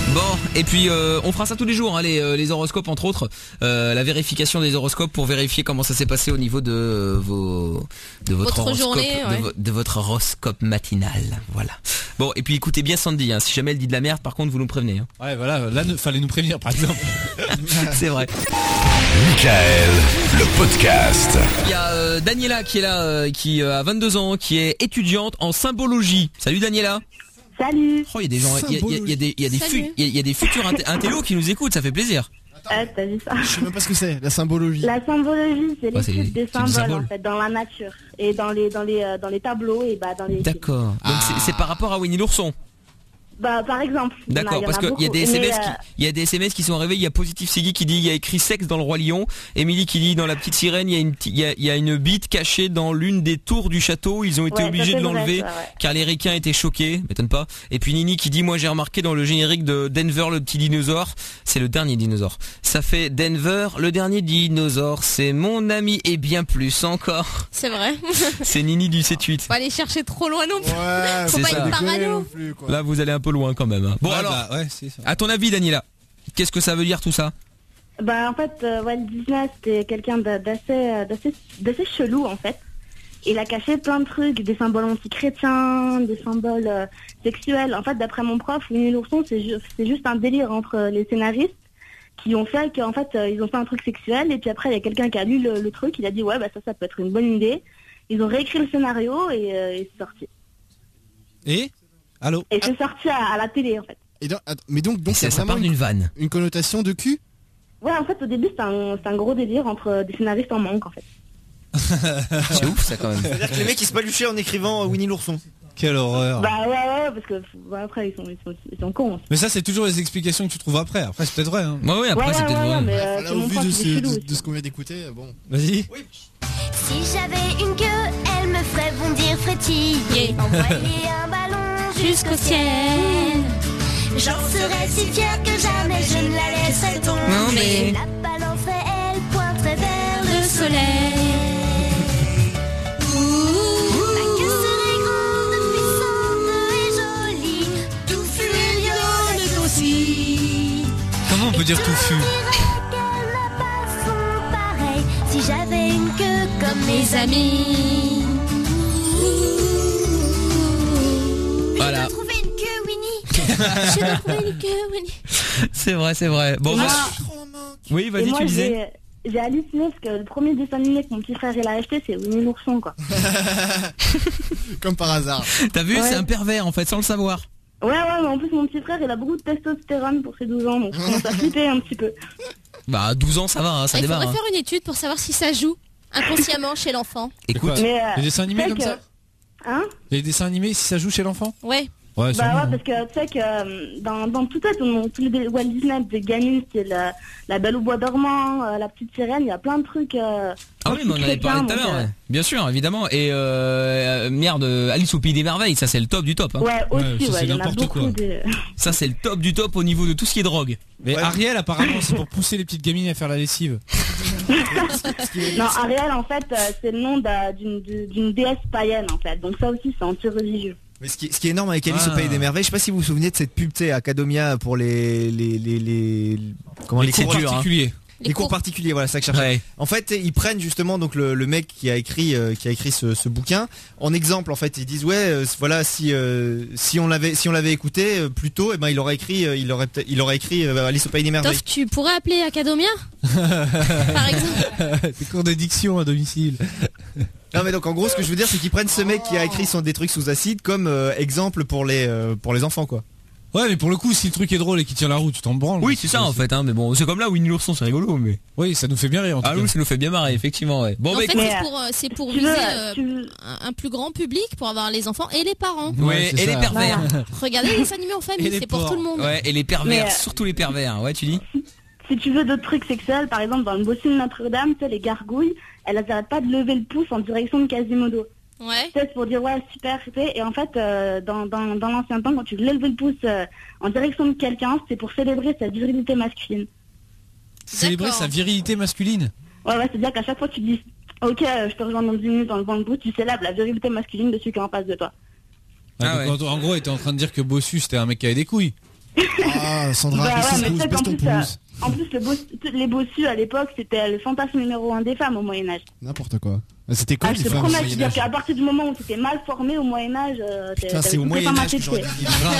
Bon, et puis euh, on fera ça tous les jours, hein, les, euh, les horoscopes entre autres, euh, la vérification des horoscopes pour vérifier comment ça s'est passé au niveau de euh, vos de votre, Votre horoscope, journée, ouais. de, vo- de votre horoscope matinal, voilà. Bon, et puis écoutez bien Sandy, hein, si jamais elle dit de la merde, par contre vous nous prévenez. Hein. Ouais, voilà, là, ne, fallait nous prévenir par exemple. C'est vrai. Michael, le podcast. Il y a euh, Daniela qui est là, euh, qui euh, a vingt-deux ans, qui est étudiante en symbologie. Salut Daniela. Salut. Oh, il y a des gens, il y a, il y a- il y a des, il y a des, fu- Salut. il y a- il y a des futurs inté- intellos qui nous écoutent, ça fait plaisir. Ah, t'as vu ça? Je sais même pas ce que c'est, la symbologie. La symbologie, c'est Ouais, c'est- l'étude des c'est du symboles symbole. en fait, dans la nature et dans les dans les euh, dans les tableaux et bah dans les. D'accord. Donc c'est- c'est par rapport à Winnie l'ourson. Bah par exemple. il y en a- D'accord, il y en parce a qu'il y a beaucoup, des S M S mais, qui, euh, il y a des S M S qui sont arrivés. Il y a Positif Siggy qui dit il y a écrit sexe dans le Roi Lion. Émilie qui dit dans La Petite Sirène il y a une, il y a, il y a une bite cachée dans l'une des tours du château. Ils ont été Ouais, ça, obligés c'est de vrai, l'enlever ça, ouais. car les ricains étaient choqués. M'étonne pas. Et puis Nini qui dit moi j'ai remarqué dans le générique de Denver le petit dinosaure, c'est le dernier dinosaure. Ça fait Denver le dernier dinosaure. C'est mon ami et bien plus encore. C'est vrai. C'est Nini du sept huit. Faut pas aller chercher trop loin non plus. Ouais, Faut c'est pas ça. être parano. Là vous allez un peu loin quand même. hein. Bon Ouais, alors, bah, ouais, c'est ça. à ton avis Daniela, qu'est-ce que ça veut dire tout ça? Bah en fait, euh, Walt Disney c'était quelqu'un d'a- d'assez euh, d'assez d'assez chelou en fait. Il a caché plein de trucs, des symboles anti-chrétiens, des symboles euh, sexuels. En fait, d'après mon prof, Winnie l'ourson, c'est ju- c'est juste un délire entre euh, les scénaristes qui ont fait qu'en fait euh, ils ont fait un truc sexuel et puis après il y a quelqu'un qui a lu le, le truc, il a dit ouais bah ça ça peut être une bonne idée. Ils ont réécrit le scénario et, euh, et c'est sorti. Et allô. Et c'est sorti à, à la télé en fait. Et donc, attends, mais donc, donc ça- c'est ça vraiment part d'une une, vanne. une connotation de cul. Ouais, en fait, au début, c'est un, c'est un gros délire entre euh, des scénaristes en manque, en fait. C'est ouf ça quand même. C'est-à-dire que les mecs ils se paluchaient en écrivant euh, Winnie l'ourson. Quelle horreur. Bah ouais, ouais, parce que bah, après, ils sont, ils sont, ils sont cons. Mais ça, c'est toujours les explications que tu trouves après. Après, c'est peut-être vrai. Hein. Ouais, ouais, après Ouais, c'est ouais, peut-être ouais, vrai. mais euh, Là, c'est au mon vu prof, de il ce, est chelou de, aussi. de ce qu'on vient d'écouter, bon. Vas-y. Si j'avais une queue, elle me ferait bondir, frétiller, envoyer un ballon jusqu'au ciel. J'en serais si fière que jamais je ne la laisserais tomber. Non, mais- La balancerait, elle pointerait vers le Le soleil. Ma queue serait grande, puissante et jolie. Tout fluviole aussi. Comment on peut dire touffu? Qu'elle n'a pas son pareil. Si j'avais une queue comme mes amis. Voilà. Tu dois trouver une queue, Winnie. Je dois trouver une queue, Winnie. C'est vrai, c'est vrai. Bon, Moi- bah- oui, Et vas-y, moi, tu disais. j'ai j'ai halluciné parce que le premier dessin animé que mon petit frère il a acheté, c'est Winnie l'ourson, quoi. Comme par hasard. T'as vu, Ouais. c'est un pervers en fait, sans le savoir. Ouais, ouais, mais en plus, mon petit frère, il a beaucoup de testostérone pour ses douze ans, donc je commence à flipper un petit peu. Bah, à douze ans, ça va, hein, ça Il démarre. faudrait hein. faire une étude pour savoir si ça joue inconsciemment chez l'enfant. Écoute, Mais, euh, Les dessins animés tu sais comme que- ça. Hein? Les dessins animés, si ça joue chez l'enfant. Ouais. Ouais, Bah sûrement, ouais, hein. parce que tu sais que euh, dans, dans tout ça, dans tous les Walt Disney de gamines, c'est la, la Belle au Bois dormant, euh, la Petite Sirène, il y a plein de trucs. Euh, ah oui, mais on en avait parlé tout à l'heure, ouais. Bien sûr, évidemment. Et euh, euh, merde, Alice au Pays des Merveilles, ça c'est le top du top. Hein. Ouais, aussi, Ouais, ça, ouais, c'est il y en a n'importe beaucoup. quoi. Des... Ça c'est le top du top au niveau de tout ce qui est drogue. Mais Ariel, apparemment, c'est pour pousser les petites gamines à faire la lessive. Non, Ariel, en fait, euh, c'est le nom d'un- d'une d'une déesse païenne, en fait. Donc ça aussi, c'est anti-religieux. Mais ce qui, ce qui est énorme avec Alice Ah. au Pays des Merveilles, je sais pas si vous vous souvenez de cette pub, tu sais, Academia pour les les les les comment Les les, cours cours particuliers. Les, les cours particuliers, voilà, c'est ça que je cherchais. Ouais. En fait, ils prennent justement donc le, le mec qui a écrit euh, qui a écrit ce, ce bouquin en exemple. En fait, ils disent ouais, euh, voilà, si euh, si on l'avait si on l'avait écouté euh, plus tôt, eh ben il aurait écrit euh, il aurait peut-être- il aurait écrit euh, Alice au Pays des Merveilles. Tof, tu pourrais appeler Academia par exemple. Des cours de diction à domicile. Non mais donc en gros, ce que je veux dire, c'est qu'ils prennent ce mec qui a écrit son des trucs sous acide comme euh, exemple pour les euh, pour les enfants quoi. Ouais, mais pour le coup, si le truc est drôle et qu'il tient la route, tu t'en branles. Oui, c'est ça en fait. Hein, mais bon, c'est comme là Winnie l'ourson, c'est rigolo, mais. Oui, ça nous fait bien rire. En tout Ah cas. oui, ça nous fait bien marrer, effectivement. Ouais. Bon, en bah, fait, écoute. c'est pour, euh, c'est pour Tu viser veux, euh, tu- un, un plus grand public, pour avoir les enfants et les parents. Ouais, c'est et les ça. pervers. Regardez les animés en Et famille, les c'est pour porcs. tout le monde. Ouais, et les pervers, Mais, euh, surtout les pervers. Ouais, tu dis. Si tu veux d'autres trucs sexuels, par exemple, dans le bossu de Notre-Dame, tu sais, les gargouilles, elles n'arrêtent pas de lever le pouce en direction de Quasimodo. Ouais. C'est pour dire ouais super c'était et en fait euh, dans, dans, dans l'ancien temps quand tu lèves le pouce euh, en direction de quelqu'un c'est pour célébrer sa virilité masculine. Célébrer D'accord. sa virilité masculine. Ouais ouais c'est à dire qu'à chaque fois tu dis ok euh, je te rejoins dans dix minutes dans le vent de pouce tu célèbres la virilité masculine de celui qui est en face de toi. Ah donc, en, en gros, il était en train de dire que Bossu c'était un mec qui avait des couilles. Ah, Sandra, Bah baisse ouais, ton mais pouce, peut-être baisse qu'en ton plus, euh, pouce. en plus le boss- les bossus à l'époque, c'était le fantasme numéro un des femmes au Moyen-Âge. N'importe quoi. C'était quoi Ah, les je te femmes au promets, je veux dire Moyen-Âge? qu'à partir du moment où t'étais mal formé au Moyen-Âge, euh, t'es- Putain, t'avais c'est au toutes les femmes à Moyen-Âge que tes j'aurais pieds.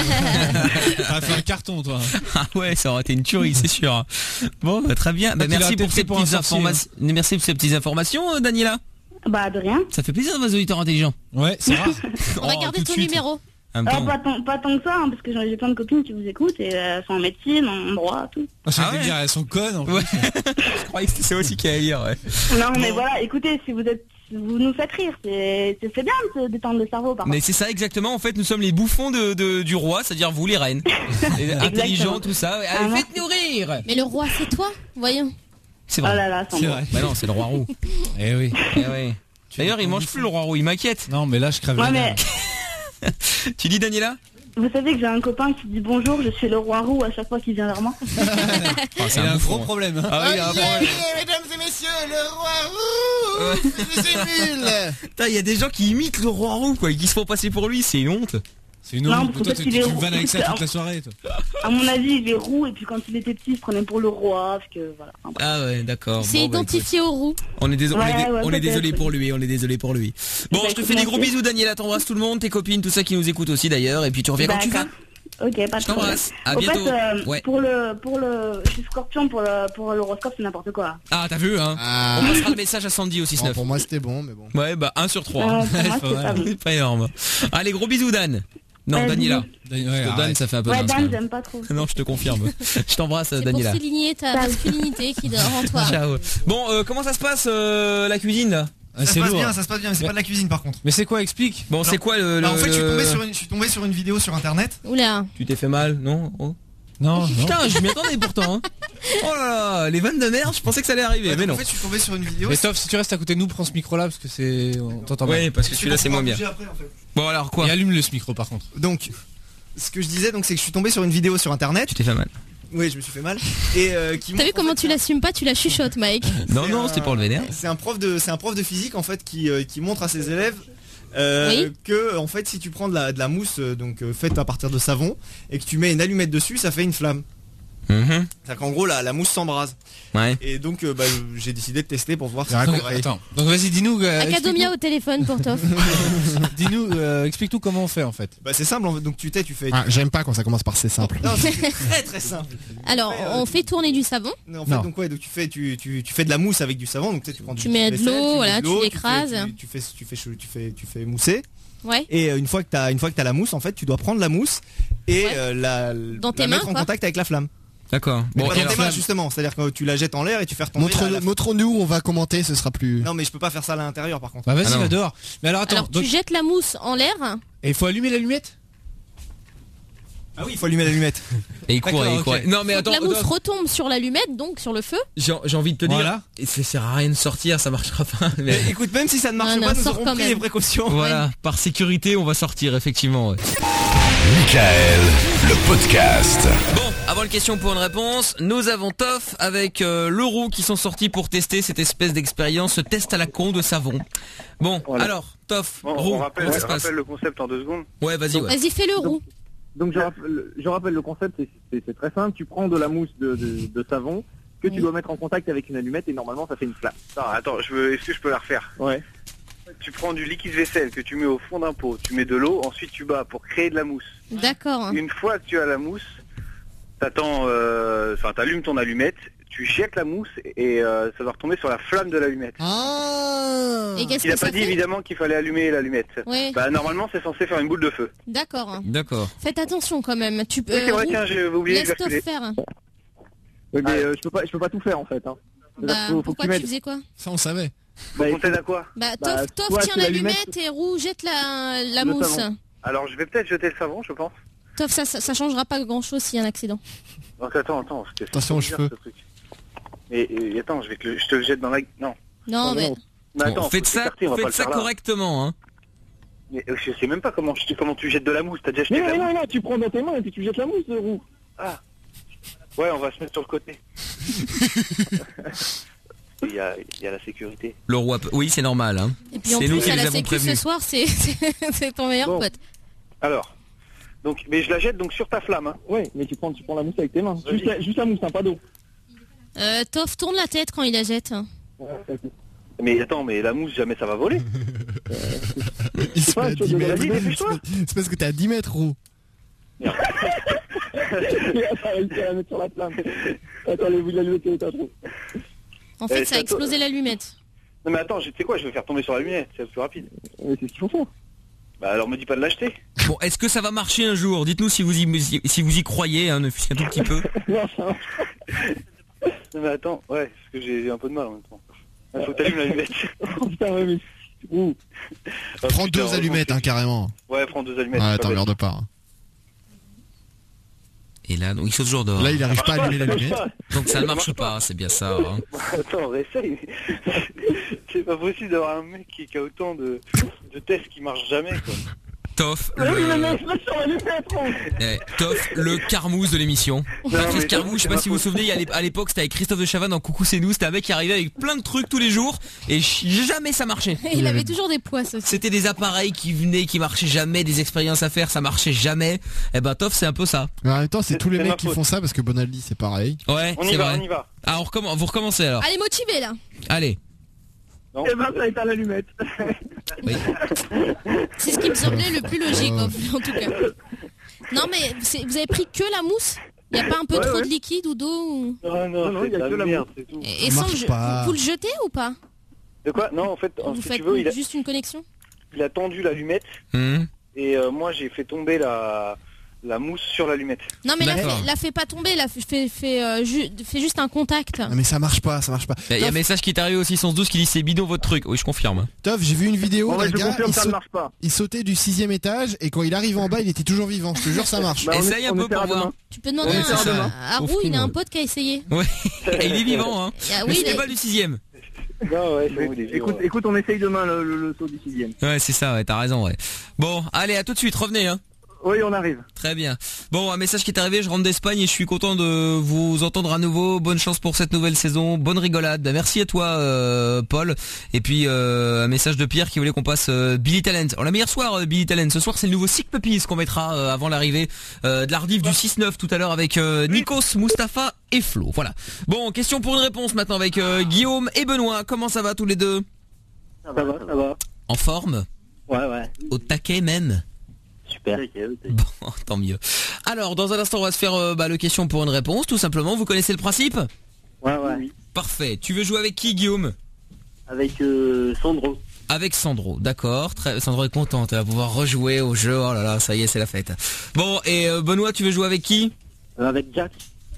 dit. T'aurais fait un carton, toi. Ah ouais, ça aurait été une tuerie, c'est sûr. Bon, bah, très bien. Bah, Toi, tu merci l'aurais pour ces peut-être pour un petites sorcier, informations. Merci pour ces petites informations, euh, Daniela. Bah de rien. Ça fait plaisir de vos auditeurs intelligents. Ouais, c'est rare. On va Oh, garder tout de ton suite. numéro. En même Ah, temps. pas, tant, pas tant que ça, hein, parce que j'ai plein de copines qui vous écoutent et euh, elles sont en médecine, en droit, tout. Ah, j'allais Ah ouais. dire, elles sont connes en plus. Ouais. Je croyais que c'était ça aussi qu'il y a à lire, ouais. Non mais voilà, écoutez, si vous êtes, vous nous faites rire, c'est c'est- c'est bien de se détendre le cerveau par Mais contre. c'est ça exactement, en fait, nous sommes les bouffons de, de- du roi, c'est-à-dire vous les reines. Les intelligents, tout ça. Ouais, allez, Ah, faites-nous rire. Mais le roi, c'est toi, voyons. C'est Oh vrai. là là, C'est vrai. Bah non, c'est le roi roux. Eh oui. Eh ouais. D'ailleurs, il mange plus le roi roux, il m'inquiète. Non, mais là, je crève Ouais, la mais dalle. Tu dis Daniela? vous savez que j'ai un copain qui dit bonjour, je suis le roi roux à chaque fois qu'il vient vers moi. Ah, c'est Il a un bouffon, gros hein. problème. hein. Ah oui, il a un problème. mesdames et messieurs, le roi roux, c'est nul. Putain, il y a des gens qui imitent le roi roux, quoi, et qui se font passer pour lui, c'est une honte. C'est une Non, honte. parce que Toi, peut-être tu qu'il est tu me roux. vannes avec ça toute la soirée, toi. À mon avis, il est roux et puis quand il était petit, il se prenait pour le roi, parce que voilà. Enfin, bref. Ah ouais, d'accord. C'est Bon, bah, identifié au roux. écoute, on est, désolé, on est, Ouais, dé- ouais, on est peut-être, désolé oui. pour lui, on est désolé pour lui. Bon, Bah, je te écoute, fais des gros merci. bisous, Daniela, t'embrasses tout le monde, tes copines, tout ça qui nous écoute aussi d'ailleurs, et puis tu reviens quand tu veux. D'accord. Ok, pas de Je t'embrasse. problème. À Au bientôt. fait, euh, Ouais. pour le, pour le, je suis scorpion pour le, pour l'horoscope, c'est n'importe quoi. Ah, t'as vu, hein. Ah. On passera le message à Sandy aussi, Bon, neuf. pour moi c'était bon, mais bon. Ouais, bah un sur trois. Euh, hein. pour moi, c'est pas bon. C'est pas énorme. Allez, gros bisous, Dan. Non, Ouais, Daniela. Dan- ouais, Parce que Dan, arrête. ça fait un peu Ouais, mince, quand Dan, même. j'aime pas trop. Non, je te confirme. Je t'embrasse, C'est Daniela. pour souligner ta masculinité qui dort en toi. Ciao. Bon, euh, comment ça se passe euh, la cuisine là? Ah, Ça c'est se passe lourd. bien, ça se passe bien, mais c'est Mais- pas de la cuisine par contre. Mais c'est quoi, explique. Bon, c'est quoi le, le- Alors, en fait, je suis, le- tombé sur une, je suis tombé sur une vidéo sur internet. Oula. Tu t'es fait mal, non? Oh. Non, non. Putain, je m'y attendais pourtant. Hein. Oh là là, les vannes de merde, je pensais que ça allait arriver, Ouais, mais donc, non. En fait, je suis tombé sur une vidéo. Mais Toph, si tu restes à côté de nous, prends ce micro là parce que c'est. On t'entend mal. Ouais, parce que C'est celui-là pour c'est moins bien. pouvoir bouger après, en fait. Bon, alors quoi? Et allume-le ce micro par contre. Donc, ce que je disais, donc, c'est que je suis tombé sur une vidéo sur internet. Tu t'es fait mal. Oui, je me suis fait mal. Et euh, qui T'as montre, vu en comment fait, tu l'assumes pas, tu la chuchotes, Mike. Non, c'est non, un- c'était pour le vénère. C'est un prof de, c'est un prof de physique en fait qui, euh, qui montre à ses élèves euh, Oui. que en fait si tu prends de la, de la mousse euh, donc euh, faite à partir de savon et que tu mets une allumette dessus, ça fait une flamme. Mhm. C'est-à-dire qu'en gros la, la mousse s'embrase. Ouais. Et donc euh, bah, j'ai décidé de tester pour voir si Donc, c'est vrai. attends. Donc vas-y, dis-nous. euh, Academia au téléphone pour toi. explique-nous- Dis-nous, euh, explique-nous comment on fait en fait. Bah c'est simple, en fait. Donc tu t'es, tu fais. Ah, j'aime pas quand ça commence par c'est simple. Non, c'est très très simple. Alors, on fait tourner du savon. Non, en fait, Non. donc ouais, donc tu fais, tu, tu, tu fais de la mousse avec du savon, donc tu sais, tu prends du Tu mets de vaisselle, l'eau, mets voilà, de tu l'eau, l'écrases. fais- Tu, tu fais, tu fais, chou- tu fais, tu fais mousser. Ouais. Et euh, une fois que t'as, une fois que t'as la mousse, en fait, tu dois prendre la mousse et Ouais. euh, la, Dans la tes mains, mettre en quoi. contact avec la flamme. D'accord. Mais Bon, pas et dans tes alors, mains justement, c'est-à-dire que tu la jettes en l'air et tu fais retomber. Montre, la- la- montre-nous, on va commenter, ce sera plus. Non mais je peux pas faire ça à l'intérieur par contre. Bah vas-y, Ah non. va dehors. Mais alors attends. Alors, donc- tu jettes la mousse en l'air. Et il faut allumer l'allumette. Ah oui, il faut allumer l'allumette. et il court, D'accord, et il court. ok. Non mais Faut que attends, la mousse attends, retombe sur l'allumette, donc sur le feu. j'ai j'ai envie de te dire, Voilà. et ça sert à rien de sortir, ça marchera pas. Mais- Mais écoute, même si ça ne marche Non, non, pas, nous sors aurons quand pris même. les précautions. Voilà, par sécurité, on va sortir effectivement. Ouais. Michael, le podcast. Bon, avant le question pour une réponse, nous avons Toff avec euh, le roux qui sont sortis pour tester cette espèce d'expérience, ce test à la con de savon. Bon, Voilà. alors, Toff, Bon, roux, on rappelle, comment ça se passe? rappelle le concept en deux secondes. Ouais, vas-y, ouais. Vas-y, fais le roux. Donc je rappelle, je rappelle le concept, c'est- c'est c'est très simple. Tu prends de la mousse de, de, de savon que tu Oui. dois mettre en contact avec une allumette et normalement ça fait une flamme. Attends, attends, je veux, est-ce que je peux la refaire? Ouais. Tu prends du liquide vaisselle que tu mets au fond d'un pot, tu mets de l'eau, ensuite tu bats pour créer de la mousse. D'accord. Une fois que tu as la mousse, t'attends, euh, enfin t'allumes ton allumette, tu jettes la mousse et euh, ça va retomber sur la flamme de l'allumette. Ah. Et qu'est-ce Il que a pas ça dit fait? évidemment qu'il fallait allumer l'allumette. Ouais. Bah normalement c'est censé faire une boule de feu. D'accord. D'accord. Faites attention quand même. Tu peux. Oui, c'est vrai, tiens, j'ai oublié de Laisse Toff basculer. faire. Oui, mais euh, je peux pas, je peux pas tout faire en fait. Hein. Bah, Faut- faut que pourquoi tu tu m'aides. faisais quoi? Ça on savait. Bah, on t'aide à quoi? Bah, Bah, Toff, Toff toi, tient tu l'allumette. l'allumette et roux jette la, la Le mousse. savon. Alors je vais peut-être jeter le savon, je pense. Toff, ça, ça, ça changera pas grand chose s'il y a un accident. Donc attends, attends. parce que c'est Attention aux bizarre, cheveux. ce truc. Et, et attends, je vais te le, je te le jette dans la. Non. Non, mais. Mais attends, Bon, faites faut ça, s'écarter, on va pas faites le ça faire là. correctement, hein. Mais euh, je sais même pas comment, je- comment tu jettes de la mousse. T'as déjà jeté Non, de la non, mousse? non, tu prends dans tes mains et puis tu jettes la mousse de roux. Ah. Ouais, on va se mettre sur le côté. Il y a, il y a la sécurité. Le roi, peut- oui, c'est normal, hein. Et puis en C'est nous plus, qui à les la avons sécu ce prévenus. soir, c'est c'est- c'est ton meilleur Bon. pote. Alors, Donc, mais je la jette donc sur ta flamme. Hein. Ouais, mais tu prends, tu prends la mousse avec tes mains. Juste la, juste la mousse, hein, pas d'eau. Euh, Toff, tourne la tête quand il la jette. Mais attends, mais la mousse, jamais ça va voler. Il se pas, met à tu dix veux mètres. de la vie, dépêche-toi. C'est parce que t'es à dix mètres, Roux. T'as réussi à la mettre sur la flamme. Attends, les bouts de l'allumette, c'est un trou. En fait, Euh, ça a c'est explosé l'allumette. Non mais attends, je sais quoi, je vais faire tomber sur la lunette, c'est plus rapide. Mais c'est ce qu'il faut faire. Bah alors me dis pas de l'acheter. Bon, est-ce que ça va marcher un jour? Dites-nous si vous y, si vous y croyez, hein, ne fût-ce qu'un tout petit peu. Non, ça marche pas. Non mais attends, ouais, parce que j'ai un peu de mal en même temps. Il faut que t'allumes l'allumette. Oh putain, ouais, mais... Ouh. Ah, Prends putain, deux allumettes, hein, carrément. Ouais, prends deux allumettes. Ouais, c'est pas bête. t'emmerdes pas. Et là, donc il saute toujours dehors. Là, il arrive pas à allumer l'allumette. Donc ça ne marche pas, c'est bien ça. Hein. Attends, réessaye. C'est pas possible d'avoir un mec qui, qui a autant de, de tests qui marchent jamais, quoi. Toff, Ah oui, mais le... mec, je sur l'allumette, gros. Eh, Toff, le Carmousse de l'émission. Patrice mais Carmousse, je sais pas si vous vous souvenez, à l'ép- à l'époque c'était avec Christophe de Chavannes dans Coucou c'est nous, c'était un mec qui arrivait avec plein de trucs tous les jours et ch- jamais ça marchait. Il avait toujours des poisses aussi. C'était des appareils qui venaient, qui marchaient jamais, des expériences à faire, ça marchait jamais. Et ben Toff, c'est un peu ça. Mais en même temps, c'est C'est- tous les c'est mecs ma qui faute. font ça parce que Bonaldi, c'est pareil. Ouais, On y c'est va, vrai. on y va. Ah, on recommence, vous recommencez alors. Allez, motivé là. Allez. Non. Eh ben, ça éteint l'allumette. Oui. C'est ce qui me semblait le plus logique en, en tout cas. Non mais c'est- vous avez pris que la mousse? Il y a pas un peu Ouais, trop ouais. de liquide ou d'eau ou... Non, non, Non, non, c'est il y a de la que la merde, c'est tout. Et, et Ça sans marche le je- pas. vous, vous le jetez ou pas? De quoi? Non, en fait, Vous si faites tu veux, il a, juste une connexion? il a tendu l'allumette Hum. et euh, moi j'ai fait tomber la, la mousse sur l'allumette. Non mais la D'accord. fait, la fait pas tomber, la fait, fait, fait, euh, ju- fait juste un contact. Non, mais ça marche pas, ça marche pas. Il y a un Toff, message qui est arrivé aussi six douze qui dit c'est bidon votre truc. Oui, je confirme. Toff, j'ai vu une vidéo Bon, d'un ouais, je gars, confirme, il, ça ne saute- marche pas. il sautait du sixième étage et quand il arrive en bas, il était toujours vivant. Je te jure, ça marche. Bah, on Essaye est- un on peu essaiera pour voir. demain. Tu peux demander Ouais, à, c'est ça. à Au Roux, il a un frime. pote qui a essayé. Ouais. Et il est vivant, hein. Ah Mais oui, c'était il a- pas du sixième. Non, ouais, c'est bon, il est vieux, Écoute, ouais. écoute, on essaye demain le, le, le saut du sixième. Ouais, c'est ça, ouais, t'as raison, ouais. Bon, allez, à tout de suite, revenez, hein. Oui, on arrive. Très bien. Bon, un message qui est arrivé, je rentre d'Espagne et je suis content de vous entendre à nouveau. Bonne chance pour cette nouvelle saison, bonne rigolade. Ben, merci à toi, euh, Paul. Et puis, euh, un message de Pierre qui voulait qu'on passe euh, Billy Talent. On l'a mis hier soir, euh, Billy Talent. Ce soir, c'est le nouveau Sick Puppies qu'on mettra euh, avant l'arrivée euh, de l'Ardive du six neuf tout à l'heure avec euh, Nikos, Mustapha et Flo. Voilà. Bon, question pour une réponse maintenant avec euh, Guillaume et Benoît. Comment ça va tous les deux? Ça va, ça va. En forme? Ouais, ouais. Au taquet même? Super. Bon, tant mieux. Alors, dans un instant, on va se faire euh, bah, le question pour une réponse, tout simplement. Vous connaissez le principe? Ouais, ouais. Parfait. Tu veux jouer avec qui, Guillaume? Avec euh, Sandro. Avec Sandro, d'accord. Très... Sandro est contente, elle va pouvoir rejouer au jeu. Oh là là, ça y est, c'est la fête. Bon, et euh, Benoît, tu veux jouer avec qui? Euh, avec Jack.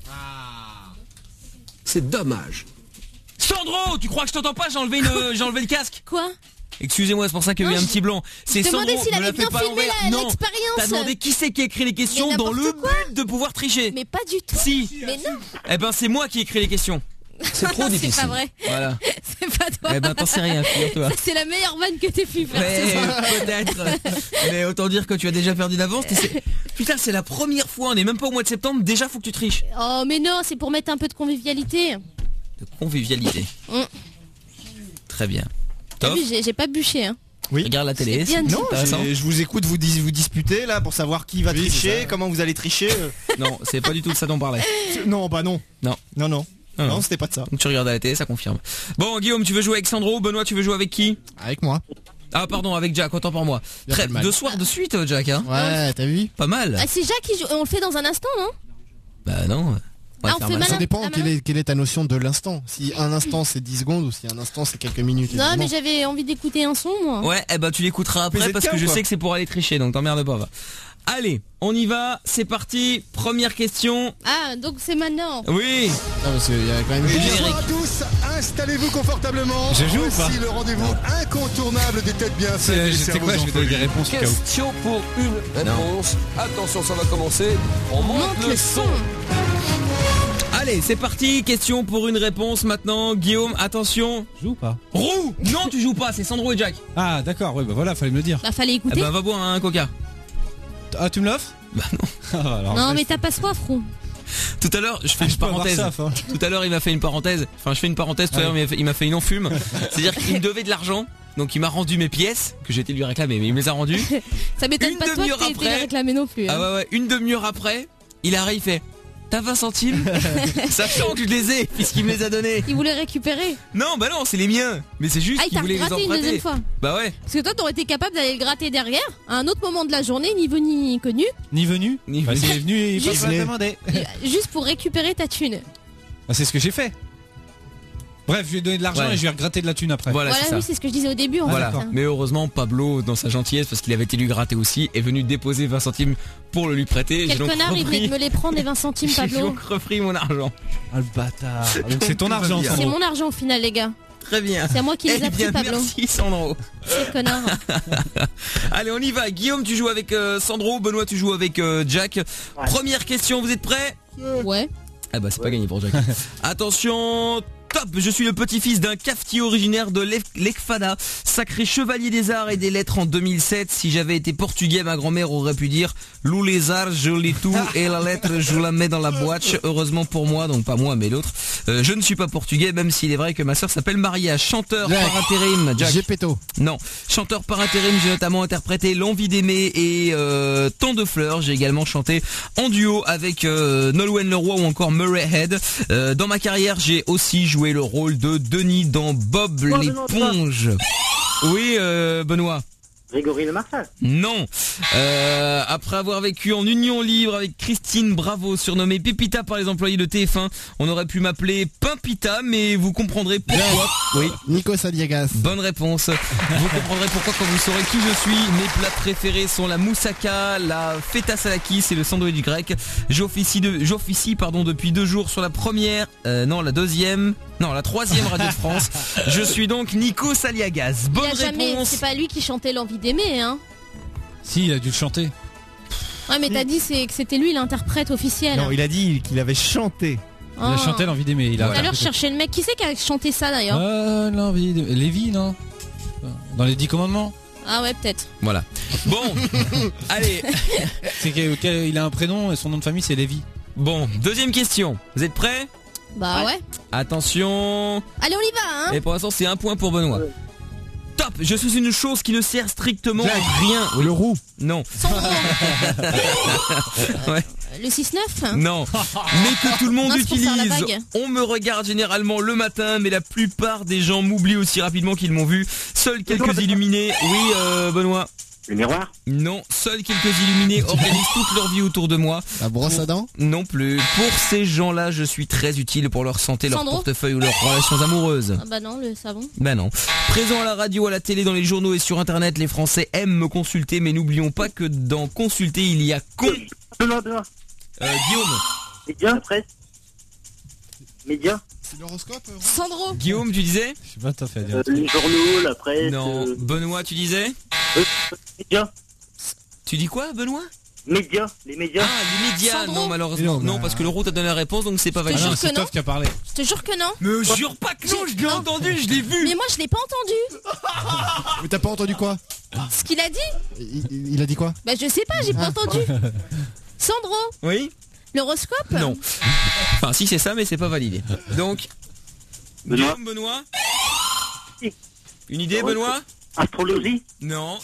C'est dommage. Sandro, tu crois que je t'entends pas? J'ai enlevé, une... J'ai enlevé le casque. Quoi? Excusez-moi, c'est pour ça qu'il y a eu Non, un je- petit blanc. C'est je Sandro, demandais s'il ne avait la bien fais pas à filmé l'envers. la- Non, l'expérience. t'as demandé qui c'est qui a écrit les questions Mais dans le n'importe quoi. but de pouvoir tricher. Mais pas du tout. Si. Mais non. Eh ben, c'est moi qui ai écrit les questions. C'est trop difficile. C'est pas vrai. Voilà. C'est pas toi. Eh ben, t'en sais rien, figure-toi. Ça, c'est la meilleure vanne que t'aies pu faire ce soir. Mais peut-être. Mais autant dire que tu as déjà perdu d'avance. et c'est- Putain, c'est la première fois, on est même pas au mois de septembre, déjà faut que tu triches. Oh mais non, c'est pour mettre un peu de convivialité. De convivialité. Mm. Très bien. T'as Top. vu, j'ai j'ai pas bûché hein. Oui. Regarde la télé. C'est bien dit. Non, intéressant. j'ai- je vous écoute vous, dis- vous disputer là pour savoir qui va Oui, c'est tricher, ça. comment vous allez tricher. euh. Non, c'est pas du tout de ça dont on parlait. Non, bah non. Non. Non, non. Non, Non, non. c'était pas de ça. Donc tu regardes à la télé, ça confirme. Bon, Guillaume, tu veux jouer avec Sandro? Benoît, tu veux jouer avec qui? Avec moi. Ah, pardon, avec Jack, autant pour moi. Y a Très, pas de mal. deux soirs de suite, Jack, hein. Ouais, t'as vu? Pas mal. Ah c'est Jacques qui joue. On le fait dans un instant non? Bah non. On va Ah, on faire fait mal. malin. Ça dépend Ah, quelle malin. est, quelle est ta notion de l'instant. Si un instant c'est dix secondes ou si un instant c'est quelques minutes. Non mais évidemment. j'avais envie d'écouter un son moi. Ouais, eh ben tu l'écouteras après P Z K parce que ou je quoi sais que c'est pour aller tricher, donc t'emmerdes pas. Va. Allez, on y va, c'est parti. Première question. Ah donc c'est maintenant. Oui. Ah, parce qu'il y a quand même Oui. Bonjour à tous, installez-vous confortablement. Je joue ou Voici pas le rendez-vous incontournable des têtes bien faites. et des C'est cerveaux quoi? Je en vais donner des folie. réponses au cas où. Question pour une réponse. Attention, ça va commencer. On monte, Monte le le son. son. Allez, c'est parti. Question pour une réponse maintenant. Guillaume, attention. Je joue ou pas? Roux. Non, tu joues pas, c'est Sandro et Jack. Ah d'accord, ouais bah voilà, fallait me le dire. Bah fallait Eh écouter. ben va boire un coca. Ah tu me l'offres? Bah non. Ah, alors, Non bref. mais t'as pas soif Roux. Tout à l'heure, je fais Ah, une je peux avoir parenthèse. soif, hein. Tout à l'heure, il m'a fait une parenthèse. Enfin, je fais une parenthèse. Tout à Ah l'heure, oui. il m'a fait- il m'a fait une enfume. C'est-à-dire qu'il me devait de l'argent. donc il m'a rendu mes pièces que j'ai été lui réclamer, mais il me les a rendues. Ça m'étonne Une pas de toi demi-heure que t'aies été après- réclamé non plus. hein. Ah ouais ouais, une demi-heure après, il arrive, il fait t'as vingt centimes sachant que je les ai puisqu'il me les a donnés. Il voulait récupérer. Non bah non, c'est les miens, mais c'est juste Ah, il qu'il t'a voulait les gratté une emprunter. deuxième fois. Bah ouais. Parce que toi, t'aurais été capable d'aller le gratter derrière, à un autre moment de la journée, ni venu ni connu, Ni venu Ni Bah, venu. s'il est venu, il Juste- va pas demander. juste pour récupérer ta thune. Bah, c'est ce que j'ai fait. Bref, je lui ai donné de l'argent Ouais. et je lui ai regratté de la thune après. Voilà, Voilà, c'est ça. oui, c'est ce que je disais au début. En Voilà, fait, hein. mais heureusement Pablo dans sa gentillesse parce qu'il avait été lui gratter aussi est venu déposer vingt centimes pour le lui prêter. Quel J'ai donc connard, il venait repris... de me les prendre les vingt centimes, J'ai Pablo. donc repris mon argent. Ah le bâtard. Donc c'est ton argent, bien. C'est Sandro. mon argent au final, les gars. Très bien. C'est à moi qui les Eh a pris, bien, Pablo. merci Sandro. C'est le connard. Allez, on y va. Guillaume, tu joues avec euh, Sandro. Benoît, tu joues avec euh, Jack. Première question, vous êtes prêts? Ouais. Ah bah c'est pas gagné pour Jack. Attention. Top, je suis le petit-fils d'un cafetier originaire de Lef- l'Ekfada, sacré chevalier des arts et des lettres en deux mille sept. Si j'avais été portugais, ma grand-mère aurait pu dire Lou les arts, je lis tout et la lettre je la mets dans la boîte. Heureusement pour moi, donc pas moi mais l'autre. Euh, je ne suis pas portugais, même s'il est vrai que ma sœur s'appelle Maria. Chanteur Jack. par intérim, Jack. Gepetto. Non, chanteur par intérim, j'ai notamment interprété L'envie d'aimer et euh, Tant de fleurs. J'ai également chanté en duo avec euh, Nolwenn Leroy ou encore Murray Head. Euh, dans ma carrière, j'ai aussi joué le rôle de Denis dans Bob Oh, l'éponge. Oui, euh, Benoît. Grégory Le Marchal. Non. Euh, après avoir vécu en union libre avec Christine Bravo, surnommée Pépita par les employés de T F un, on aurait pu m'appeler Pimpita, mais vous comprendrez pourquoi. Oui. Nico Saliagas. Bonne réponse. Vous comprendrez pourquoi quand vous saurez qui je suis. Mes plats préférés sont la moussaka, la feta salakis et le sandwich grec. J'officie de, j'officie pardon depuis deux jours sur la première, euh, non la deuxième, non la troisième radio de France. Je suis donc Nico Saliagas. Bonne Il a jamais, réponse. c'est pas lui qui chantait L'envie d'aimer, hein. Si, il a dû le chanter. Ouais, mais t'as dit c'est que c'était lui l'interprète officiel. Non, il a dit qu'il avait chanté. Il a Oh. chanté L'envie d'aimer. Il a Tout à l'heure, je cherchais le mec. Qui c'est qui a chanté ça d'ailleurs? Euh, l'envie d'aimer. Lévi, non? Dans les dix commandements? Ah ouais, peut-être. Voilà. Bon, allez. C'est qu'il a un prénom et son nom de famille c'est Lévi. Bon, deuxième question. Vous êtes prêts? Bah ouais. Attention. Allez, on y va, hein. Et pour l'instant, c'est un point pour Benoît. Top, je suis une chose qui ne sert strictement Jack. à rien. Oui. Le roux. Non. Sandro. Ouais. Le six neuf. Non, mais que tout le monde Non, c'est pour faire la utilise. vague. On me regarde généralement le matin, mais la plupart des gens m'oublient aussi rapidement qu'ils m'ont vu. Seuls quelques illuminés. Oui, euh, Benoît. Le miroir. Non, seuls quelques illuminés organisent toute leur vie autour de moi. La brosse à dents. Non plus. Pour ces gens-là, je suis très utile pour leur santé, leur Sandro. portefeuille ou leurs relations amoureuses. Ah bah non, le savon. Ben non. Présent à la radio, à la télé, dans les journaux et sur internet, les Français aiment me consulter, mais n'oublions pas que dans consulter, il y a con. Demain, demain. Euh, Guillaume. Média, presse. Média. C'est l'horoscope. Sandro. Guillaume, tu disais? Je sais pas, t'as fait à dire. Euh, les journaux, la presse. Non. euh, Benoît, tu disais? euh, médias. Tu dis quoi, Benoît? Médias. Les médias. Ah, les médias. Sandro. Non, malheureusement. Non, bah- Non, parce que le route a donné la réponse, donc c'est pas Je te validé. jure non, que c'est non. Toff qui a parlé. Je te jure que non. Mais jure pas que non, je l'ai Non. entendu, je l'ai vu. Mais moi, je l'ai pas entendu. Mais t'as pas entendu quoi? Ce qu'il a dit? il, il- il a dit quoi? Bah je sais pas, j'ai pas entendu. Sandro, Oui? l'horoscope? Non. Enfin, si c'est ça, mais c'est pas validé. Donc, Benoît. Guillaume, Benoît? Si. Une idée, Benoît? Astrologie. Non.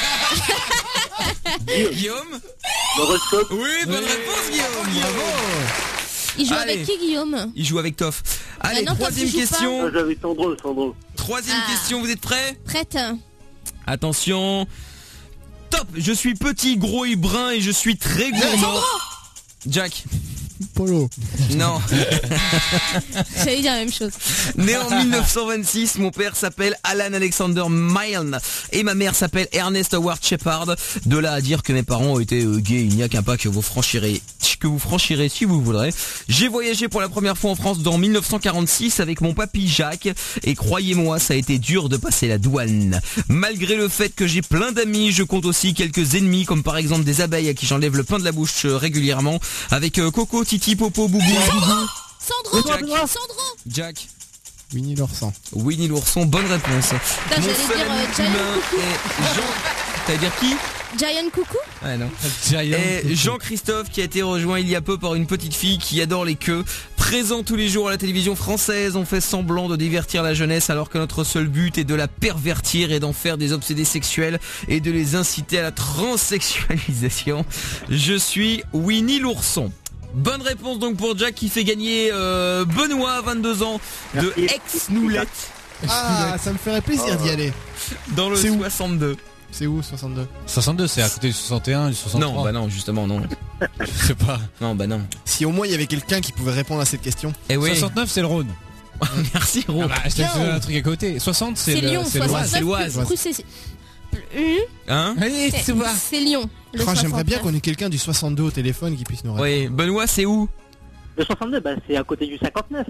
Guillaume? L'horoscope. Oui, bonne réponse, Guillaume. Bravo. Il joue Allez. avec qui, Guillaume? Il joue avec Toff. Allez, Bah non, Toff, troisième il joue question. Ah, j'avais Sandro, Sandro. Troisième Ah. question, vous êtes prêts? Prête? Attention. Top, je suis petit, gros et brun et je suis très gourmand. Jack. Polo. Non. J'allais dire la même chose. Né en mille neuf cent vingt-six, mon père s'appelle Alan Alexander Milne et ma mère s'appelle Ernest Howard Shepard. De là à dire que mes parents ont été euh, gays, il n'y a qu'un pas que vous franchirez, que vous franchirez si vous voudrez. J'ai voyagé pour la première fois en France dans mille neuf cent quarante-six avec mon papy Jacques et croyez-moi, ça a été dur de passer la douane. Malgré le fait que j'ai plein d'amis, je compte aussi quelques ennemis comme par exemple des abeilles à qui j'enlève le pain de la bouche euh, régulièrement avec euh, Coco, Titi, Popo, Boubou, Boubou. Sandro, Jack. Sandro. Jack. Winnie l'ourson. Winnie l'ourson, bonne réponse. Putain, Mon j'allais seul dire, ami euh, Giant humain est Jean... T'allais dire qui? Giant Coucou. Ouais, non. Giant Et Jean-Christophe qui a été rejoint il y a peu par une petite fille qui adore les queues. Présent tous les jours à la télévision française, on fait semblant de divertir la jeunesse alors que notre seul but est de la pervertir et d'en faire des obsédés sexuels et de les inciter à la transsexualisation. Je suis Winnie l'ourson. Bonne réponse donc pour Jack qui fait gagner euh, Benoît, vingt-deux ans, de Aix-Noulette. Ah, ça me ferait plaisir d'y aller. Dans le soixante-deux. C'est où soixante-deux? soixante-deux, c'est à côté du soixante et un, du soixante-trois. Non, bah non, justement, non. Je sais pas. Non, bah non. Si au moins il y avait quelqu'un qui pouvait répondre à cette question. Eh oui. soixante-neuf, c'est le Rhône. Merci, Rhône. Ah bah, je t'ai fait un truc à côté. soixante, c'est, C'est le, Lyon, c'est l'Oise. C'est l'Oise. soixante-neuf, c'est- c'est- Hein C'est c'est Lyon. le Oh, j'aimerais bien soixante-neuf. qu'on ait quelqu'un du soixante-deux au téléphone qui puisse nous répondre. Oui, Benoît, c'est où? Le soixante-deux, bah, c'est à côté du cinquante-neuf.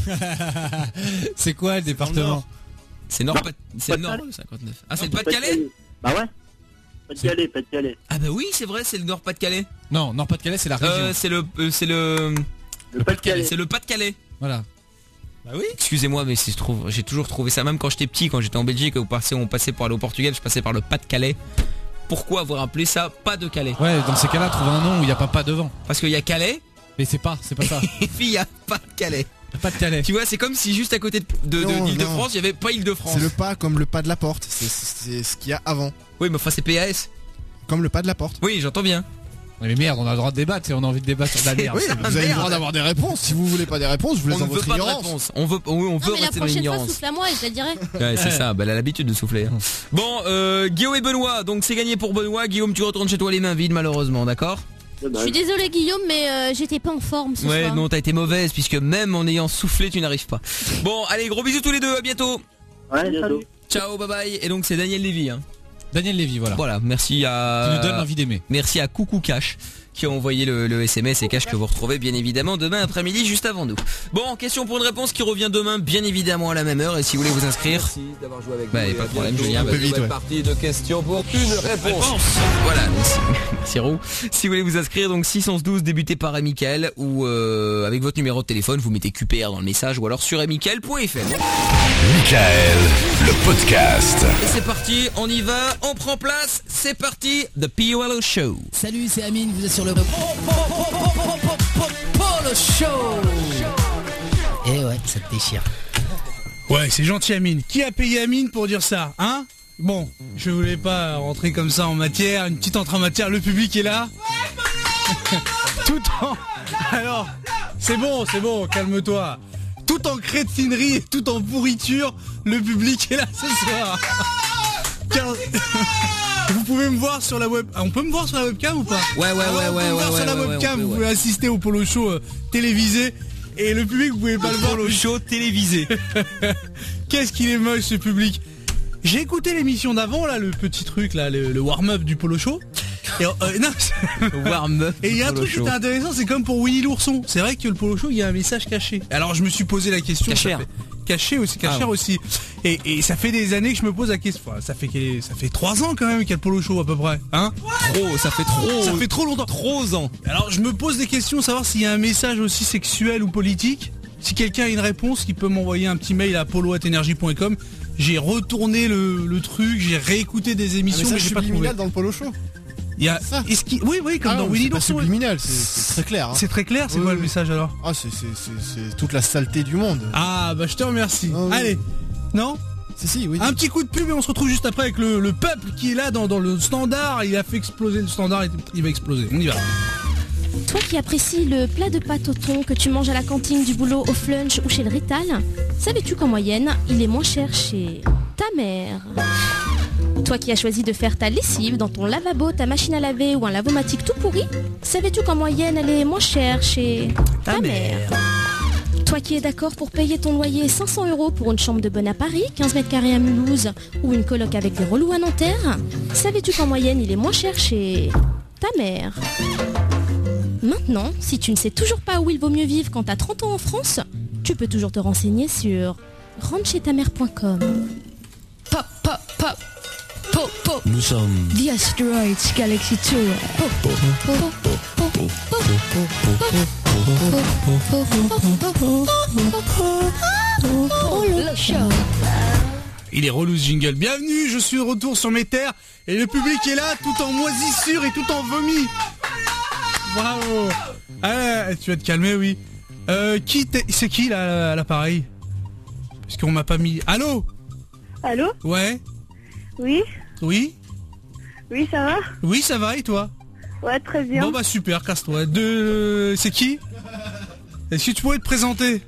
C'est quoi le département? C'est Nord, Pas- c'est le Nord, Pas-de-Calais. le cinquante-neuf. Ah, c'est le Pas-de-Calais? Bah ouais. Pas-de-Calais, Pas-de-Calais. Ah bah oui, c'est vrai, c'est le Nord-Pas-de-Calais. Non, Nord-Pas-de-Calais, c'est la région. Euh, c'est le, euh, c'est le, Le Pas-de-Calais. c'est le Pas-de-Calais. Voilà. Bah oui. Excusez-moi, mais si je trouve, j'ai toujours trouvé ça, même quand j'étais petit, quand j'étais en Belgique, où on passait, on passait pour aller au Portugal, je passais par le Pas-de-Calais. Pourquoi avoir appelé ça Pas de Calais? Ouais, dans ces cas-là, trouve un nom où il n'y a pas pas devant. Parce qu'il y a Calais. Mais c'est pas, c'est pas ça. Et puis il y a pas de Calais. Pas de Calais. Tu vois, c'est comme si juste à côté de, de, Non, de l'Île-de-France, non. il y avait pas Île-de-France. C'est le pas comme le pas de la porte. C'est, c'est ce qu'il y a avant. Oui, mais enfin c'est P A S. Comme le pas de la porte. Oui, j'entends bien. Mais merde, on a le droit de débattre et on a envie de débattre sur de la merde. Oui, vous avez le droit d'avoir des réponses. Si vous voulez pas des réponses, je vous On laisse ne dans veut votre pas de ignorance. réponse. On veut, oui, on Non, veut mais la rester dans prochaine fois, l'ignorance. souffle à moi et je te le dirai. Ouais, c'est ça, bah, elle a l'habitude de souffler. hein. Bon, euh, Guillaume et Benoît, donc c'est gagné pour Benoît. Guillaume, tu retournes chez toi les mains vides, malheureusement, d'accord? Je suis désolée Guillaume, mais euh, j'étais pas en forme ce Ouais, soir. non, t'as été mauvaise, puisque même en ayant soufflé, tu n'arrives pas. Bon, allez, gros bisous tous les deux, à bientôt. Ouais, bientôt. Ciao, bye bye. Et donc c'est Daniel Lévy, hein. Daniel Lévy, voilà. Voilà, merci à... Qui nous donne envie d'aimer. Merci à Coucou Cash qui a envoyé le, le S M S et Cash que vous retrouvez bien évidemment demain après-midi juste avant nous. Bon, question pour une réponse qui revient demain bien évidemment à la même heure et si vous voulez vous inscrire... Merci d'avoir joué avec Bah, nous. pas Et de problème, à bientôt. Julien, Une vas-y, nouvelle ouais. partie de questions pour une réponse. Voilà, merci, merci Roux. Si vous voulez vous inscrire, donc six onze douze débuté par Amical ou euh, avec votre numéro de téléphone, vous mettez Q P R dans le message ou alors sur amical point f r. Michael, le podcast. Et c'est parti, on y va, on prend place, c'est parti, The P O L O Show. Salut, c'est Amine, vous êtes sur le Polo Show. Et ouais, ça te déchire. Ouais, c'est gentil Amine. Qui a payé Amine pour dire ça, hein? Bon, je voulais pas rentrer comme ça en matière, une petite entrée en matière, le public est là. Tout en... Alors, c'est bon, c'est bon, calme-toi. Tout en crétinerie et tout en pourriture, le public est là ce soir. Car... Vous pouvez me voir sur la web... Ah, on peut me voir sur la webcam ou pas? Ouais, ouais, ouais, Alors, ouais, on peut me ouais, voir ouais, sur la ouais, webcam, ouais, on peut, vous ouais. pouvez assister au Polo Show euh, télévisé. Et le public, vous pouvez pas le voir. Polo Show télévisé. Qu'est-ce qu'il est moche ce public. J'ai écouté l'émission d'avant là, le petit truc là, le, le warm-up du Polo Show. Et euh, non, warm-up. Et il y a un Polo truc qui Show. était intéressant, c'est comme pour Winnie l'ourson. C'est vrai que le Polo Show, il y a un message caché. Alors je me suis posé la question. Cachère. ça fait- Caché aussi, cachère Ah ouais. aussi. Et, et ça fait des années que je me pose la question. Enfin, ça fait que- ça fait trois ans quand même qu'il y a le Polo Show à peu près, hein? Trop, ça fait trop. Ça fait trop longtemps. Trop ans. Alors je me pose des questions, savoir s'il y a un message aussi sexuel ou politique. Si quelqu'un a une réponse, il peut m'envoyer un petit mail à polo arobase energie point com. J'ai retourné le, le truc, j'ai réécouté des émissions, Un mais message j'ai pas trouvé. subliminal dans le Polo Show. Il y a, est-ce qu'il- oui, oui, comme Ah dans non, Winnie c'est pas l'ourson. subliminal, c'est- c'est très clair. hein. C'est très clair, c'est Oui, quoi oui. le message alors? Ah, c'est, c'est, c'est, c'est toute la saleté du monde. Ah bah je te remercie. Ah oui. Allez, non? Si, si, oui. Un petit coup de pub et on se retrouve juste après avec le, le peuple qui est là dans, dans le standard. Il a fait exploser le standard, il- il va exploser. On y va. Toi qui apprécies le plat de pâte au thon que tu manges à la cantine du boulot, au flunch ou chez le Rital, savais-tu qu'en moyenne, il est moins cher chez ta mère? Toi qui as choisi de faire ta lessive dans ton lavabo, ta machine à laver ou un lavomatique tout pourri, savais-tu qu'en moyenne, elle est moins chère chez ta, mère? Toi qui es d'accord pour payer ton loyer cinq cents euros pour une chambre de bonne à Paris, quinze mètres carrés à Mulhouse ou une coloc avec des relous à Nanterre, savais-tu qu'en moyenne, il est moins cher chez ta mère? Maintenant, si tu ne sais toujours pas où il vaut mieux vivre quand t'as trente ans en France, tu peux toujours te renseigner sur rentre chez ta mère point com. Pop, pop, pop. Pop, pop. Nous sommes The Asteroids Galaxy Tour. Pop, pop, pop, pop, pop, pop, pop, Polo Show. Il est relou ce jingle. Bienvenue, je suis de retour sur mes terres et le public est là tout en moisissure et tout en vomi. Bravo. Ah, tu vas te calmer, oui. Euh, qui t'es- c'est qui là à l'appareil? Parce qu'on m'a pas mis. Allô? Allô? Ouais. Oui? Oui. Oui, ça va? Oui, ça va et toi? Ouais, très bien. Bon bah super, casse-toi. De... C'est qui? Est-ce que tu pourrais te présenter?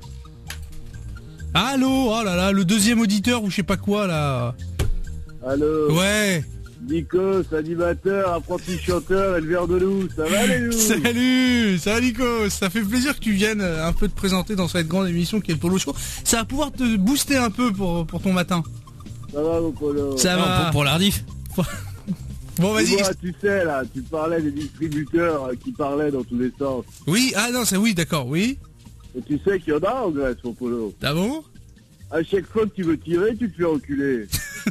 Allô? Oh là là, le deuxième auditeur ou je sais pas quoi là. Allô? Ouais. Nikos, animateur, apprenti chanteur, éleveur de loups, ça va les loups? Salut, ça va Nico, ça fait plaisir que tu viennes un peu te présenter dans cette grande émission qui est le Polo Show. Ça va pouvoir te booster un peu pour, pour ton matin. Ça va mon Polo? Ça Non, va. pour, pour l'Ardif. Bon vas-y. Dis-moi, tu sais là, tu parlais des distributeurs qui parlaient dans tous les sens. Oui, ah non, c'est oui, d'accord, oui. Et tu sais qu'il y en a en Grèce mon Polo. Ah bon? À chaque fois que tu veux tirer, tu te fais enculer.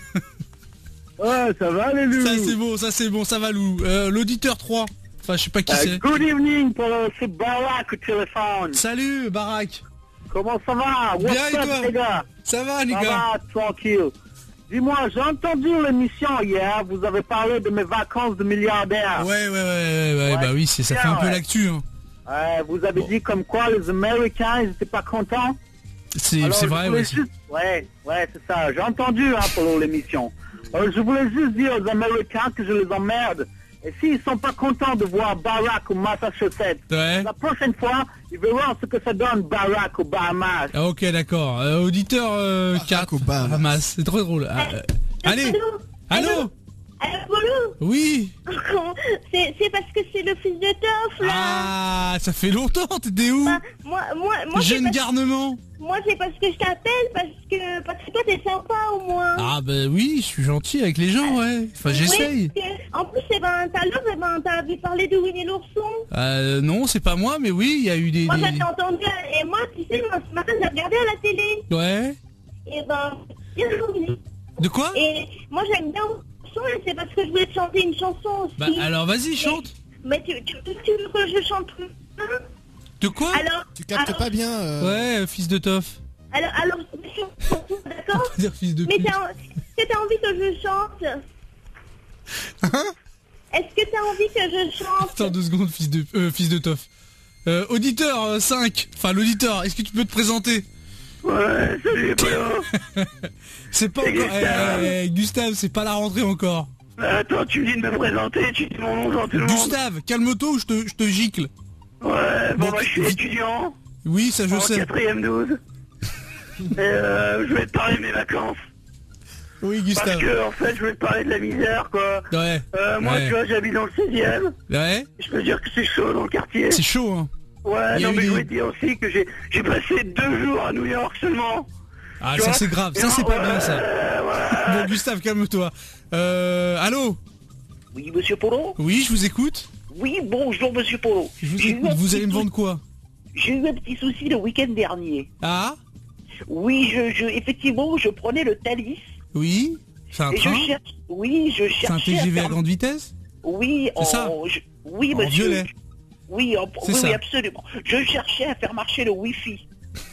Ouais, ça va les loups? Ça c'est bon, ça c'est bon, ça va Lou. Euh, L'auditeur trois. Enfin, je sais pas qui Euh, c'est. good evening, Polo, c'est Barak au téléphone. Salut, Barak. Comment ça va? Bien, What's et up, toi? les gars? Ça va, les Ça gars? va, tranquille. Dis-moi, j'ai entendu l'émission hier, vous avez parlé de mes vacances de milliardaire. Ouais, ouais, ouais, ouais, ouais, Ouais, bah oui, c'est, ça bien, fait un peu ouais. l'actu. Hein. Ouais, vous avez dit comme quoi les Américains, ils étaient pas contents. C'est, Alors, c'est je vrai, voulais ouais. c'est- juste- Ouais, ouais, c'est ça. J'ai entendu hein, pour l'émission. Euh, je voulais juste dire aux Américains que je les emmerde. Et s'ils sont pas contents de voir Barack au Massachusetts, Ouais. la prochaine fois, ils verront ce que ça donne Barack au Bahamas. Ah, ok, d'accord. Euh, auditeur euh, quatre. Bahamas, c'est trop drôle. Ah, euh, allez. Allô? Allô, Polo? Oui. C'est c'est parce que c'est le fils de Toff, là. Ah, ça fait longtemps, t'étais où? Bah, moi, moi, moi, c'est Jeune parce- garnement. Moi, c'est parce que je t'appelle, parce que, parce que toi, t'es sympa, au moins. Ah bah oui, je suis gentil avec les gens, ouais. Enfin, j'essaye. Oui, parce que, en plus, eh ben, tout à l'heure, eh ben, t'avais parlé de Winnie l'ourson. Euh, non, c'est pas moi, mais oui, il y a eu des... Moi, des- j'avais entendu, et moi, tu sais, moi, ce matin, j'ai regardé à la télé. Ouais. Et ben, bien joué. De quoi? Et moi, j'aime bien l'ourson, et c'est parce que je voulais te chanter une chanson aussi. Bah alors vas-y, chante. Mais tu, tu, tu, tu veux que je chante hein? De quoi? Alors, Tu captes alors- pas bien. euh, Ouais, fils de Toff. Alors, alors, je chante, d'accord? Dire fils de Mais pute. t'as, est-ce que t'as envie que je chante? Est-ce que t'as envie que je chante? Attends deux secondes, fils de, euh, fils de Toff. Euh, auditeur euh, cinq. Enfin, l'auditeur, est-ce que tu peux te présenter? Ouais, salut, Polo. C'est pas C'est encore... Gustave. Eh, eh, Gustave, c'est pas la rentrée encore. Attends, tu me dis de me présenter, tu dis mon nom dans tout le monde. Gustave, calme-toi ou je te, je te gicle. Ouais, bon, Bon, bah, je suis étudiant. Oui, ça je en sais. quatrième douze. Et euh, je vais te parler de mes vacances. Oui, Parce Gustave. que, en fait, je vais te parler de la misère, quoi. Ouais. Euh, moi, Ouais. tu vois, j'habite dans le seizième. Ouais. Je peux dire que c'est chaud dans le quartier. C'est chaud, hein. Ouais, Il y a non, eu mais des- je voulais te dire aussi que j'ai j'ai passé deux jours à New York seulement. Ah, Tu ça vois c'est grave. Et Ça en- c'est pas ouais, bien, ça. Bon, Gustave, calme-toi. Euh, allô? Oui, monsieur Polo? Oui, je vous écoute. Oui, bonjour, monsieur Polo. Je vous J'ai eu écoute. un Vous petit allez me sou- vendre quoi? J'ai eu un petit souci le week-end dernier. Ah? Oui, je, je, effectivement, je prenais le Thalys. Oui? C'est un et train? je cherche, oui, je C'est un cherchais T G V à faire- grande vitesse? Oui, C'est en, ça je- oui, En monsieur. violet. Oui, en- C'est oui, ça. oui, absolument. Je cherchais à faire marcher le Wi-Fi.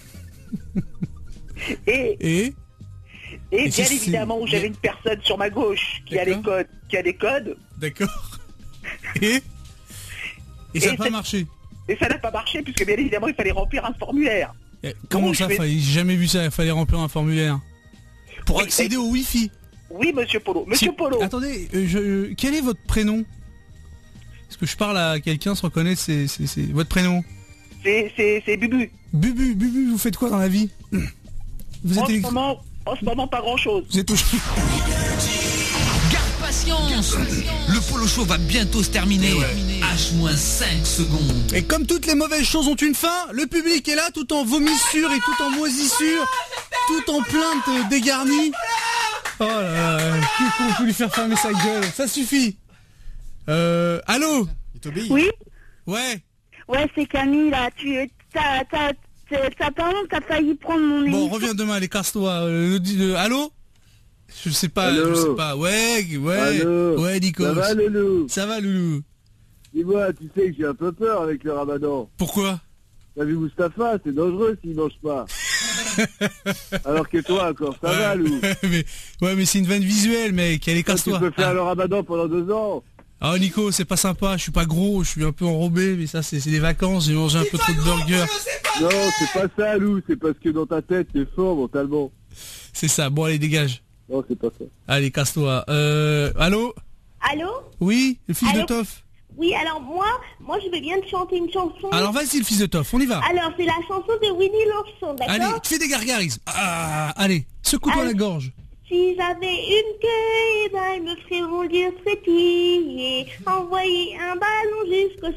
et, Et? et, Et bien c'est- évidemment, c'est- j'avais une personne sur ma gauche qui a les codes, qui a des codes. D'accord. Et? Et ça n'a Et pas c'est- marché? Et ça n'a pas marché puisque bien évidemment, il fallait remplir un formulaire. Eh, Comment Donc, ça, je vais- fallait- j'ai jamais vu ça, il fallait remplir un formulaire. Pour Oui, accéder et- au Wi-Fi. Oui, monsieur Polo. Monsieur Si- Polo. Attendez, euh, je, euh, quel est votre prénom? Est-ce que je parle à quelqu'un sans connaître c'est, c'est, c'est votre prénom? C'est, c'est, c'est Bubu. Bubu, Bubu, vous faites quoi dans la vie? Vous En êtes ce élect- moment, en ce moment, pas grand chose. Vous êtes toujours... Garde patience. Le Polo Show va bientôt se terminer. H cinq secondes. Et comme toutes les mauvaises choses ont une fin, le public est là tout en vomissure et tout en moisissure, tout en plainte dégarnie. Oh là là, qu'on peut lui faire fermer sa gueule, ça suffit. Euh, allô? Oui? Ouais. Ouais, c'est Camille, là. Tu, t'as, t'as, t'as, t'as, pardon, t'as failli prendre mon Bon, émission. reviens demain, allez, casse-toi. Euh, le- le- allô? Je sais pas, Allô? je sais pas. Ouais, ouais, Allô? ouais, Nico. Ça va, Loulou? Ça va, Loulou? Dis-moi, tu sais que j'ai un peu peur avec le ramadan. Pourquoi? T'as vu Mustapha, c'est dangereux s'il mange pas. Alors que toi, encore, ça va, Lou. mais, ouais, mais c'est une vanne visuelle, mec. Allez, Toi, casse-toi. Tu peux faire Ah. le ramadan pendant deux ans. Ah Nico, c'est pas sympa, je suis pas gros, je suis un peu enrobé, mais ça c'est c'est des vacances, j'ai mangé un peu trop de burgers. Non, c'est pas ça, Lou, c'est parce que dans ta tête, t'es fort mentalement. C'est ça, bon allez, dégage. Non, c'est pas ça. Allez, casse-toi. Euh... Allô? Allô? Oui, le fils Allô de Toff. Oui, alors moi, moi je vais bien te chanter une chanson. Alors vas-y, le fils de Toff, on y va. Alors c'est la chanson de Winnie l'ourson, d'accord? Allez, tu fais des gargarismes. Ah, allez, secoue-toi la gorge. Si j'avais une queue, eh ben, il me ferait rondir frétiller, envoyer un ballon jusqu'au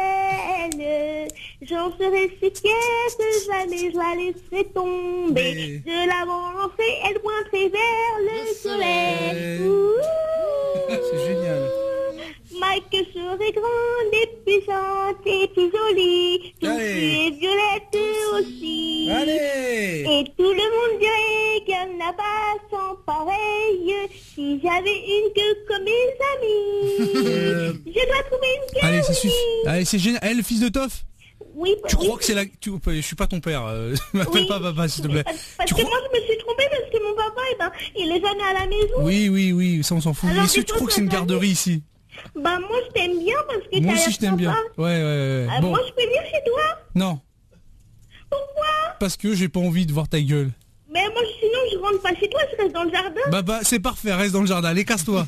ciel. J'en serais si fière que jamais je la laisserai tomber. Mais... Je la balancerai, elle pointerait vers le soleil. Ouh. C'est génial. Ma queue serait grande et puissante et puis jolie. Tout et violette aussi. Allez. Et tout le monde dirait qu'elle n'a pas sans pareil. Si j'avais une queue comme mes amis. Euh... Je dois trouver une queue. Allez, ça suffit. Allez, c'est génial. Allez, le fils de Toff. Oui, tu oui, crois que c'est la... Tu... Je suis pas ton père. Euh... M'appelle Oui. pas papa, s'il te plaît. Parce Tu que crois- moi je me suis trompée parce que mon papa, eh ben, il est jamais à la maison. Oui, oui, oui, ça on s'en fout. Alors, Est-ce que des tu crois fois, que c'est une ça garderie ici? Bah moi je t'aime bien parce que Moi t'as aussi l'air je t'aime bien. sympa. Ouais, ouais, ouais. Ah, Bon, Moi je peux venir chez toi. non. Pourquoi? Parce que j'ai pas envie de voir ta gueule. Mais moi sinon je rentre pas chez toi, je reste dans le jardin. Bah bah c'est parfait, reste dans le jardin, allez casse-toi.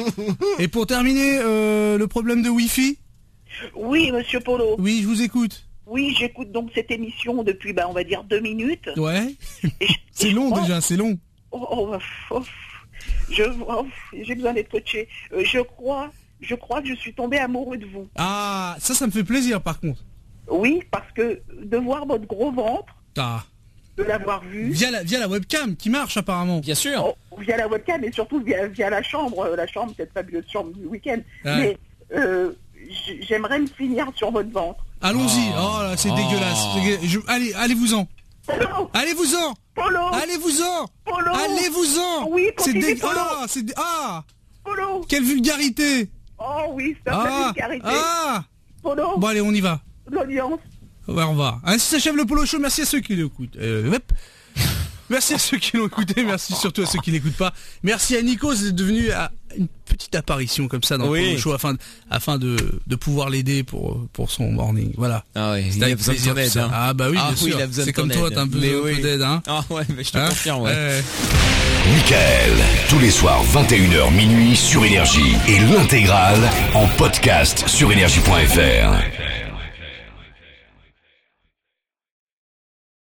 Et pour terminer, euh, le problème de Wi-Fi? Oui, monsieur Polo. Oui, je vous écoute. Oui, j'écoute donc cette émission depuis, bah, on va dire, deux minutes. Ouais. C'est long oh, déjà, c'est long. Oh, oh, oh, je, oh, j'ai besoin d'être coaché. Euh, je crois, je crois que je suis tombé amoureux de vous. Ah, ça, ça me fait plaisir par contre. Oui, parce que de voir votre gros ventre, Ah. de l'avoir vu. Via la, via la webcam qui marche apparemment. Bien sûr. Oh, via la webcam et surtout via, via la chambre, euh, la chambre, cette fabuleuse chambre du week-end. Ouais. Mais euh, j- j'aimerais me finir sur votre ventre. Allons-y. Oh, là, c'est Oh. dégueulasse. C'est dégueulasse. Je- Allez, allez-vous-en. Polo. Allez-vous-en. Polo. Allez-vous-en. Polo. Allez-vous-en. Oui, C'est continue, dé... Polo. Ah, c'est dé- ah. Polo. Quelle vulgarité. Oh oui, c'est un Ah. vulgarité. Ah. Polo. Bon allez, on y va. L'audience. Ouais, on va. Ainsi s'achève le Polo Show. Merci à ceux qui l'écoutent. Euh, hop. Merci à ceux qui l'ont écouté. Merci surtout à ceux qui l'écoutent pas. Merci à Nico d'être devenu à une petite apparition comme ça dans Oui. le Polo Show afin de, afin de, de pouvoir l'aider pour, pour son morning. Voilà. Ah ouais, il C'était a avec besoin de plaisir, ton aide, tout ça. hein. Ah bah oui, Ah bien oui, sûr. il a besoin C'est de ton comme toi, aide. t'as un peu, Mais un peu oui. d'aide, hein. Ah ouais, mais je te Hein confirme, ouais. Ouais. Michael, tous les soirs vingt et une heures minuit sur Énergie et l'intégrale en podcast sur énergie point F R.